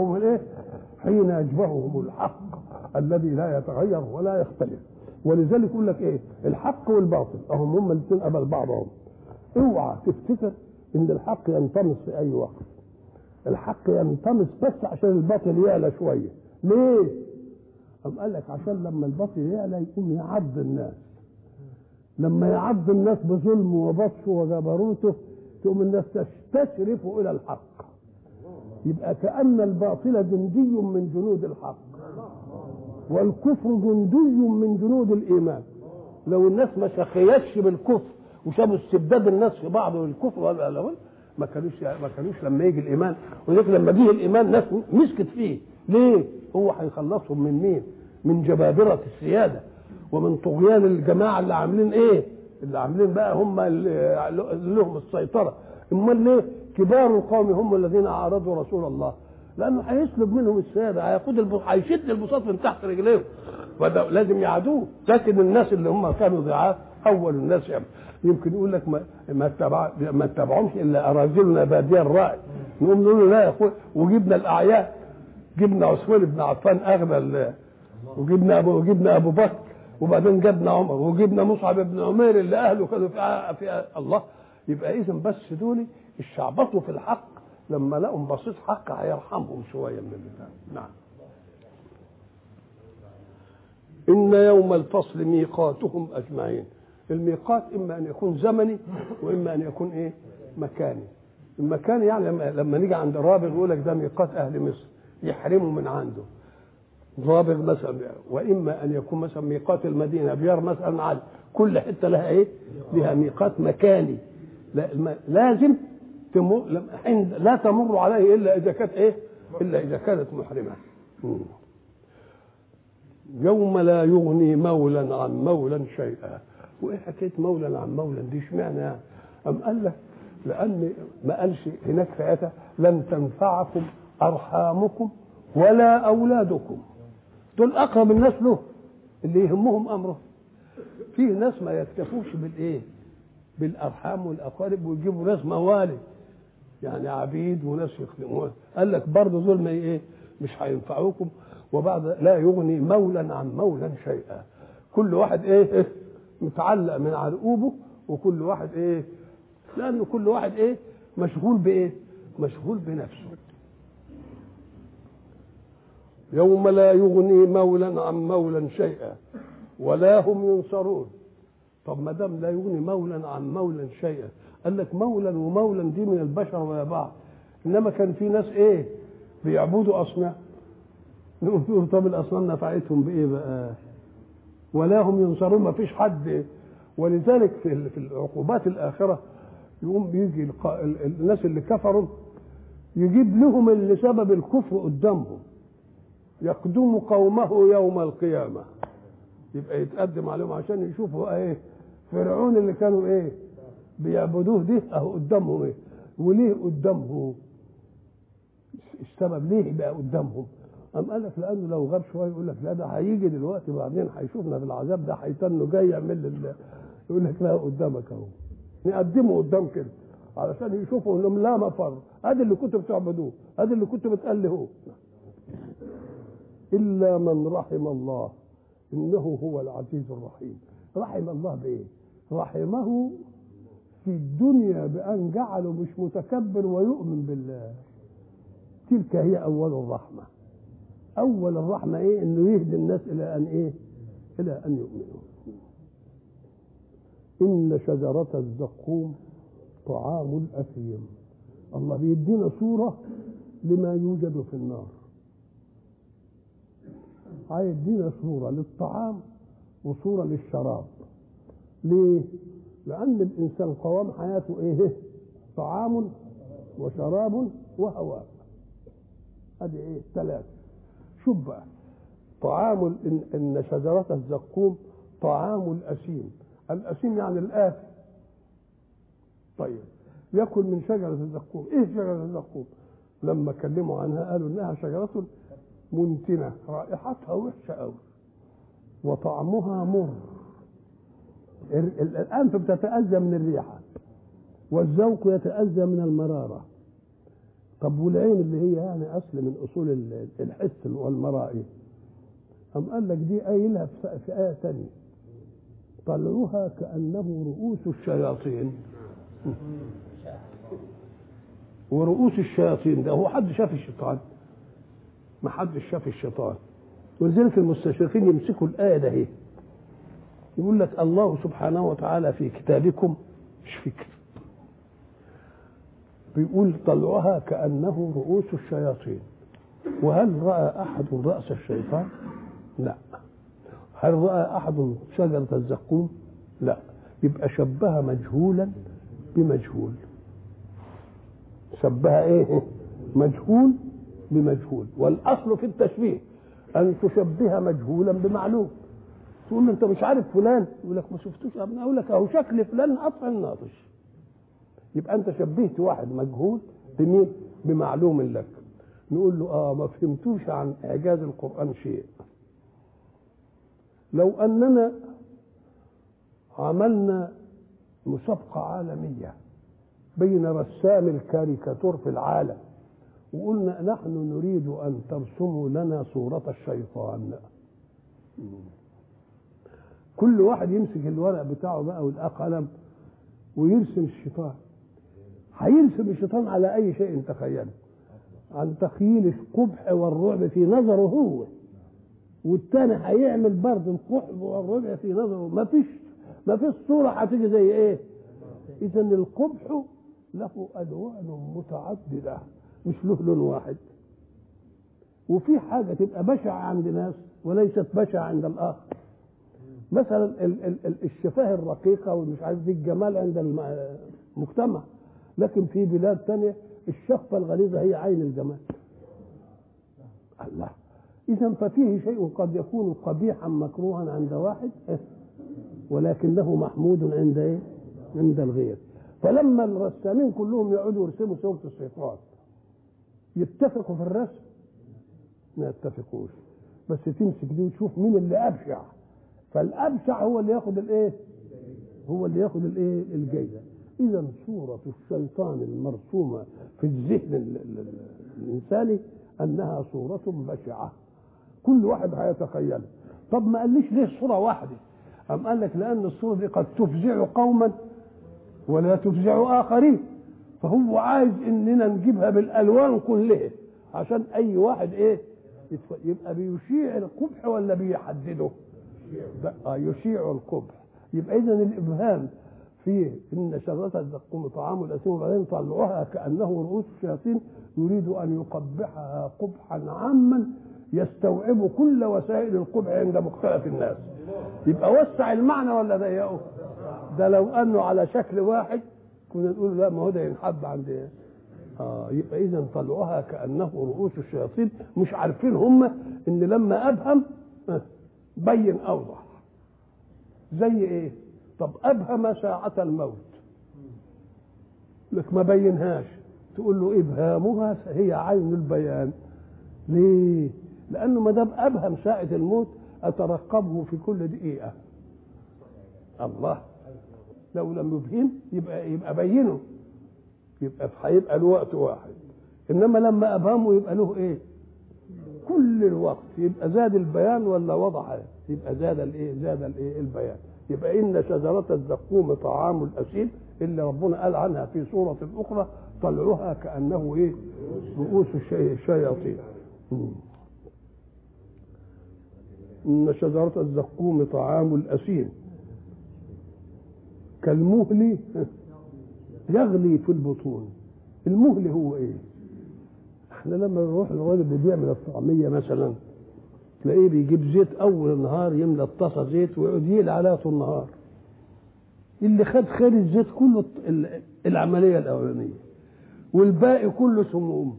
يجبههم الحق الذي لا يتغير ولا يختلف. ولذلك يقول لك ايه؟ الحق والباطل هم الاثنين قبل بعضهم. اوعى تفتكر ان الحق ينطمس في اي وقت. الحق ينطمس بس عشان الباطل يعلى شويه. ليه؟ قال لك عشان لما الباطل يعلى يقوم يعض الناس. لما يعض الناس بظلمه وبطشه وجبروته تقوم الناس تستشرف الى الحق. يبقى كأن الباطل جندي من جنود الحق، والكفر جندي من جنود الإيمان. لو الناس ما شخيتش بالكفر وشابوا استبداد الناس في بعض والكفر والألوان ما كانوش لما يجي الإيمان. ولذلك لما جه الإيمان ناس مسكت فيه. ليه؟ هو هيخلصهم من مين؟ من جبابرة السيادة ومن طغيان الجماعة اللي عاملين ايه؟ اللي عاملين بقى هم اللي لهم السيطرة. امال ليه؟ كبار القوم هم الذين عارضوا رسول الله، لانه هيسلب منهم السياده، هيشد البساط من تحت رجليهم، فده لازم يعادوه. لكن الناس اللي هم كانوا ضعاف اول الناس يمكن يقول لك ما اتبعهمش الا اراذلنا بادية الراي. نقوم نقول له لا يا اخويا، وجبنا الاعيان، جبنا عثمان بن عفان اغنى، وجبنا ابو بكر، وبعدين جبنا عمر، وجبنا مصعب بن عمير اللي اهله كانوا في الله. يبقى اذا بس دول الشعبطوا في الحق لما لقوا بسيط حق هيرحمهم شويه من البتاع. نعم. ان يوم الفصل ميقاتهم اجمعين. الميقات اما ان يكون زمني واما ان يكون ايه؟ مكاني. المكاني يعني لما نيجي عند رابغ يقول لك ده ميقات اهل مصر يحرموا من عنده رابغ مثلا، واما ان يكون مثلا ميقات المدينه بيار مثلا عاد. كل حته لها ايه؟ لها ميقات مكاني. لازم لا تمر عليه الا اذا كانت ايه؟ الا اذا كانت محرمه. يوم لا يغني مولا عن مولا شيئا. وايه حكايه مولا عن مولا دي اشمعنى يعني؟ ام قال لك لان ما قالش هناك في آية لن تنفعكم ارحامكم ولا اولادكم، دول اقرب الناس له اللي يهمهم امره. في ناس ما يكتفوش بالايه؟ بالارحام والاقارب، ويجيبوا ناس موالي يعني عبيد وناس يخدموها. قال لك برضه دول ما ايه؟ مش هينفعوكم. وبعد لا يغني مولا عن مولا شيئا، كل واحد ايه؟ متعلق من عرقوبه، وكل واحد ايه؟ لانه كل واحد ايه؟ مشغول بايه؟ مشغول بنفسه. يوم لا يغني مولا عن مولا شيئا ولا هم ينصرون. طب ما دام لا يغني مولا عن مولا شيئا، قال لك مولا ومولا دي من البشر ويا بعض، انما كان في ناس ايه؟ بيعبدوا اصنام. نقول طب الاصنام نفعتهم بايه بقى؟ ولا هم ينصرون، ما فيش حد. ولذلك في العقوبات الاخره يقوم بيجي الناس اللي كفروا يجيب لهم اللي سبب الكفر قدامهم، يقدم قومه يوم القيامه، يبقى يتقدم عليهم عشان يشوفوا ايه؟ فرعون اللي كانوا ايه؟ بيعبدوه دي اهو قدامهم ايه؟ وليه قدامهم؟ السبب ليه بقى قدامهم؟ قام قال لك لانه لو غاب شويه يقول لك لا ده هيجي دلوقتي بعدين هيشوفنا في العذاب ده هيتنه جاي يعمل يقول لك لا قدامك اهو، نقدمه قدام كده علشان يشوفوا انهم لا مفر، ادي اللي كنتوا بتعبدوه، ادي اللي كنتوا بتألهوه. الا من رحم الله انه هو العزيز الرحيم. رحم الله بايه؟ رحمه في الدنيا بان جعله مش متكبر ويؤمن بالله. تلك هي اول الرحمه. اول الرحمه ايه؟ انه يهدي الناس الى ان ايه؟ الى ان يؤمنوا. ان شجره الزقوم طعام الاثيم. الله بيدينا صوره لما يوجد في النار، هيدينا صوره للطعام وصوره للشراب. ليه؟ لان الانسان قوام حياته ايه؟ طعام وشراب وهواء. ادي ايه؟ ثلاثه. شوف بقى، طعام ان شجره الزقوم طعام الاثيم. الاثيم يعني الآثم. طيب ياكل من شجره الزقوم. ايه شجره الزقوم؟ لما كلموا عنها قالوا انها شجره منتنه، رائحتها وحشه قوي وطعمها مر. الانف بتتاذى من الريحه والذوق يتاذى من المراره. طب والعين اللي هي يعني اصل من اصول الحس والمرائي، أم قال لك دي قايلها في آية ثانية طلعوها كأنه رؤوس الشياطين. ورؤوس الشياطين ده هو حد شاف الشيطان؟ ما حد شاف الشيطان. ولذلك المستشرقين يمسكوا الآية ده هي يقول لك الله سبحانه وتعالى في كتابكم، مش فكر، بيقول طلعوها كأنه رؤوس الشياطين. وهل رأى أحد رأس الشيطان؟ لا. هل رأى أحد شجرة الزقوم؟ لا. يبقى شبه مجهولا بمجهول. شبه ايه؟ مجهول بمجهول. والأصل في التشبيه أن تشبه مجهولا بمعلوم. تقول له أنت مش عارف فلان، يقول لك ما شفتوش أبناء، أقول لك أهو شكل فلان قطع الناطش. يبقى أنت شبهت واحد مجهول بمين؟ بمعلوم لك. نقول له ما فهمتوش عن إعجاز القرآن شيء. لو أننا عملنا مسابقة عالمية بين رسام الكاريكاتور في العالم وقلنا نحن نريد أن ترسموا لنا صورة الشيطان، كل واحد يمسك الورق بتاعه بقى والقلم ويرسم الشيطان. هيرسم الشيطان على أي شيء تخيله، عن تخيل القبح والرعب في نظره هو، والتاني هيعمل برضه القبح والرعب في نظره. ما فيش صورة هتيجي زي ايه؟ إذا القبح له ألوان متعددة مش له لون واحد. وفي حاجة تبقى بشعة عند ناس وليست بشعة عند الآخر. مثلا الشفاه الرقيقة والمش عارف دي الجمال عند المجتمع، لكن في بلاد تانية الشفة الغليظة هي عين الجمال. الله، إذا ففيه شيء قد يكون قبيحا مكروها عند واحد ولكنه محمود عند إيه؟ عند الغير. فلما الرسامين كلهم يقعدوا يرسموا صورة الشيطان يتفقوا في الرسم؟ ما يتفقوش، بس تمسك دي وتشوف مين اللي أبشع، فالأبشع هو اللي ياخد الإيه؟ هو اللي ياخد الإيه؟ الجايزة. إذا صورة الشيطان المرسومة في الذهن الإنساني أنها صورة بشعة، كل واحد هيتخيلها. طب ما قاليش ليه صورة واحدة؟ أم قال لك لأن الصورة دي قد تفزع قوما ولا تفزع آخرين، فهو عايز إننا نجيبها بالألوان كلها عشان أي واحد إيه يبقى بيشيع القبح ولا بيحدده؟ يشيع القبح. يبقى إذن الإبهام فيه إن شجرة الزقوم طعام الأثيم وبعدين طلعوها كأنه رؤوس الشياطين، يريد أن يقبحها قبحا عاما يستوعب كل وسائل القبح عند مختلف الناس. يبقى وسع المعنى ولا ضيقه؟ ده لو أنه على شكل واحد كنا نقول لا ما هو ده ينحب عند إيه؟ يبقى إذن طلعوها كأنه رؤوس الشياطين، مش عارفين هم إن لما أبهم بين أوضح. زي إيه؟ طب أبهم ساعة الموت لك ما بينهاش، تقول له إبهامها هي عين البيان. ليه؟ لأنه ما دام أبهم ساعة الموت أترقبه في كل دقيقة. الله لو لم يبهم يبقى بينه، يبقى هيبقى له وقت واحد، إنما لما أبهمه يبقى له إيه؟ كل الوقت. يبقى زاد البيان ولا وضح؟ يبقى زاد الإيه؟ زاد الإيه؟ البيان. يبقى إن شجرة الزقوم طعام الأثيم اللي ربنا قال عنها في سورة أخرى طلعوها كأنه إيه؟ رؤوس الشياطين. إن شجرة الزقوم طعام الأثيم كالمهل يغلي في البطون. المهل هو إيه؟ احنا لما نروح للراجل اللي بيعمل الطعمية مثلا تلاقيه بيجيب زيت أول النهار يملى الطاسة زيت ويقعد يقلي عليها طول النهار. اللي خد خير الزيت كله العملية الأولانية والباقي كله سموم.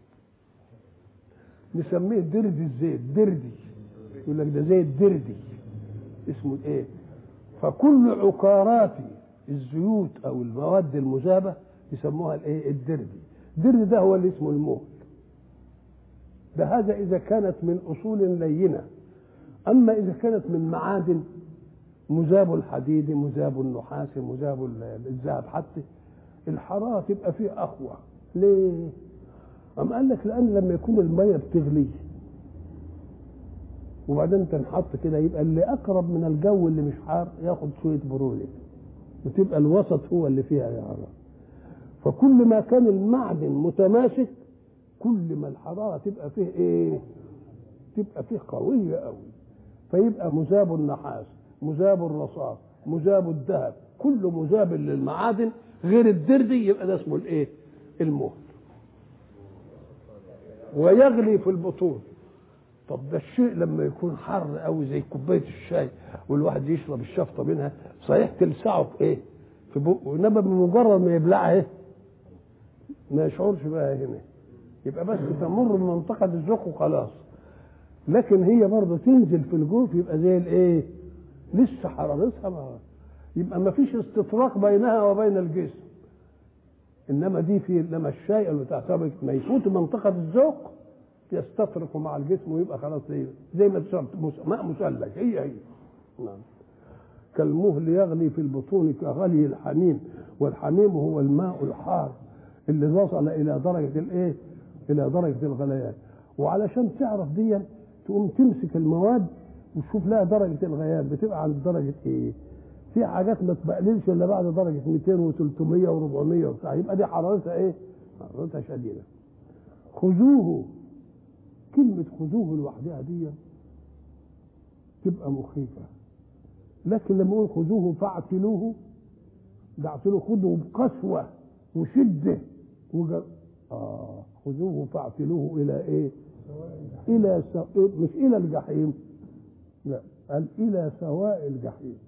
نسميه دردي الزيت، دردي، يقول لك ده زيت دردي اسمه ايه. فكل عقارات الزيوت او المواد المذابه يسموها الايه؟ الدردي. الدردي ده هو اللي اسمه المهل. ده هذا اذا كانت من اصول لينه. اما اذا كانت من معادن مذاب الحديد مذاب النحاس مذاب الذهب حتى الحراره تبقى فيه اقوى. ليه؟ أم قال لك لأن لما يكون المية بتغلي وبعدين تنحط كده يبقى اللي أقرب من الجو اللي مش حار ياخد شوية برودة وتبقى الوسط هو اللي فيها الحرارة. فكل ما كان المعدن متماسك كل ما الحرارة تبقى فيه إيه؟ تبقى فيه قوية قوي. فيبقى مذاب النحاس مذاب الرصاص مذاب الذهب كله مذاب للمعادن غير الدردي يبقى ده اسمه الإيه؟ المهل. ويغلي في البطون. طب ده الشيء لما يكون حر قوي زي كوبايه الشاي والواحد يشرب الشفطه منها صحيح تلسعه في ايه؟ في بقه، انما بمجرد ما يبلعها ايه؟ ما يشعرش بقى هنا، يبقى بس تمر بمنطقه الذوق وخلاص. لكن هي برضه تنزل في الجوف يبقى زي الايه؟ لسه حرارتها ما يبقى ما فيش استطراق بينها وبين الجسم. انما دي في لما الشاي اللي تعتبر ما يفوت منطقه الذوق يستطرق مع الجسم ويبقى خلاص زي ما تشرب ماء مثلج. هي نعم. كالمهل يغلي في البطون كغلي الحميم. والحميم هو الماء الحار اللي وصل الى درجه الايه؟ الى درجه الغليان. وعلشان تعرف دي تقوم تمسك المواد وتشوف لها درجه الغليان بتبقى عند درجه ايه؟ في حاجات ما تبقللش الا بعد درجه 200 و300 و400 وبتاع، يبقى دي حرارتها ايه؟ حرارتها شديده. خذوه، كلمه خذوه لوحدها دي تبقى مخيفه، لكن لما نقول خذوه فاعتلوه ده اعتلوه خذوه بقسوه وشده خذوه فاعتلوه الى ايه؟ الى مش الى الجحيم، لا قال الى سواء الجحيم.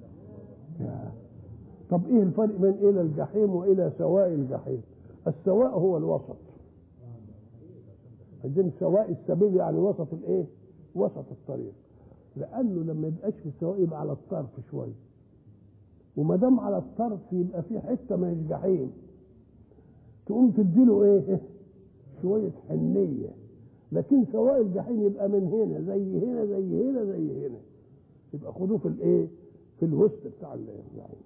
طب ايه الفرق بين الى الجحيم والى سواء الجحيم؟ السواء هو الوسط، عندنا سواء السبيل يعني وسط الايه؟ وسط الطريق، لانه لما يبقاش في السواء يبقى على الطرف شويه، وما دام على الطرف يبقى في حته ما يجحيم، تقوم تديله ايه؟ شويه حنيه. لكن سواء الجحيم يبقى من هنا زي هنا زي هنا زي هنا، يبقى خدوه في الايه؟ في الوسط بتاع الجحيم.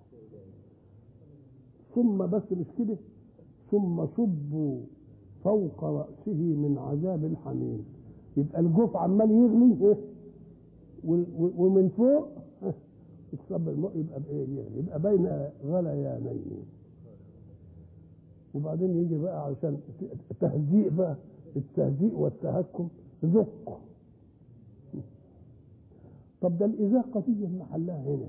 ثم بس مش كده، ثم صبوا فوق رأسه من عذاب الحميم. يبقى الجوف عمال يغلي ومن فوق يتصب الماء، يبقى بايه؟ يبقى بين غليانين. وبعدين يجي بقى عشان تهزيء بقى، التهزيء والتهكم، ذق. طب ده الإذاقة دي محلها هنا،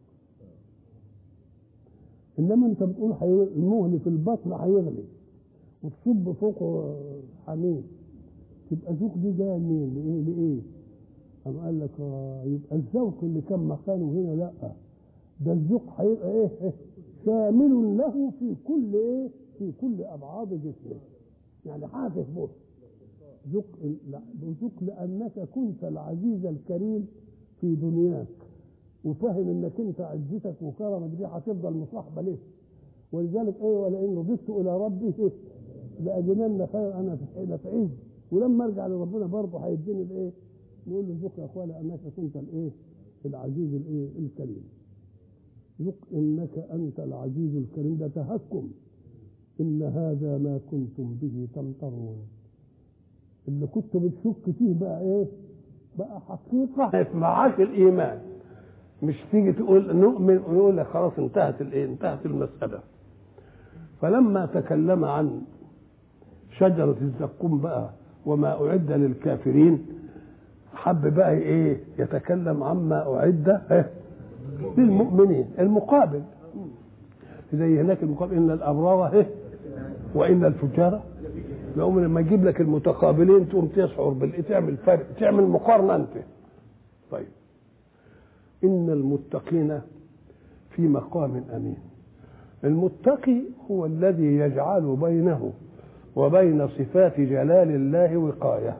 انما انت بتقول المهل في البطن هيغلي وتصب فوقه حميم، تبقى ذوق دي جايه منين؟ لايه؟ قام قال لك يبقى الذوق اللي كان مكانه هنا لا، ده الذوق هيبقى ايه؟ شامل له في كل ايه؟ في كل ابعاد جسمه، يعني حافظ به ذوق. ذوق لانك كنت العزيز الكريم في دنياك، وفاهم انك انت عزتك وكرمك دي هتفضل مصاحبه ليه، ولذلك ايه؟ ولئن رضيت الى ربي لاجدن خير انا في عز، ولما ارجع لربنا برضه هيديني الايه؟ نقول له ذوق يا اخويا لانك كنت الايه؟ العزيز الايه؟ الكريم. ذوق انك انت العزيز الكريم، ده تهكم. ان هذا ما كنتم به تمترون، اللي كنت بتشك فيه بقى ايه؟ بقى حقيقه معاك الايمان. مش تيجي تقول نؤمن ونقول لك خلاص انتهت الايه؟ انتهت المساله. فلما تكلم عن شجره الزقوم بقى وما اعد للكافرين، حب بقى ايه؟ يتكلم عما اعد للمؤمنين، المقابل. زي هناك المقابل ان الابرار وان الفجار. لما يجيب لك المتقابلين تقوم تشعر تعمل فرق، تعمل مقارنه انت. طيب، إن المتقين في مقام أمين. المتقي هو الذي يجعل بينه وبين صفات جلال الله وقاية،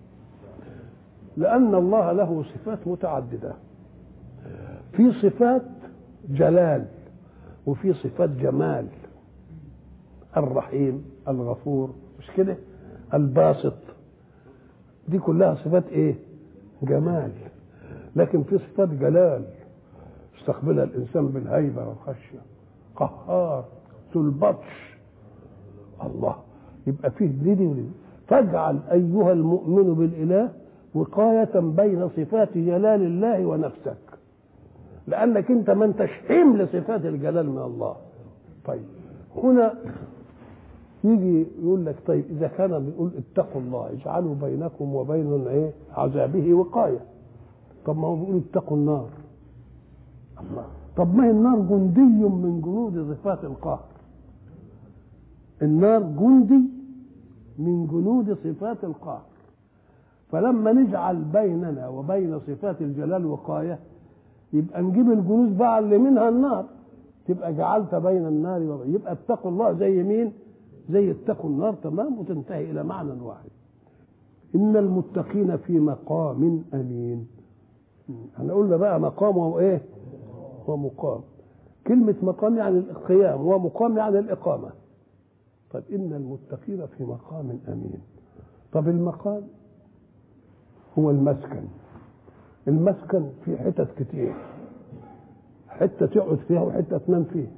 لأن الله له صفات متعددة. في صفات جلال وفي صفات جمال، الرحيم، الغفور، مش كده؟ الباسط، دي كلها صفات ايه؟ جمال. لكن في صفات جلال استقبلها الانسان بالهيبه والخشيه، قهار، ذو البطش، الله. يبقى فيه دي. فاجعل ايها المؤمن بالاله وقايه بين صفات جلال الله ونفسك، لانك انت ما انتش حمل صفات الجلال من الله. طيب، هنا يجي يقول لك طيب اذا كان بيقول اتقوا الله اجعلوا بينكم وبين ايه؟ عذابه وقايه. طب ما هو بيقول اتقوا النار. الله، طب ما هي النار جندي من جنود صفات القهر. النار جندي من جنود صفات القهر. فلما نجعل بيننا وبين صفات الجلال وقاية، يبقى نجيب الجنود بقى اللي منها النار، تبقى جعلت بين النار وبين. يبقى اتقوا الله زي مين؟ زي اتقوا النار، تمام، وتنتهي إلى معنى واحد. إن المتقين في مقام أمين. احنا قلنا بقى مقام وايه؟ ومقام. كلمة مقام يعني القيام، ومقام يعني الإقامة. طب إن المتقين في مقام أمين. طب المقام هو المسكن. المسكن في حتت كتير، حتة تقعد فيها وحتة تنام فيها.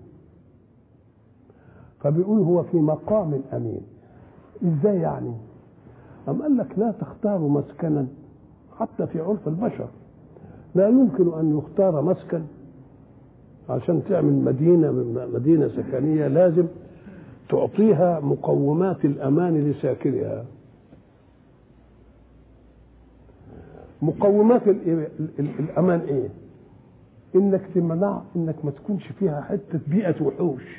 فبيقول هو في مقام أمين. إزاي يعني؟ أم قال لك لا تختاروا مسكنا، حتى في عرف البشر لا يمكن أن يختار مسكن عشان تعمل مدينة سكنية، لازم تعطيها مقومات الأمان لساكنها. مقومات الأمان إيه؟ إنك تمنع إنك ما تكونش فيها حتة بيئة وحوش.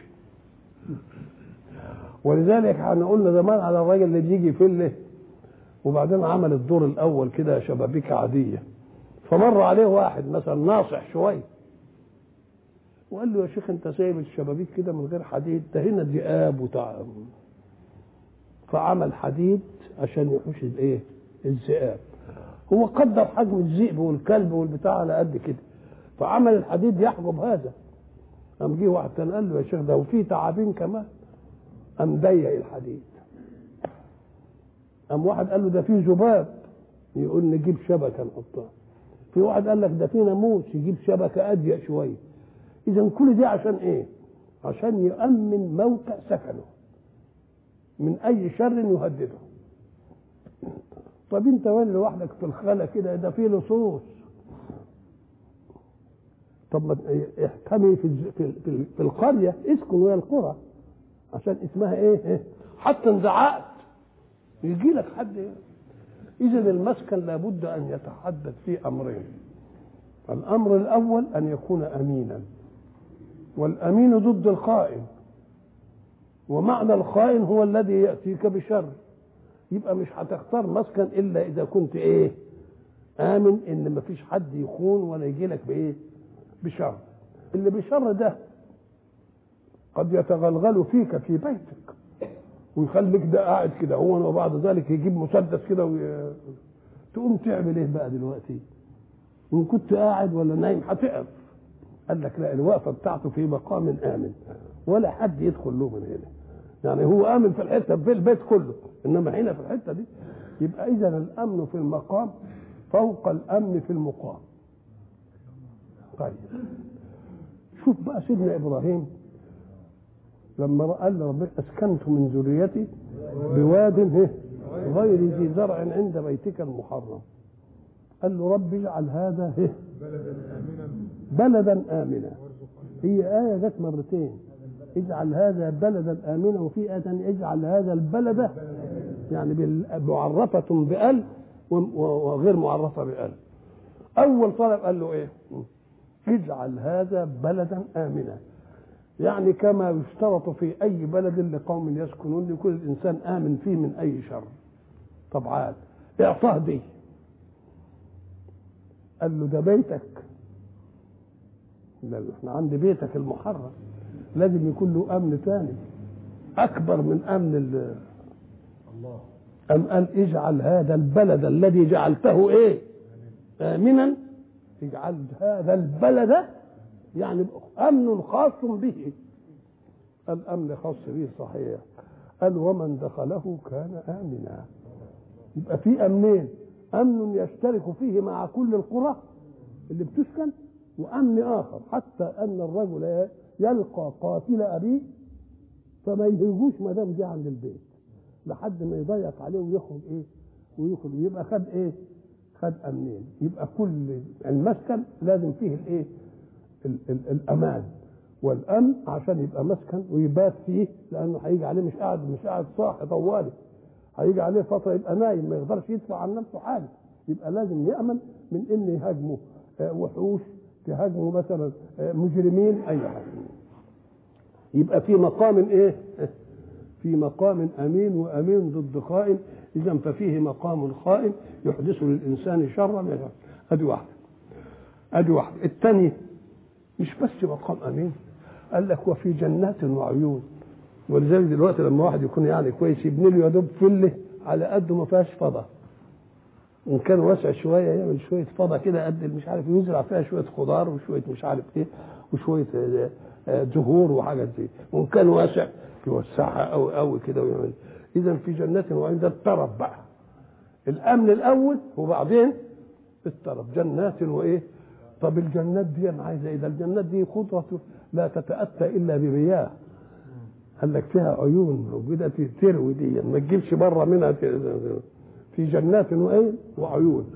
ولذلك احنا قلنا زمان على الراجل اللي بيجي فله وبعدين عمل الدور الأول كده شبابيك عادية، فمر عليه واحد مثلا ناصح شويه وقال له يا شيخ انت سايب الشبابيك كده من غير حديد، ده هنا ذئاب وتعب. فعمل حديد عشان يحوش الايه؟ الذئاب. هو قدر حجم الذئب والكلب والبتاع على قد كده، فعمل الحديد يحجب هذا. قام جه واحد تاني قال له يا شيخ ده وفي تعابين كمان، قام ضيق الحديد. قام واحد قال له ده في ذباب، يقول نجيب شبكه نحطها. في واحد قال لك ده في ناموس، يجيب شبكه اضيق شويه. اذا كل دي عشان ايه؟ عشان يؤمن موقع سكنه من اي شر يهدده. طب انت وين لوحدك في الخلا كده؟ ده في لصوص. طب ما احكمي في القريه، اسكن ويا القرى، عشان اسمها ايه؟ حتى ان زعقت يجي لك حد. اذا المسكن لابد ان يتحدث فيه امرين. الامر الاول ان يكون امينا، والامين ضد الخائن، ومعنى الخائن هو الذي ياتيك بشر. يبقى مش هتختار مسكن الا اذا كنت ايه؟ امن ان مفيش حد يخون ولا يجي لك بايه؟ بشر. اللي بشر ده قد يتغلغل فيك في بيتك ويخليك ده قاعد كده هو، وبعد ذلك يجيب مسدس كده تقوم تعمل ايه بقى دلوقتي؟ وان كنت قاعد ولا نايم هتقف. قال لك لا، الوقفه بتاعته في مقام امن ولا حد يدخل له من هنا. يعني هو امن في الحته في البيت كله، انما هنا في الحته دي. يبقى اذا الامن في المقام فوق الامن في المقام. طيب شوف بقى سيدنا ابراهيم لما قال ربنا اسكنت من ذريتي بواد غير ذي زرع عند بيتك المحرم، قال له رب اجعل هذا بلدا آمنا. هي آية جت مرتين، اجعل هذا بلدا آمنا، وفي آية اجعل هذا البلد يعني معرفة بأل وغير معرفة بأل. أول طلب قال له إيه؟ اجعل هذا بلدا آمنا، يعني كما يشترط في أي بلد لقوم يسكنون لكل الإنسان آمن فيه من أي شر. طبعا اعطاه دي، قال له ده بيتك، لا احنا عند بيتك المحرم لازم يكون له امن ثاني اكبر من امن الله. ام قال اجعل هذا البلد الذي جعلته ايه؟ امنا، اجعل هذا البلد يعني امن خاص به. الامن خاص به صحيح، قال ومن دخله كان امنا. يبقى في امنين، امن يشترك فيه مع كل القرى اللي بتسكن، وامن اخر حتى ان الرجل يلقى قاتل ابيه فما يهجوش ما دام جه عند البيت لحد ما يضيق عليه ويخرج ايه؟ ويخرج. يبقى خد ايه؟ خد امنين. يبقى كل المسكن لازم فيه الايه؟ الامان والامن عشان يبقى مسكن ويبات فيه، لانه هيجي عليه مش قاعد صاحي طوالي، هيجي عليه فتره يبقى نايم ما يقدرش يدفع عن نفسه حاجه. يبقى لازم يامن من ان يهاجمه وحوش، تهاجمه مثلا مجرمين، اي حاجه. يبقى في مقام ايه؟ في مقام امين، وامين ضد خائن. اذا ففيه مقام الخائن يحدث للانسان شرا. ادي واحده. الثاني مش بس مقام امين، قال لك وفي جنات وعيون. ولذلك دلوقتي لما واحد يكون يعني كويس يبني له يا دوب فله على قده ما فيهاش فضه، ان كان واسع شويه يعمل شويه فضه كده قد مش عارف، يزرع فيها شويه خضار وشويه مش عارف ايه وشويه زهور وحاجات دي، وان كان واسع يوسعها قوي قوي كده ويعمل. اذا في جنات وعيون ده الطرف بقى، الامن الاول وبعدين الطرف. جنات وايه؟ طب الجنات دي انا عايزه ايه؟ ده الجنات دي خضره لا تتاتى الا بمياه. قال لك فيها عيون موجوده تروي دي، ما تجيبش بره منها. في جنات وايه؟ وعيون.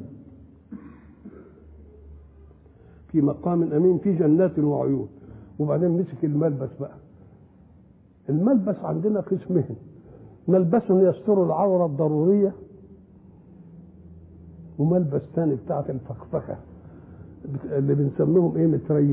في مقام امين في جنات وعيون. وبعدين مسك الملبس بقى. الملبس عندنا قسمين، ملبس يستر العوره الضروريه، وملبس ثاني بتاعت الفخفخه اللي بنسميهم ايه؟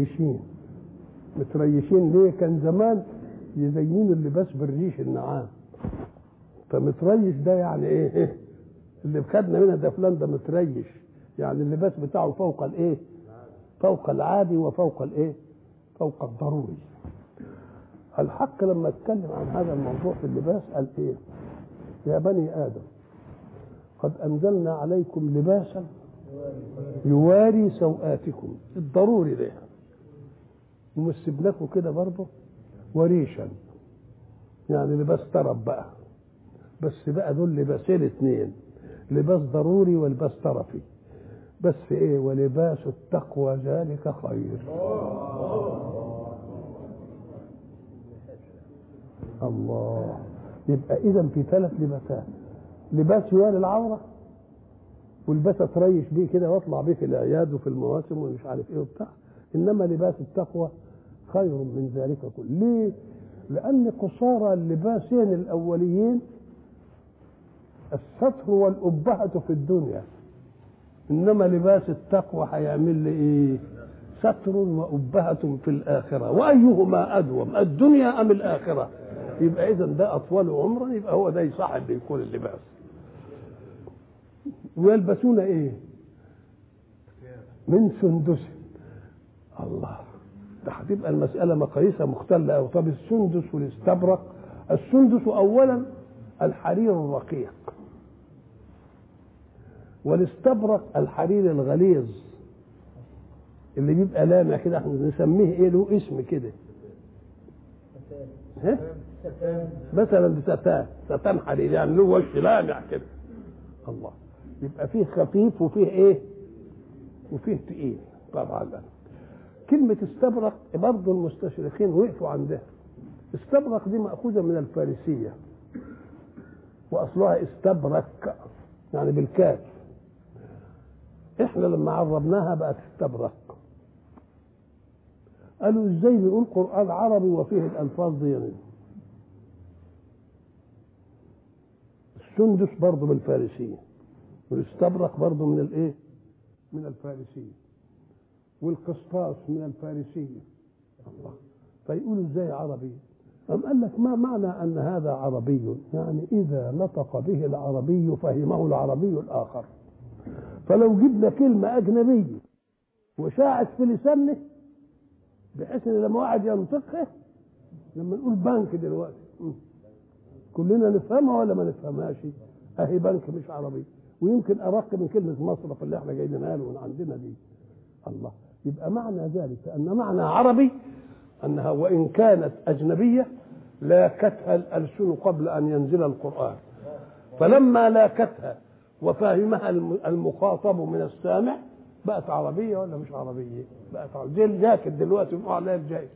متريشين. ليه؟ كان زمان يزينوا اللباس بالريش النعام، فمتريش ده يعني ايه؟ اللي خدنا منها ده فلان ده متريش، يعني اللباس بتاعه فوق الايه؟ فوق العادي وفوق الايه؟ فوق الضروري. الحق لما اتكلم عن هذا الموضوع في اللباس قال ايه؟ يا بني ادم قد أنزلنا عليكم لباسا يواري سوآتكم، الضروري ده ومسيب لكم كده برضه وريشا، يعني لباس طرف بقى، بس بقى دول لباسين اتنين، لباس ضروري ولباس طرفي، بس ايه؟ ولباس التقوى ذلك خير. الله. يبقى اذا في ثلاث لباسات، لباس يواري العوره، ولباس اتريش بيه كده واطلع بيه في الاعياد وفي المواسم ومش عارف ايه وبتاع، انما لباس التقوى خير من ذلك كله. ليه؟ لان قصارى اللباسين الاوليين الستر والأبهة في الدنيا، إنما لباس التقوى هيعمل لي إيه؟ ستر وأبهة في الآخرة، وأيهما أدوم، الدنيا أم الآخرة؟ يبقى إذا ده أطول عمرا، يبقى هو ده يصح اللي يكون اللباس. ويلبسون إيه؟ من سندس. الله، ده هتبقى المسألة مقاييسها مختلة أوي. طب السندس والاستبرق، السندس أولا الحرير الرقيق، والاستبرق الحرير الغليظ اللي بيبقى لامع كده، احنا نسميه ايه؟ له اسم كده، ها؟ مثلا ستان حرير، يعني له وش لامع كده. الله. يبقى فيه خفيف وفيه ايه؟ وفيه تقيل. طبعا كلمة استبرق برضه المستشرقين وقفوا عندها. استبرق دي مأخوذة من الفارسية، واصلها استبرك يعني بالكاف، احنا لما عربناها بقت استبرق. قالوا ازاي بيقول قرآن عربي وفيه الالفاظ دي؟ يعني السندس برضه بالفارسية، والاستبرق برضه من الايه؟ من الفارسية، والقسطاس من الفارسية. الله. فيقولوا ازاي عربي؟ أم قال لك ما معنى أن هذا عربي؟ يعني إذا نطق به العربي فهمه العربي الآخر. فلو جبنا كلمة أجنبية وشاعت في لسانه بحيث إن لما واحد ينطقها، لما نقول بنك دلوقتي كلنا نفهمها ولا ما نفهمهاش؟ أهي بنك مش عربي، ويمكن أرق من كلمة مصرف اللي احنا جايبينها له من عندنا دي. الله. يبقى معنى ذلك أن معنى عربي أنها وإن كانت أجنبية لاكتها الألسن قبل أن ينزل القرآن، فلما لاكتها وفاهمها المخاطب من السامع بقت عربية ولا مش عربية؟ بقت عربية. زي الجاكيت دلوقتي بنقول عليها الجاكيت.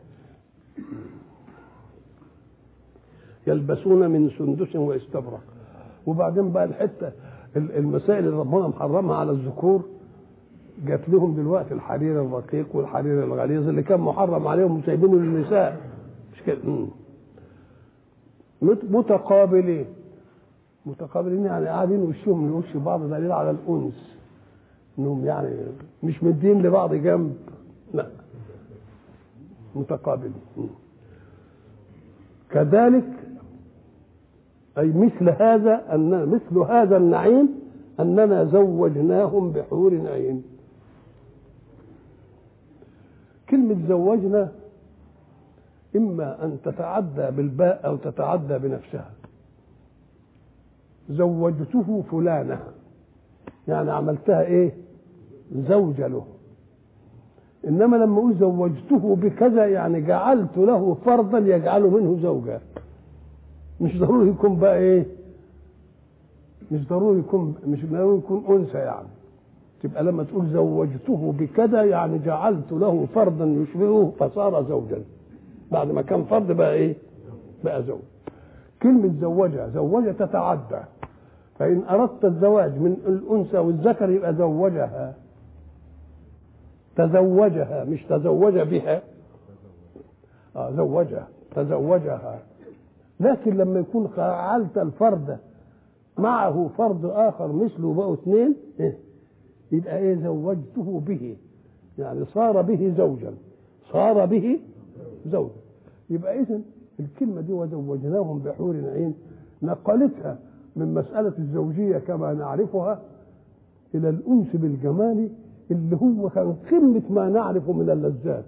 يلبسون من سندس واستبرق. وبعدين بقى الحتة المسائل اللي ربنا محرمها على الذكور جات لهم دلوقتي، الحرير الرقيق والحرير الغليظ اللي كان محرم عليهم وسايبينه للنساء، مش كده؟ متقابلين يعني قاعدين وشهم لوش بعض، دليل على الانس، انهم يعني مش مدين لبعض جنب، لا، متقابلين. كذلك اي مثل هذا النعيم اننا زوجناهم بحور عين. كلمة زوجنا إما أن تتعدى بالباء أو تتعدى بنفسها. زوجته فلانة يعني عملتها إيه؟ زوجة له. إنما لما أقول زوجته بكذا يعني جعلت له فرضا يجعل منه زوجة. مش ضروري يكون بقى إيه؟ مش ضروري يكون أنثى يعني. تبقى لما تقول زوجته بكذا يعني جعلت له فرضا يشبهه فصار زوجا، بعد ما كان فرض بقى ايه؟ بقى زوج. كلمة زوجة تتعدى، فإن أردت الزواج من الأنثى والذكر يبقى تزوجها مش تزوج بها، تزوجها. لكن لما يكون فعلت الفرد معه فرد آخر مثله بقوا اثنين، يبقى ايه؟ زوجته به، يعني صار به زوجا. يبقى اذن الكلمه دي وزوجناهم بحور عين نقلتها من مساله الزوجيه كما نعرفها الى الانس بالجمال، اللي هو كان قمه ما نعرف من اللذات.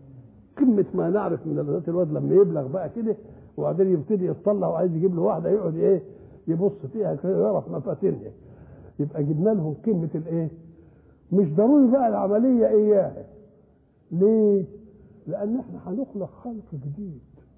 الواد لما يبلغ بقى كده وبعدين يبتدي يتطلع وعايز يجيب له واحده يقعد ايه؟ يبص فيها كده يعرف مفاتنها. يبقى جبنا لهم كلمة الايه؟ مش ضروري بقى العملية اياها. ليه؟ لأن احنا هنخلق خلق جديد،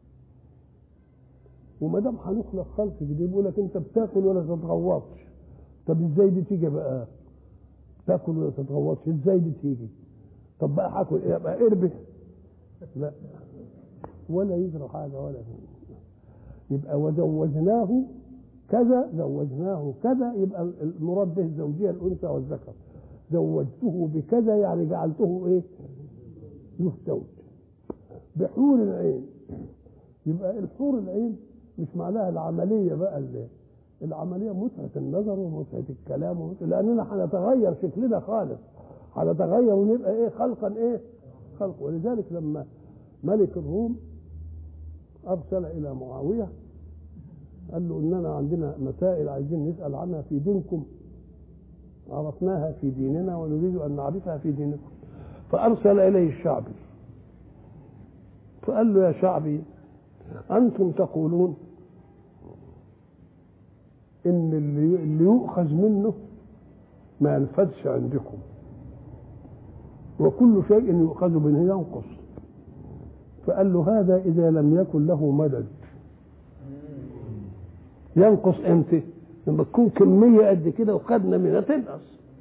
وما دام هنخلق خلق جديد يقول لك انت بتاكل ولا تتغوطش. طب ازاي دي تيجي بقى؟ تاكل ولا تتغوطش ازاي دي تيجي؟ طب بقى هاكل ايه؟ بقى قربة؟ لا، ولا يجرى حاجة ولا يبقى وزوجناه كذا، زوجناه كذا، يبقى المراد به الزوجية الأنثى والذكر. زوجته بكذا يعني جعلته ايه؟ له زوج بحور العين. يبقى الحور العين مش معناها العملية بقى العملية متعة النظر ومتعة الكلام لأننا هنتغير شكلنا خالص، هنتغير ونبقى ايه؟ خلقا ايه؟ خلق. ولذلك لما ملك الروم أرسل إلى معاوية قال له إننا عندنا مسائل عايزين نسأل عنها في دينكم، عرفناها في ديننا ونريد أن نعرفها في دينكم. فأرسل إليه الشعبي فقال له: يا شعبي، أنتم تقولون إن اللي يؤخذ منه ما ينفذش عندكم، وكل شيء يؤخذ منه ينقص. فقال له: هذا إذا لم يكن له مدد. ينقص امتى؟ لما تكون كمية قد كده وخدنا منها تنقص،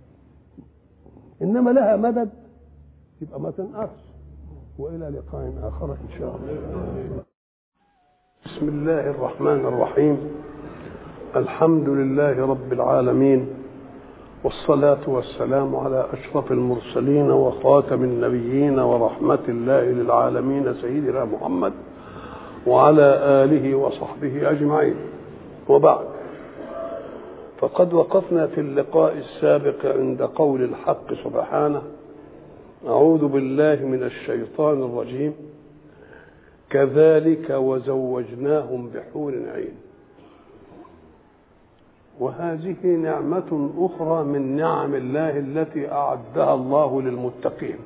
إنما لها مدد يبقى ما تنقص. وإلى لقاء آخر إن شاء الله. بسم الله الرحمن الرحيم. الحمد لله رب العالمين، والصلاة والسلام على أشرف المرسلين وخاتم النبيين ورحمة الله للعالمين سيدنا محمد وعلى آله وصحبه أجمعين. وبعد، فقد وقفنا في اللقاء السابق عند قول الحق سبحانه: أعوذ بالله من الشيطان الرجيم، كذلك وزوجناهم بحور عين. وهذه نعمة أخرى من نعم الله التي أعدها الله للمتقين.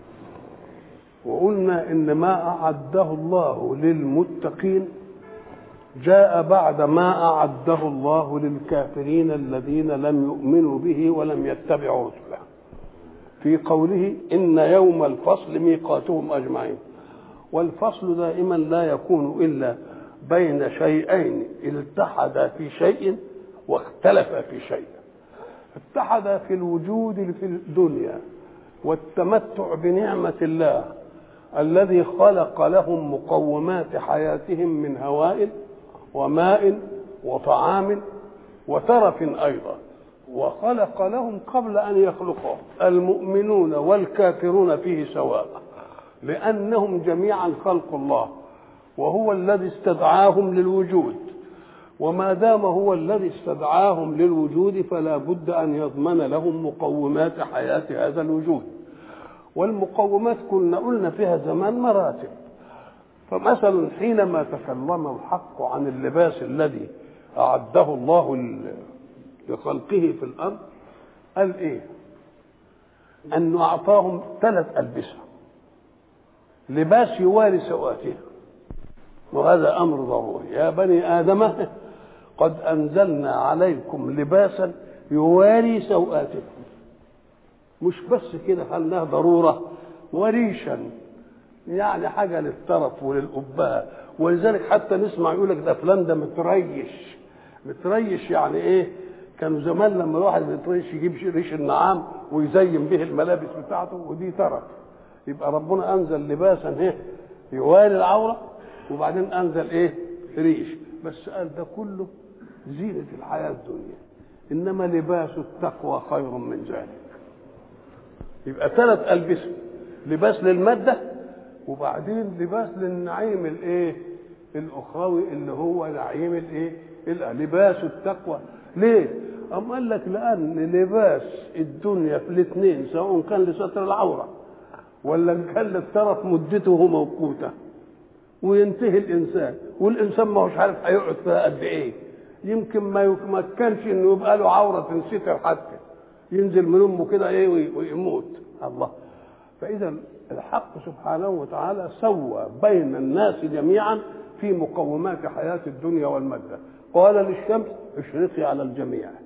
وقلنا إن ما أعده الله للمتقين جاء بعد ما أعده الله للكافرين الذين لم يؤمنوا به ولم يتبعوا رسله، في قوله: إن يوم الفصل ميقاتهم أجمعين. والفصل دائما لا يكون إلا بين شيئين التحدا في شيء واختلف في شيء. اتحد في الوجود في الدنيا والتمتع بنعمة الله الذي خلق لهم مقومات حياتهم من هواء وماء وطعام وترف أيضا، وخلق لهم قبل أن يخلقهم. المؤمنون والكافرون فيه سواء، لأنهم جميعا خلق الله، وهو الذي استدعاهم للوجود. وما دام هو الذي استدعاهم للوجود فلا بد أن يضمن لهم مقومات حياة هذا الوجود. والمقومات كنا قلنا فيها زمان مراتب. فمثلا حينما تكلم الحق عن اللباس الذي أعده الله لخلقه في الأرض قال إيه؟ أنه أعطاهم 3 ألبسة، لباس يواري سواتهم، وهذا أمر ضروري. يا بني آدم قد أنزلنا عليكم لباسا يواري سوآتكم. مش بس كده، خلناه ضرورة، وريشا، يعني حاجة للطرف وللأبهة. ولذلك حتى نسمع يقول لك ده فلان ده متريش. متريش يعني إيه؟ كانوا زمان لما الواحد متريش يجيب ريش النعام ويزين به الملابس بتاعته، ودي طرف. يبقى ربنا أنزل لباسا إيه؟ يواري العورة، وبعدين أنزل إيه؟ ريش. بس قال ده كله زينة الحياة الدنيا، إنما لباس التقوى خير من ذلك. يبقى 3 ألبسة: لباس للمادة، وبعدين لباس للنعيم الايه؟ الاخروي، اللي هو نعيم الايه؟ لباس التقوى. ليه؟ أم قال لك لأن لباس الدنيا في الاثنين، سواء كان لستر العورة ولا كان للترف، مدته موقوتة وينتهي الإنسان، والإنسان ما هوش عارف هيقعد فيها قد إيه. يمكن ما يمكنش إنه يبقى له عورة تنستر، حتى ينزل من أمه كده إيه ويموت. الله. فإذا الحق سبحانه وتعالى سوى بين الناس جميعا في مقومات حياة الدنيا والمادة. قال للشمس اشرقي على الجميع،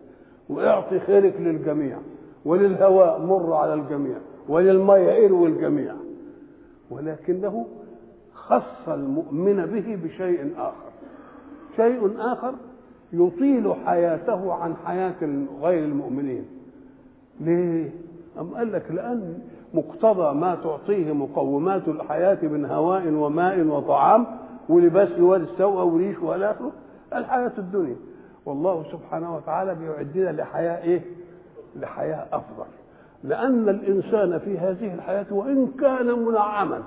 واعطي خيرك للجميع، وللهواء مر على الجميع، وللماء اروي الجميع، ولكنه خص المؤمن به بشيء آخر، شيء آخر يطيل حياته عن حياة غير المؤمنين. ليه؟ أم قال لك لأن مقتضى ما تعطيه مقومات الحياة من هواء وماء وطعام ولباس يواري السوء وريش وإلى آخره الحياة الدنيا، والله سبحانه وتعالى بيعدنا لحياة إيه؟ لحياة أفضل، لأن الإنسان في هذه الحياة وإن كان منعما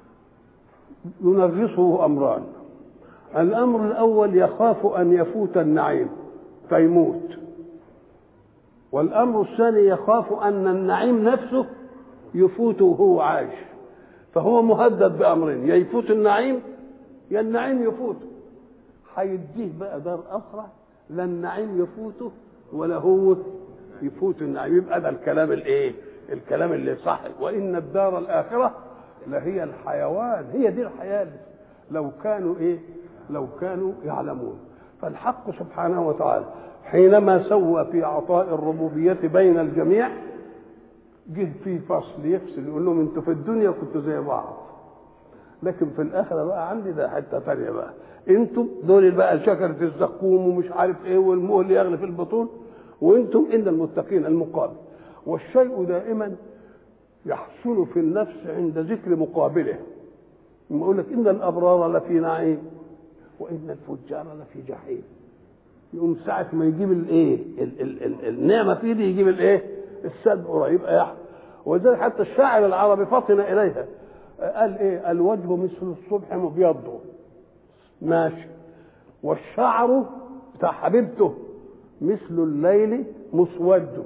ينغصه أمران. الأمر الأول يخاف أن يفوت النعيم فيموت، والأمر الثاني يخاف أن النعيم نفسه يفوته وهو عايش، فهو مهدد بأمرين، يا يفوت النعيم يا النعيم يفوته. هيديه بقى دار أخرى لا النعيم يفوته ولا هو يفوت النعيم. يبقى ده الكلام الايه؟ الكلام اللي صح. وإن الدار الآخرة لهي الحيوان، هي دي الحياة لو كانوا ايه؟ لو كانوا يعلمون. فالحق سبحانه وتعالى حينما سوى في عطاء الربوبية بين الجميع جه في فصل يفصل يقول لهم انتوا في الدنيا كنتوا زي بعض، لكن في الآخرة بقى عندي ده حتة ثانية بقى، انتم دول بقى شجرة الزقوم ومش عارف ايه والمهل يغلي في البطون، وانتم ان المتقين المقابل. والشيء دائما يحصل في النفس عند ذكر مقابله. لما اقول لك ان الابرار لفي نعيم وان الفجار لفي جحيم، يقوم ساعة ما يجيب الايه النعمة فيه دي يجيب الايه السلب قريب يحصل. وذلك حتى الشاعر العربي فطن اليها قال ايه؟ الوجه مثل الصبح مبيض ماشي، والشعر بتاع حبيبته مثل الليل مسود،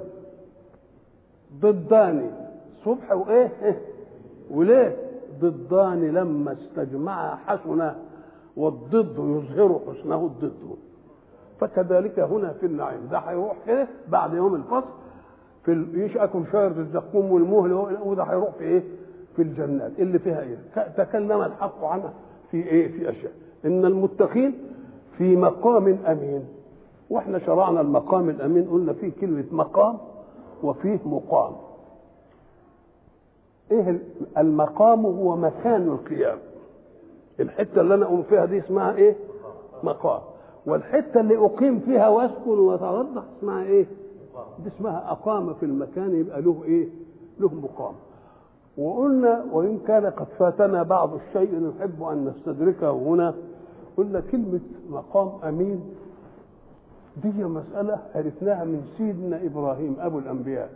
ضدان صبح وايه وليه؟ ضدان لما استجمعا حسنا، والضد يظهر حسنه الضد. فكذلك هنا في النعيم، ده هيروح كده بعد يوم الفصل في يشأكم شجرة الزقوم والمهل، وده هيروح في ايه؟ في الجنات اللي فيها ايه؟ تكلم الحق عنها في ايه؟ في اشياء. ان المتقين في مقام امين، واحنا شرعنا المقام الامين قلنا فيه كلمة مقام وفيه مقام. ايه المقام؟ هو مكان القيام، الحتة اللي انا اقوم فيها دي اسمها ايه؟ مقام. والحتة اللي اقيم فيها واسكن واترضح اسمها ايه؟ دي اسمها اقام في المكان، يبقى له ايه؟ له مقام. وقلنا وإن كان قد فاتنا بعض الشيء نحب أن نستدركه هنا، قلنا كلمة مقام أمين دي مسألة عرفناها من سيدنا إبراهيم أبو الأنبياء،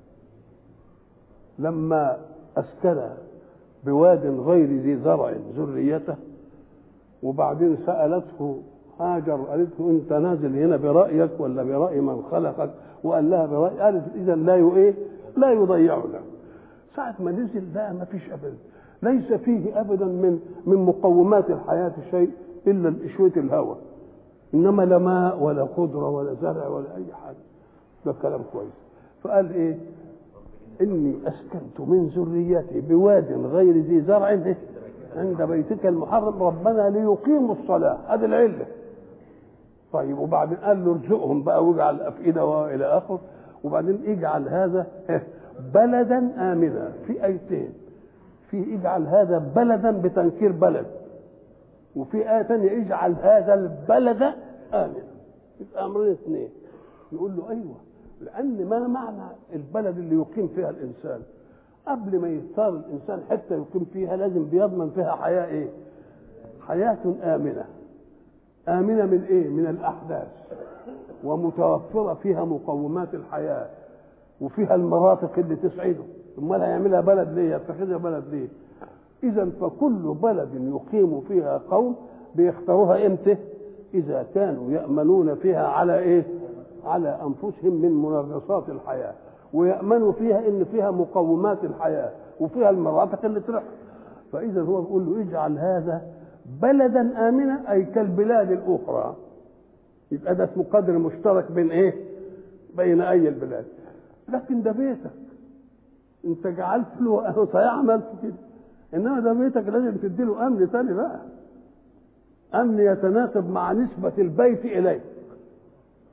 لما أسكن بواد غير ذي زرع ذريته، وبعدين سألته هاجر قالت له أنت نازل هنا برأيك ولا برأي من خلقك؟ وقال لها برأي. قالت إذا لا يضيعنا. ساعة ما نزل بقى ما فيش أبدا، ليس فيه أبدا من مقومات الحياة شيء إلا شوية الهواء، إنما لا ماء ولا خضرة ولا زرع ولا أي حاجة. ده كلام كويس. فقال إيه؟ إني أسكنت من ذريتي بواد غير ذي زرع عند بيتك المحرم ربنا ليقيموا الصلاة. هذه العلة. طيب وبعدين قال له ارزقهم بقى واجعل أفئدة وإلى آخره، وبعدين اجعل هذا بلدا آمنا. في آيتين، في اجعل هذا بلدا بتنكير بلد، وفي آية ثانية اجعل هذا البلد آمنا. يبقى أمرين اثنين. يقول له أيوه، لأن ما معنى البلد اللي يقيم فيها الإنسان؟ قبل ما يختار الإنسان حتى يقيم فيها لازم بيضمن فيها حياة إيه؟ حياة آمنة. آمنة من إيه؟ من الأحداث، ومتوفرة فيها مقومات الحياة، وفيها المرافق اللي تسعده. امال هيعملها بلد ليه؟ يتخذها بلد ليه؟ اذا فكل بلد يقيم فيها قوم بيختاروها امتى؟ اذا كانوا يامنون فيها على ايه؟ على انفسهم من منغصات الحياه، ويامنوا فيها ان فيها مقومات الحياه وفيها المرافق اللي تروح. فاذا هو بيقول له اجعل هذا بلدا امنا، اي كالبلاد الاخرى. يبقى ده اسمه قدر مشترك بين ايه؟ بين اي البلاد. لكن ده بيتك انت جعلت له سيعمل في كده، انما ده بيتك لازم تدي له امن ثاني بقى، امن يتناسب مع نسبة البيت اليك.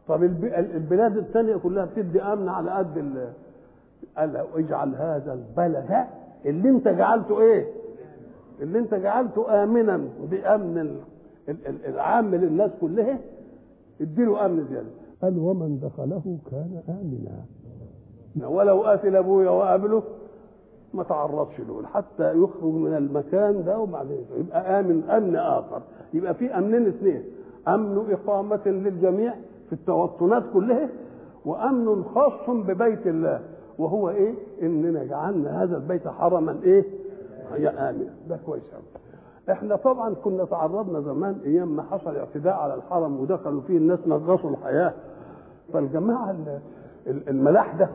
طب البلاد الثانيه كلها بتدي امن على قد قال اجعل هذا البلد اللي انت جعلته ايه؟ اللي انت جعلته امنا بامن العام للناس كلها، اديله امن زياده. قال ومن دخله كان امنا، ولو قاتل ابويا وقابله ما تعرضش له حتى يخرج من المكان ده، وبعدين يبقى امن اخر. يبقى في امنين اثنين، امن اقامه للجميع في التوطنات كلها، وامن خاص ببيت الله، وهو ايه؟ اننا جعلنا هذا البيت حرما ايه؟ هي امن. ده كويس قوي. احنا طبعا كنا تعرضنا زمان ايام ما حصل اعتداء على الحرم ودخلوا فيه الناس نغصوا الحياه، فالجماعه الملاحده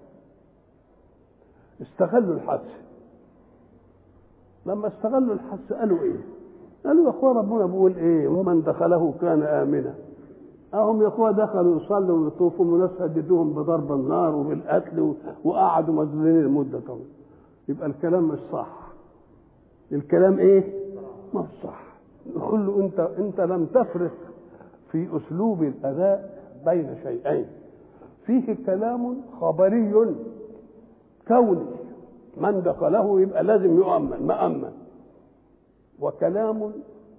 استغلوا الحادثه. لما استغلوا الحادثه قالوا ايه؟ قالوا يا اخوان ربنا بيقول ايه؟ ومن دخله كان امنا. هم يا اخوان دخلوا يصلوا ويطوفوا وناس هددوهم بضرب النار وبالقتل وقعدوا مذلولين المده طويله. يبقى الكلام مش صح. الكلام ايه؟ ما صح. نقول له انت لم تفرق في اسلوب الاداء بين شيئين، فيه كلام خبري كوني من دخله يبقى لازم يؤمن مأمن، وكلام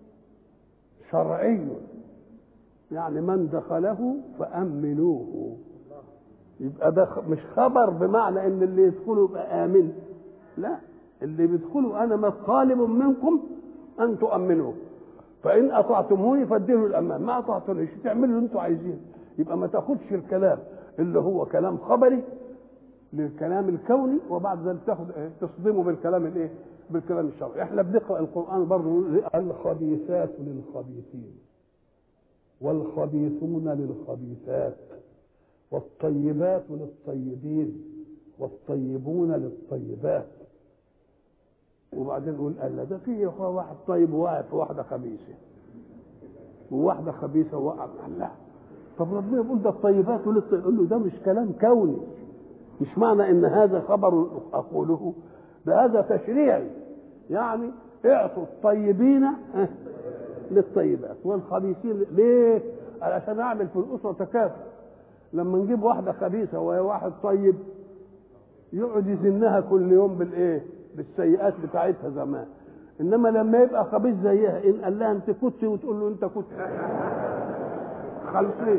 شرعي يعني من دخله فأمنوه. يبقى ده مش خبر بمعنى ان اللي يدخله يبقى آمن، لا، اللي بيدخلوا انا مطالب منكم ان تؤمنوه، فان اطعتموني فاديله الامان، ما اطعتونيش تعملوا اللي انتوا عايزينه. يبقى ما تاخدش الكلام اللي هو كلام خبري للكلام الكوني وبعد ذلك تاخد تصدمه بالكلام الايه؟ بالكلام الشرعي. احنا بنقرا القران برضه الخبيثات للخبيثين والخبيثون للخبيثات والطيبات للطيبين والطيبون للطيبات. وبعدين نقول الله ده فيه واحد طيب وواقع في واحده خبيثه وواحده خبيثه وقع. الله، طب ربنا يقول ده الطيبات وللطيبات، يقول له ده مش كلام كوني، مش معنى ان هذا خبر اقوله، ده هذا تشريعي. يعني اعطوا الطيبين للطيبات والخبيثين. ليه؟ علشان اعمل في الاسره تكافؤ. لما نجيب واحده خبيثه وهي واحد طيب يقعد يزنها كل يوم بالايه؟ بالسيئات بتاعتها زمان. انما لما يبقى خبيث زيها ان قال لها انت كنت وتقول له انت كنت خلصين.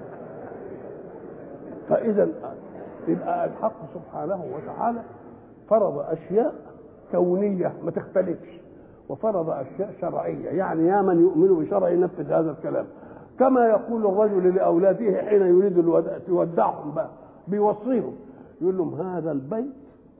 فاذا يبقى الحق سبحانه وتعالى فرض اشياء كونيه ما تختلفش، وفرض اشياء شرعيه. يعني يا من يؤمن بشرع ينفذ هذا الكلام، كما يقول الرجل لاولاده حين يريد يودعهم بقى بيوصيهم، يقول لهم هذا البيت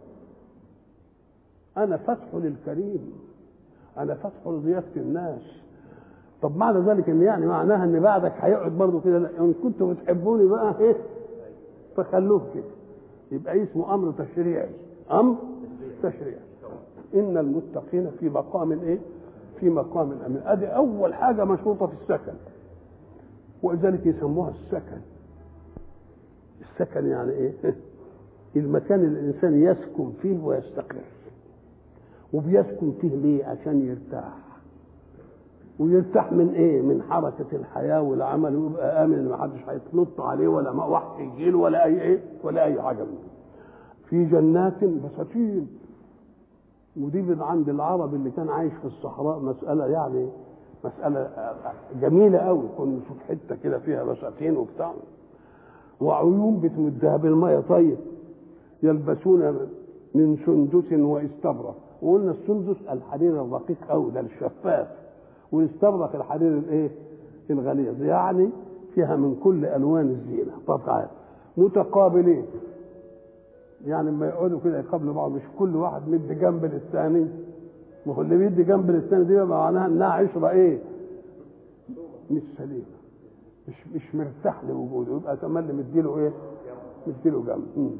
انا فتح للكريم، انا فتح لضيافه الناس. طب معنى ذلك ان يعني معناها ان بعدك هيقعد برضه كده؟ لا، ان كنتم بتحبوني بقى ايه فخلوه كده. يبقى اسمه امر تشريعي، امر تشريعي. ان المتقين في مقام ايه؟ في مقام امن. ادي اول حاجه مشروطه في السكن، ولذلك يسموها السكن. السكن يعني ايه؟ المكان اللي الانسان يسكن فيه ويستقر. وبيسكن فيه ليه؟ عشان يرتاح. ويرتاح من ايه؟ من حركه الحياه والعمل، ويبقى امن ان ما حدش هيتنط عليه ولا وحش يجيله ولا اي ايه ولا اي حاجه منه. في جنات بساتين. ودي من عند العرب اللي كان عايش في الصحراء مساله، يعني مساله جميله قوي. كنا نشوف حته كده فيها بساتين وبتاع، وعيون بتمدها بالميه. طيب يلبسون من سندس واستبرق. وقلنا السندس الحرير الرقيق قوي ده الشفاف، والاستبرق الحرير الايه؟ الغليظ. يعني فيها من كل الوان الزينه. طبعا متقابلين، يعني لما يقعدوا كده يقابلوا بعض، مش كل واحد مدي جنب للثاني. ما هو اللي بيدي جنب للثاني دي معناها انها عشره ايه؟ مش سليمه، مش مرتاح لوجوده، يبقى تملي مديله ايه؟ مديله جنب.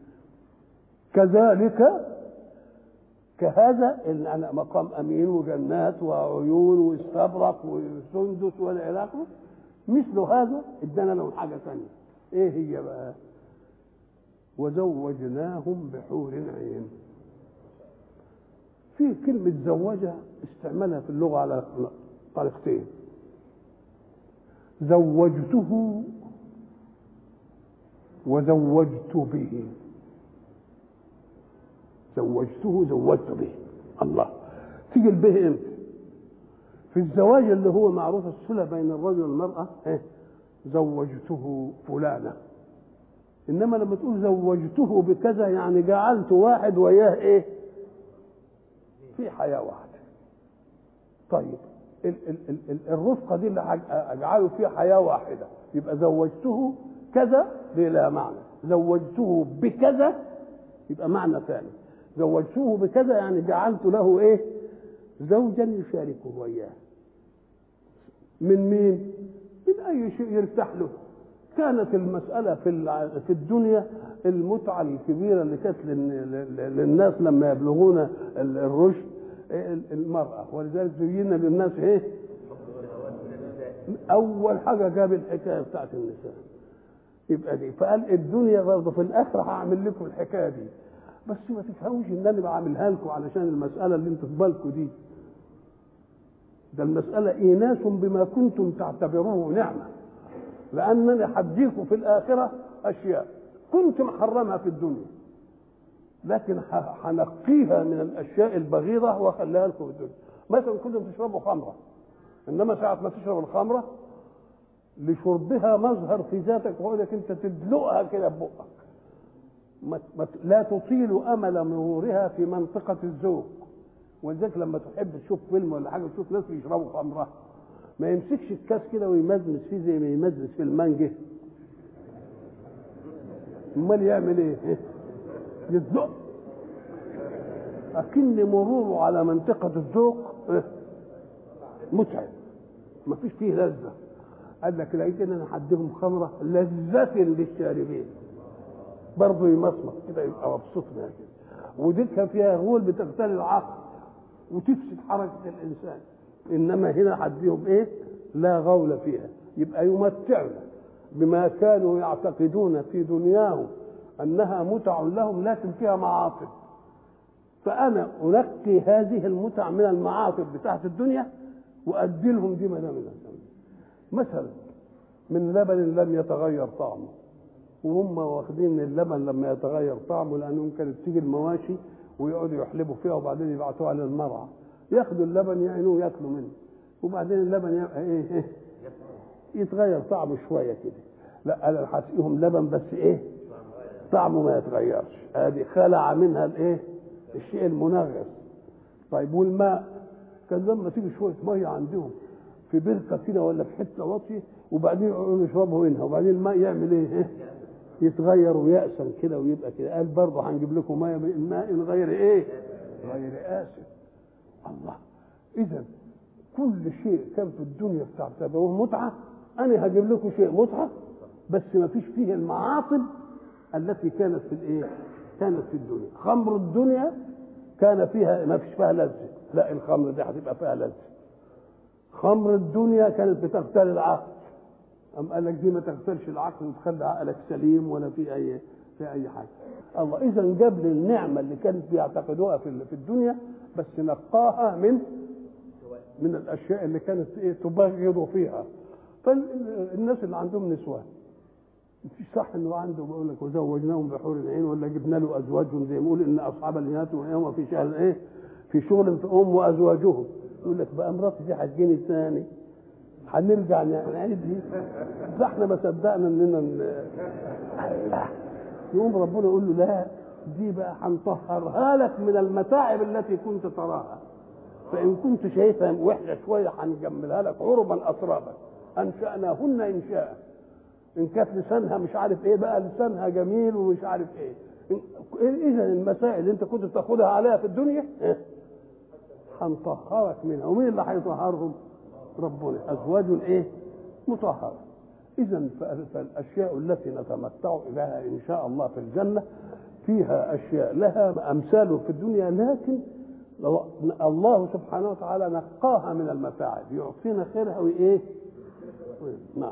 كذلك كهذا ان انا مقام امين وجنات وعيون واستبرق وسندس والى اخره، مثل هذا ادانا لهم حاجه ثانيه. ايه هي بقى؟ وزوجناهم بحور عين. في كلمه زوجها استعملها في اللغه على طريقتين. زوجته وزوجت به، زوجته زوجت به. الله، تيجي البه امتى؟ في الزواج اللي هو معروف الصلة بين الرجل والمرأة، زوجته فلانة. انما لما تقول زوجته بكذا يعني جعلت واحد وياه في حياة واحدة. طيب الرفقة دي اللي اجعله فيها حياة واحدة، يبقى زوجته كذا بلا معنى. زوجته بكذا يبقى معنى ثاني. زوجته بكذا يعني جعلت له زوجا يشاركه وياه. من مين؟ من اي شيء يرتاح له. كانت المسألة في الدنيا المتعة الكبيرة اللي كانت للناس لما يبلغون الرشد المرأة، ولذلك زينا للناس أول حاجة جاب الحكاية بتاعت النساء، يبقى دي. فقال الدنيا برضه في الآخرة هعمل لكم الحكاية دي، بس ما تفهموش إن أنا بعملها لكم علشان المسألة اللي أنتوا في بالكم دي. ده المسألة إيناس بما كنتم تعتبروه نعمة، لأنني حديكم في الآخرة أشياء كنت محرمها في الدنيا، لكن هنقيها من الأشياء البغيضة وخليها لكم في الدنيا. مثلا كنتم تشربوا خمرة، إنما ساعة ما تشرب الخمرة لشربها مظهر في ذاتك، ويقول لك أنت تدلقها كده ببقك، لا تطيل أمل مرورها في منطقة الذوق. ولذلك لما تحب تشوف فيلم ولا حاجة تشوف ناس بيشربوا خمرة، ما يمسكش الكاس كده ويمزمز فيه زي ما يمزمز في المانجه. امال يعمل ايه؟ يتذوق، اكن مروره على منطقه الذوق متعب، ما فيش فيه لذه. قال لك لقيت ان انا هديهم خمره لذه للشاربين، برضه يمصمص كده يبقى مبسوط منها كده. وديكها فيها غول بتغتال العقل وتفسد حركه الانسان. انما هنا هديهم لا غول فيها، يبقى يمتعنا بما كانوا يعتقدون في دنياهم انها متع لهم، لكن فيها معاصب. فانا انقي هذه المتع من المعاصب بتاعت الدنيا وادي لهم دي من مثلا من لبن لم يتغير طعمه، وهم واخدين اللبن لما يتغير طعمه، لانهم كانت تيجي المواشي ويقعدوا يحلبوا فيها وبعدين يبعتوها للمرعى، ياخدوا اللبن يعينوه ياكلوا منه، وبعدين اللبن يبقى يتغير طعمه شويه كده. لا، انا هسقيهم لبن بس طعمه ما يتغيرش. ادي خلع منها الشيء المنغص. طيب والماء، كان لما تيجي شويه ميه عندهم في بركه كده ولا في حته واطيه وبعدين يقعدوا يشربوا منها، وبعدين الماء يعمل يتغير ويأسن كده ويبقى كده. قال برضه هنجيب لكم ميه من ماء غير غير آسن. الله، اذا كل شيء كان في الدنيا بتعتبروه متعه، انا هجيب لكم شيء متعه بس ما فيش فيه المعاصب التي كانت في كانت في الدنيا. خمر الدنيا كان فيها ما فيش فيها لذه، لا الخمر دي هتبقى فيها لذه. خمر الدنيا كانت بتغتال العقل، أم قال لك دي ما تغتالش العقل وتخلي عقلك سليم ولا في اي حاجه. الله اذا جاب لي النعمه اللي كانت بيعتقدوها في الدنيا، بس نقاها من الاشياء اللي كانت تبغض فيها. فالناس اللي عندهم نسوان مش صح انه عنده بيقول لك وزوجناهم بحور العين، ولا جبنا له ازواجهم زي ما يقول ان اصحاب الجنات ويوم في شهر في شغل في وازواجهم. يقول لك بقى مراتي دي هتجيني ثاني، هنرجع نعيد دي. احنا ما صدقنا اننا يقوم ربنا يقول له لا، دي بقى هنطهرها لك من المتاعب التي كنت تراها، فان كنت شايفها وحشه شويه هنجملها لك عربا اترابا، انشاناهن انشاء. ان كانت لسانها مش عارف بقى لسانها جميل ومش عارف اذا المسائل اللي انت كنت بتاخدها عليها في الدنيا هنطهرك منها. ومين اللي هيطهرهم؟ ربنا. ازواج مطهره. اذا فالاشياء التي نتمتع بها ان شاء الله في الجنه فيها اشياء لها امثاله في الدنيا، لكن الله سبحانه وتعالى نقاها من المتاعب، يعطينا خيرها نعم.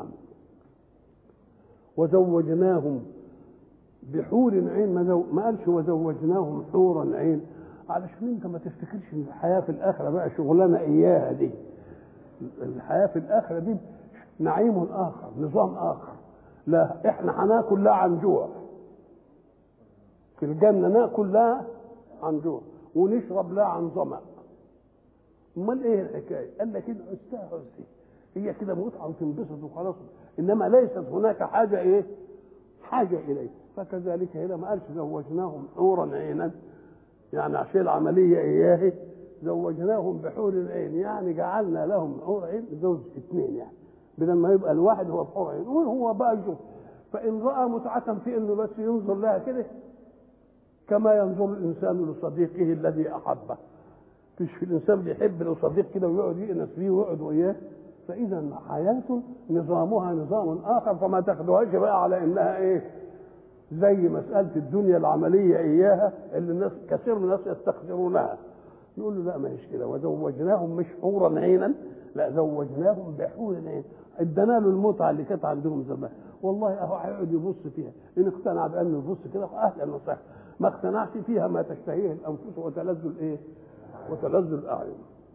وزوجناهم بحور عين، ما قالش وزوجناهم حورا عين، علشان انت ما تفتكرش ان الحياه في الاخره بقى شغلانه اياها دي. الحياه في الاخره دي نعيم اخر، نظام اخر. لا احنا هناكل لا عن جوع، في الجنة ناكل لا عن جوع ونشرب لا عن ظمأ. امال ايه الحكايه؟ قال لك كده استهزئ، هي كده متعه وتنبسط وخلاص، انما ليست هناك حاجه ايه؟ حاجه اليه. فكذلك هنا ما قالش زوجناهم حورا عينا، يعني عشان العمليه اياه زوجناهم بحور العين، يعني جعلنا لهم حور عين زوج اثنين، يعني بدل ما يبقى الواحد هو بحور عين وهو بقى يشوف. فان راى متعه في انه بس ينظر لها كده كما ينظر الانسان لصديقه الذي احبه، مش في الانسان بيحب لو صديق كده ويقعد يأنس فيه ويقعد وياه. فاذا حياته نظامها نظام اخر، فما تاخدوهاش بقى على انها ايه؟ زي مساله الدنيا العمليه اياها اللي الناس كثير من الناس يستخسرونها. نقول له لا، ما هيش كده، وزوجناهم مش حورا عينا، لا زوجناهم بحور عين. ادانا له المتعه اللي كانت عندهم زمان. والله اهو هيقعد يبص فيها، ان اقتنع بانه يبص كده اهلا وسهلا، ما اقتنعش فيها ما تشتهيه الانفس وتلذ الايه؟ وتلذ الاعين.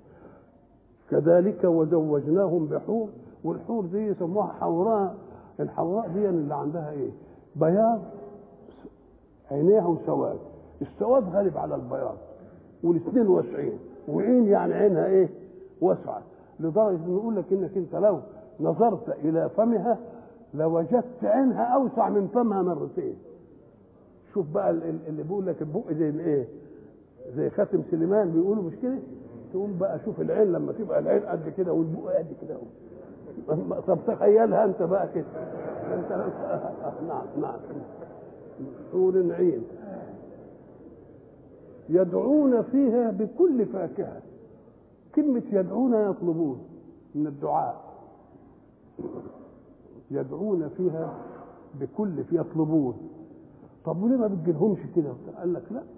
كذلك وزوجناهم بحور، والحور دي يسموها حوراء. الحوراء دي اللي عندها ايه؟ بياض عينيها وسواد، السواد غالب على البياض، والاثنين واسعين، وعين يعني عينها ايه؟ واسعه، لدرجه ان يقول لك انك انت لو نظرت الى فمها لوجدت عينها اوسع من فمها مرتين. شوف بقى اللي بيقول لك البق زي الايه؟ زي خاتم سليمان بيقولوا، مش كده؟ تقوم بقى شوف العين لما تبقى العين قد كده والبق قد كده. طب تخيلها انت بقى كده انت. نعم حور عين يدعون فيها بكل فاكهه. كلمه يدعون يطلبون من الدعاء، يدعون فيها بكل يطلبون. طب وليه ما بتجيلهمش كده؟ قال لك لا،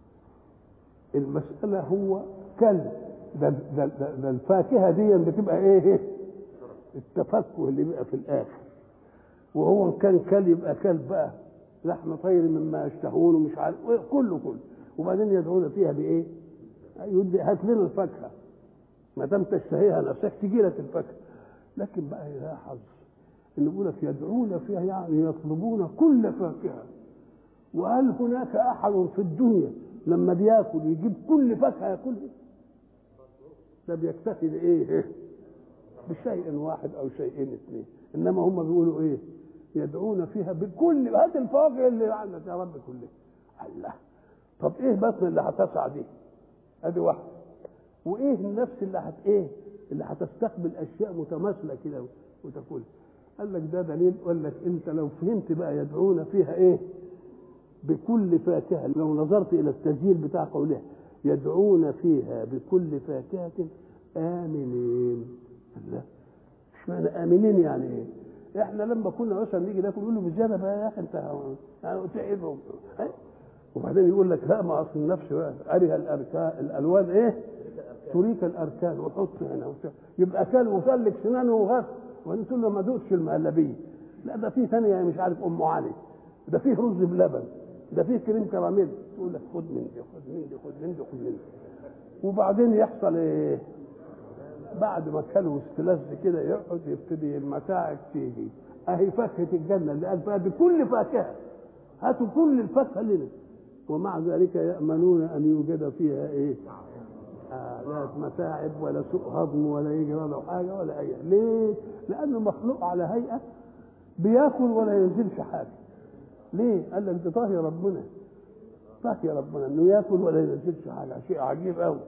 المسألة هو كلب ده الفاكهة دي بتبقى ايه؟ التفكه اللي بيبقى في الآخر. وهو ان كان كلب يبقى كلب بقى لحم طير مما يشتهون ومش عارف كله. وبعدين يدعون فيها بايه؟ هات لنا الفاكهة، ما دام تشتهيها نفسك تجي لك الفاكهة. لكن بقى يا حظ ان يقول لك يدعون فيها يعني يطلبون كل فاكهة. وهل هناك احد في الدنيا لما بياكل يجيب كل فاكهه ياكلها؟ ده بيكتفي بايه؟ بشيء واحد او شيئين اثنين. انما هم بيقولوا ايه؟ يدعون فيها بكل، هات الفواكه اللي عندك يا رب كلها. الله، طب ايه بطن اللي هتسع دي؟ ادي واحده. وايه النفس اللي ايه؟ اللي هتستقبل اشياء متماثله كده وتاكلها؟ قال لك ده دليل. قال لك انت لو فهمت بقى يدعون فيها ايه؟ بكل فاكهة، لو نظرت إلى التسجيل بتاع قولها يدعون فيها بكل فاكهة آمنين. الله، مش معنى آمنين يعني إيه؟ إحنا لما كنا مثلا نيجي ناكل نقول له بالزيادة بقى يا أخي أنت يعني تعبهم، وبعدين يقول لك لا، ما أصل النفس بقى أريها الأركان الألوان إيه؟ تريك الأركان وحط هنا يبقى كل وسلك سنانه وغف. وأنت تقول له ما دوتش المهلبية، لا ده فيه ثانية مش عارف أم علي، ده فيه رز بلبن، ده فيه كريم كراميل. تقول لك خد من دي خد من دي خد من دي خد من دي. وبعدين يحصل ايه؟ بعد ما كلوا استلذ كده يقعد يبتدي المتاعب تيجي. اهي فاكهه الجنه اللي قال فيها بكل فاكهه، هاتوا كل الفاكهه لنا. ومع ذلك يامنون ان يوجد فيها ايه؟ لا متاعب ولا سوء هضم ولا يجي ولا حاجه ولا اي. ليه؟ لانه مخلوق على هيئه بياكل ولا ينزلش حاجه. ليه؟ قال لك ده طاهي ربنا، طاهي ربنا انه ياكل ولا ينزلش حاجه، شيء عجيب قوي.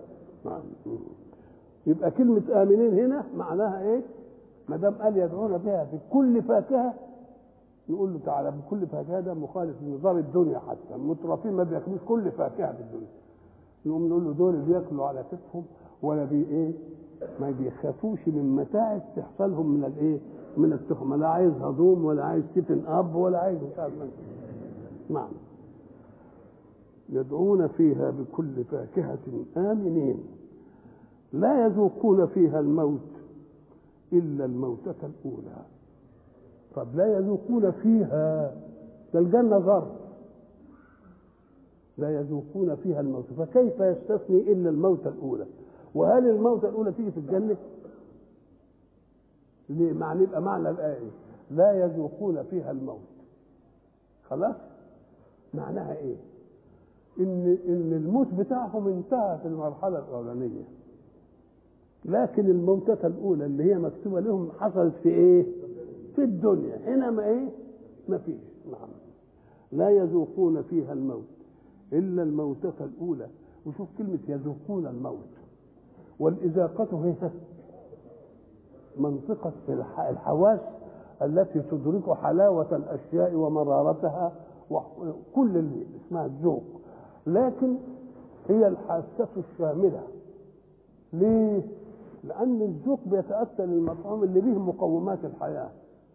يبقى كلمه امنين هنا معناها ايه؟ ما دام قال يدعون بها في كل فاكهه، نقول له تعالى بكل فاكهه ده مخالف لنظام الدنيا. حتى المترفين ما بياكلوش كل فاكهه في الدنيا. نقوم نقول له دول بياكلوا على كتفهم ولا ايه؟ ما بيخافوش من متاعب تحصلهم من الايه؟ من التخمه. لا عايز هضوم ولا عايز تفن اب ولا عايز مش عارف. نعم، يدعون فيها بكل فاكهة آمنين لا يذوقون فيها الموت إلا الموتة الأولى. طب لا يذوقون فيها، ده الجنة ظرف، لا يذوقون فيها الموت، فكيف يستثني إلا الموتة الأولى؟ وهل الموتة الأولى تيجي في الجنة؟ ليه؟ معنى يبقى معنى الآية لا يذوقون فيها الموت. خلاص، معناها ايه؟ ان الموت بتاعهم انتهى في المرحله الاولانيه، لكن الموتة الاولى اللي هي مكتوبه لهم حصلت في ايه؟ في الدنيا. هنا ما ايه؟ ما فيش. نعم. لا يذوقون فيها الموت الا الموتة الاولى. وشوف كلمه يذوقون الموت، والاذاقه هي منطقه الحواس التي تدرك حلاوه الاشياء ومرارتها وكل اللي اسمها الذوق، لكن هي الحاسه الشامله. ليه؟ لان الذوق بيتاتى للمطعوم اللي به مقومات الحياه،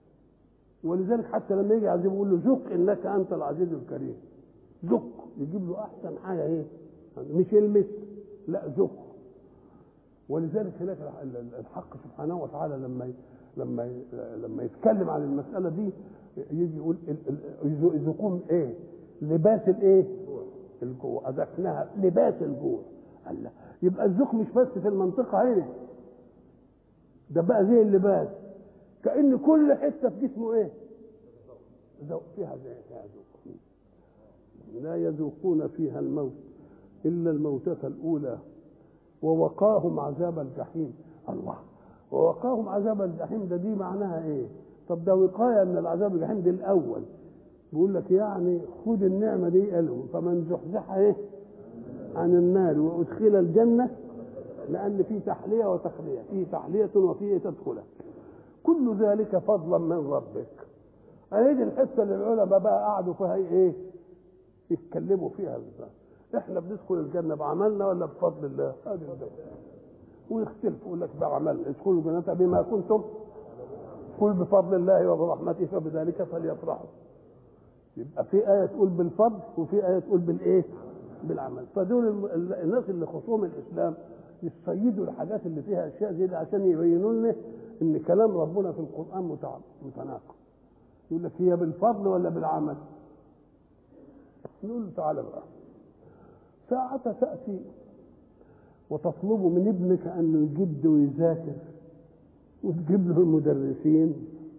ولذلك حتى لما يجي عايز يقول له ذق انك انت العزيز الكريم، ذق يجيب له احسن حاجه ايه؟ مش المثل، لا ذق. ولذلك هناك الحق سبحانه وتعالى لما يتكلم عن المساله دي يجي يقول يذوقون ايه؟ لباس الايه؟ الجوع. اذقناها لباس الجوع. الله، يبقى الذوق مش بس في المنطقه هنا، ده بقى زي اللباس، كأن كل حته في جسمه ايه؟ فيها ذوق. لا يذوقون فيها الموت الا الموتة الاولى ووقاهم عذاب الجحيم. الله، ووقاهم عذاب الجحيم دي معناها ايه؟ طب ده وقايه من العذاب الجحيم دي الاول، بيقول لك يعني خد النعمه دي قالهم فمن زحزح ايه عن النار وادخل الجنه، لان في تحليه وتخليه، في تحليه وفي تدخله، كل ذلك فضلا من ربك. هذه الحته اللي العلماء بقى قعدوا فيها ايه؟ يتكلموا فيها بالذات. احنا بندخل الجنه بعملنا ولا بفضل الله؟ ويختلفوا، يقول لك بعمل ادخلوا الجنه بما كنتم، قل بفضل الله وبرحمته فبذلك فليفرحوا. يبقى في ايه تقول بالفضل وفي ايه تقول بالايه؟ بالعمل. فدول الناس اللي خصوم الاسلام يصيدوا الحاجات اللي فيها اشياء زي دي عشان يبينوا لنا ان كلام ربنا في القران متناقض. يقول لك هي بالفضل ولا بالعمل؟ نقول له تعالى بقى، ساعة تأتي وتطلب من ابنك أنه يجد ويذاكر وتجيب له المدرسين،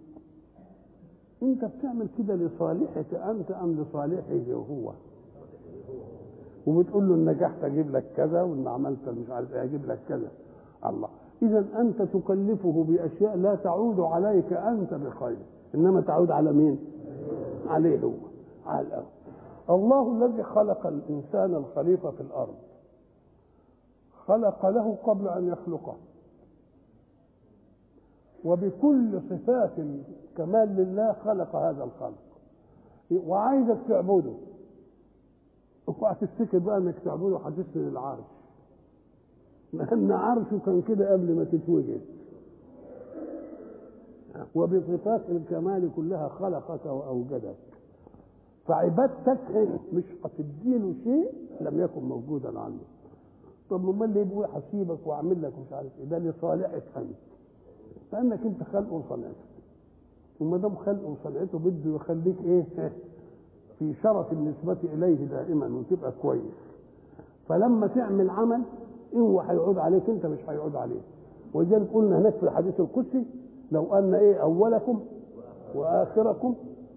أنت بتعمل كده لصالحك أنت أم لصالحه هو؟ وبتقول له إن نجحت أجيب لك كذا وإن عملت مش عارف إيه أجيب لك كذا. الله، إذا أنت تكلفه بأشياء لا تعود عليك أنت بخير، إنما تعود على مين؟ عليه هو، على الأرض. الله الذي خلق الإنسان الخليفة في الأرض خلق له قبل أن يخلقه، وبكل صفات الكمال لله خلق هذا الخلق وعايزك تعبده. اوعى تفتكر بقى انك تعبده حدثني العرش، لأن عرشه كان كده قبل ما تتوجد، وبصفات الكمال كلها خلقك وأوجدك، فعبادتك مش هتديله شيء لم يكن موجودا عنه. طب امال ليه بيقول هسيبك واعمل لك مش عارف ايه؟ ده لصالحك انت، لانك انت خلقه وصنعته، وما دام خلقه وصنعته بده يخليك ايه؟ في شرف النسبه اليه دائما وتبقى كويس. فلما تعمل عمل هو هيعود عليك انت، مش هيعود عليه. ولذلك قلنا هناك في الحديث القدسي لو ان ايه؟ اولكم واخركم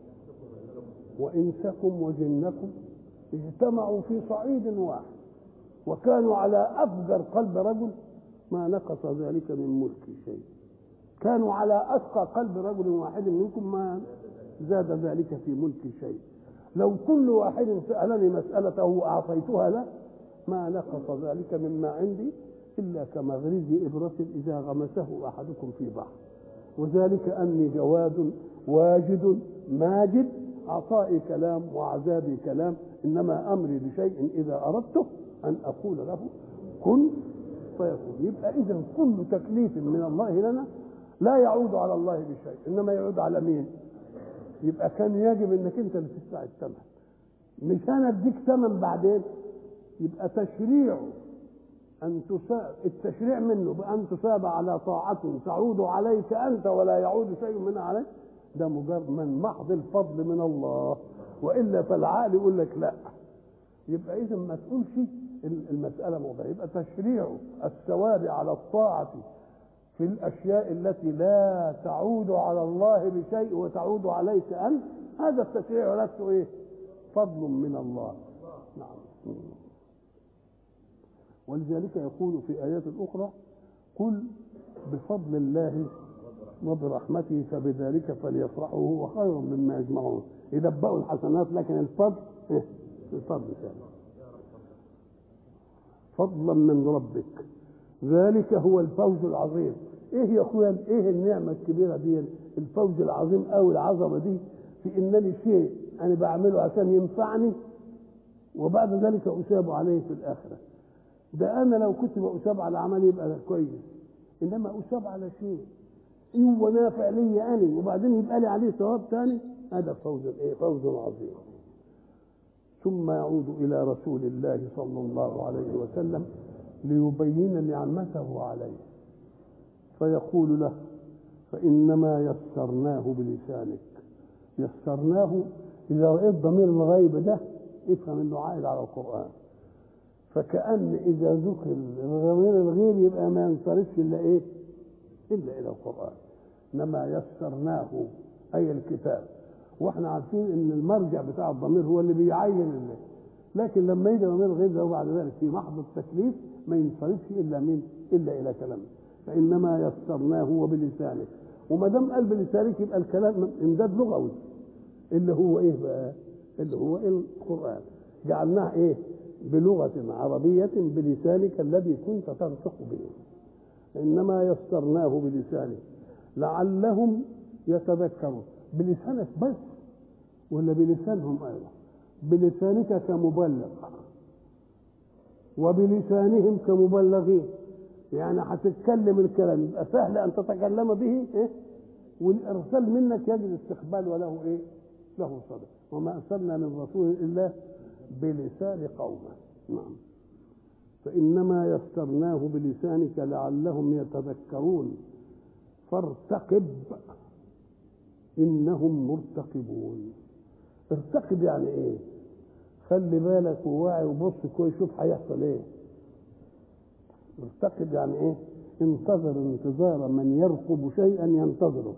وانسكم وجنكم اجتمعوا في صعيد واحد وكانوا على افجر قلب رجل ما نقص ذلك من ملك شيء. كانوا على اتقى قلب رجل واحد منكم ما زاد ذلك في ملك شيء. لو كل واحد سالني مسالته واعطيتها له ما نقص ذلك مما عندي الا كمغرز ابره اذا غمسه احدكم في بحر. وذلك اني جواد واجد ماجد، عطائي كلام وعذابي كلام، انما امري بشيء اذا اردته ان اقول له كن فيكون. يبقى اذا كل تكليف من الله لنا لا يعود على الله بشيء، انما يعود على مين؟ يبقى كان يجب انك انت اللي تدفع الثمن، مش انا اديك ثمن بعدين. يبقى تشريع ان التشريع منه بان تثاب على طاعه تعود عليك انت ولا يعود شيء منها عليك، ده مجرد من محض الفضل من الله، والا فالعقل يقول لك لا. يبقى اذا ما تقولش المساله موضوع. يبقى تشريع الثواب على الطاعه في الأشياء التي لا تعود على الله بشيء وتعود عليك أنت، هذا التشريع ولدته إيه؟ فضل من الله. نعم. ولذلك يقول في آيات أخرى: قل بفضل الله وبرحمته فبذلك فليفرحوا هو خير مما يجمعون. يدبقوا الحسنات لكن الفضل الفضل فضلا من ربك، ذلك هو الفوز العظيم. ايه يا اخويا، ايه النعمه الكبيره دي، الفوز العظيم او العظمه دي، في انني شيء انا بعمله عشان ينفعني وبعد ذلك اثاب عليه في الاخره. ده انا لو كنت بأثاب على عملي يبقى كويس، انما اثاب على شيء هو نافع لي انا وبعدين يبقى لي عليه ثواب ثاني، هذا فوز ايه؟ فوز عظيم. ثم يعود الى رسول الله صلى الله عليه وسلم ليبين نعمته عليه، فيقول له: فإنما يسرناه بلسانك. يسرناه، إذا رأيت ضمير الغيب ده افهم انه عائد على القرآن، فكأن إذا ذكر ضمير الغيب يبقى ما ينصرفش إلا إيه؟ إلا إلى القرآن. إنما يسرناه أي الكتاب، واحنا عارفين ان المرجع بتاع الضمير هو اللي بيعين الله، لكن لما يجي ضمير الغيب ده وبعد ذلك في محض التكليف ما ينصرفش الا الى كلامه. فانما يسرناه وبلسانك، وما دام قال بلسانك يبقى الكلام امداد لغوي اللي هو ايه بقى؟ اللي هو القران. جعلناه ايه؟ بلغه عربيه بلسانك الذي كنت تنطق به. انما يسرناه بلسانك لعلهم يتذكرون. بلسانك بس ولا بلسانهم ايضا؟ بلسانك كمبلغ وبلسانهم كمبلغين، يعني هتتكلم الكلام يبقى سهل ان تتكلم به إيه؟ والارسال منك يجب استقبال وله ايه؟ له صدى. وما ارسلنا من رسول الا بلسان قومه. نعم. فانما يسرناه بلسانك لعلهم يتذكرون فارتقب انهم مرتقبون. ارتقب يعني ايه؟ خلي بالك وواعي وبص كويس شوف هيحصل ايه. ارتقب يعني ايه؟ انتظر انتظار من يرقب شيئا ينتظره.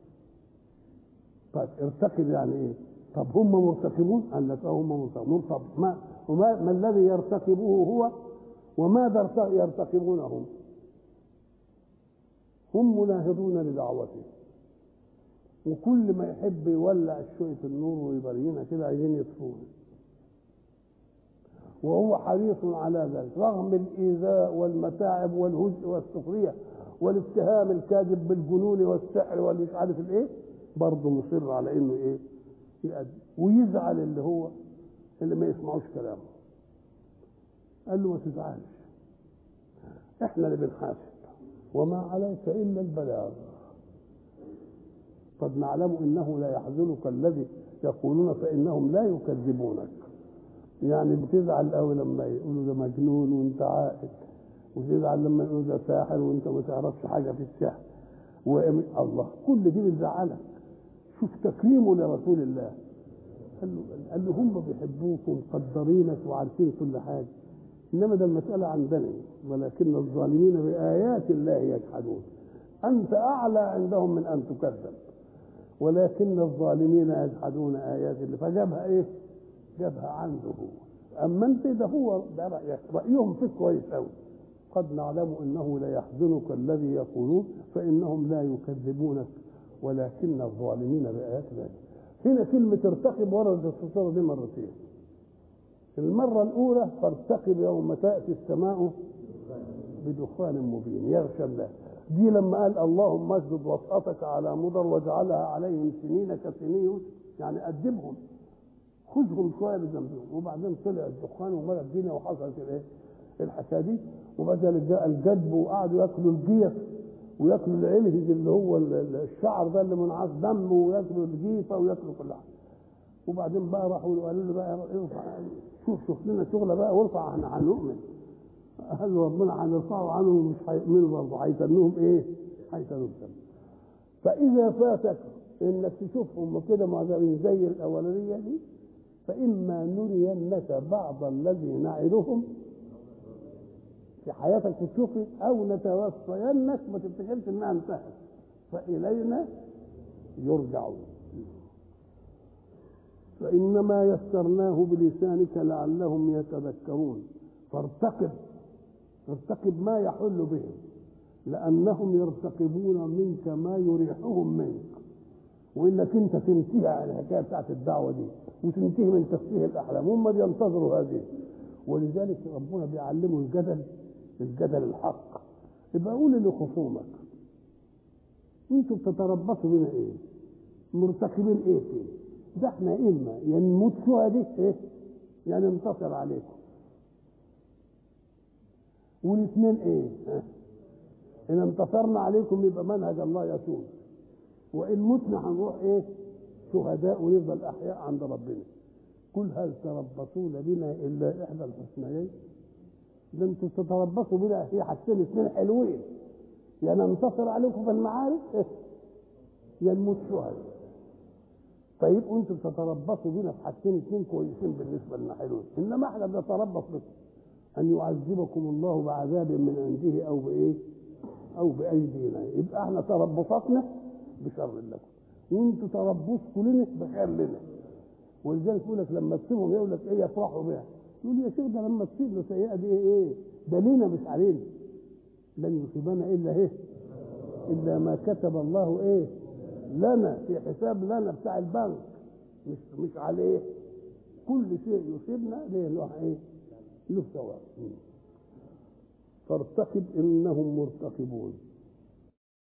طيب ارتقب يعني ايه؟ طب هم مرتقبون؟ قال لك هم مرتقبون. طب ما الذي يرتقبه هو وماذا يرتقبونهم؟ هم مناهضون لدعوته، وكل ما يحب يولع شوية النور ويبرينا كده عايزين يطفوه، وهو حريص على ذلك رغم الإيذاء والمتاعب والهزء والسخرية والاتهام الكاذب بالجنون والسحر والمش عارف الايه، برضه مصر على انه ايه؟ يأدي. ويزعل اللي ما يسمعوش كلامه. قال له: ما تزعلش، احنا اللي بنحاسب وما عليك الا البلاغ. قد نعلم انه لا يحزنك الذي يقولون فانهم لا يكذبونك. يعني بتزعل قوي لما يقولوا ده مجنون وانت عاقل، وتزعل لما يقولوا ده ساحر وانت ما تعرفش حاجه في السحر، الله كل دي بتزعلك. شوف تكريمه لرسول الله، قال له هم بيحبوك ومقدرينك وعارفين كل حاجه، انما ده المساله عندنا ولكن الظالمين بايات الله يجحدون. انت اعلى عندهم من ان تكذب، ولكن الظالمين يجحدون ايات الله. فجابها ايه؟ جابها عنده هو. اما انت ده هو ده رايهم فيك كويس قوي. قد نعلم انه لا يحزنك الذي يقولون فانهم لا يكذبونك ولكن الظالمين بايات الله. هنا كلمه ارتقب وردت في الصوره دي مرتين. المره الاولى فارتقب يوم تاتي السماء بدخان مبين يغشى الله. دي لما قال اللهم اسجد وسطك على مضر واجعلها عليهم سنين كسنين، يعني ادبهم خذهم شويه بذنبهم. وبعدين طلع الدخان وملأ الدنيا وحصلت الايه؟ الحكايه دي. وبعدين جاء الجدب وقعدوا ياكلوا الجيف وياكلوا العلهج اللي هو الشعر ده اللي منعاش دم، وياكلوا الجيفه وياكلوا كل حاجه. وبعدين بقى راحوا قالوا له بقى ارفع، شوف لنا شغله بقى وارفع، احنا هنؤمن. قال له ربنا هنرفعه عنهم مش هيؤمنوا برضه، هيتنوهم ايه؟ هيتنوهم. فاذا فاتك انك تشوفهم كده معذبين زي الاولانيه دي، فاما نرينك بعض الذي نعدهم في حياتك تشوفي، او نتوفينك ما تفتكرش انها انتهت، فالينا يرجعون. فانما يسرناه بلسانك لعلهم يتذكرون. فارتقب ما يحل بهم، لانهم يرتقبون منك ما يريحهم منك، وانك انت تنتهي على الحكايه بتاعت الدعوه دي وتنتهي من تفسير الاحلام، هم بينتظروا هذه. ولذلك ربنا بيعلمه الجدل الحق. يبقى قول لخصومك انتوا بتتربصوا بنا ايه؟ مرتكبين ايه فيه؟ ده احنا اما يا نموت شهداء ايه؟ يا ننتصر عليكم. والاثنين ايه؟ ان انتصرنا عليكم يبقى منهج الله يسود، وان متنا هنروح ايه؟ شهداء ونفضل احياء عند ربنا. قل هل تربصون بنا الا احدى الحسنيين؟ ده انتوا تتربصوا بنا في حاجتين اثنين حلوين، يا ننتصر عليكم في المعارك يا نموت شهداء. فيبقوا انتوا تتربصوا بنا في حاجتين اثنين كويسين بالنسبه لنا حلوين، انما احنا بنتربص بكم ان يعذبكم الله بعذاب من عنده او بايه؟ او بايدينا. يبقى احنا تربصاتنا بشر لكم، وانتوا تربصكم لنا بخير لنا. ولذلك يقول لك لما تصيبهم يقول لك ايه؟ يفرحوا بها. يقول يا شيخ ده لما تصيب له سيئه دي ايه؟ ده لينا مش علينا. لن يصيبنا الا ايه؟ الا ما كتب الله ايه؟ لنا، في حساب لنا بتاع البنك، مش عليه. كل شيء يصيبنا ليه له ايه؟ له ثواب. فارتقب انهم مرتقبون.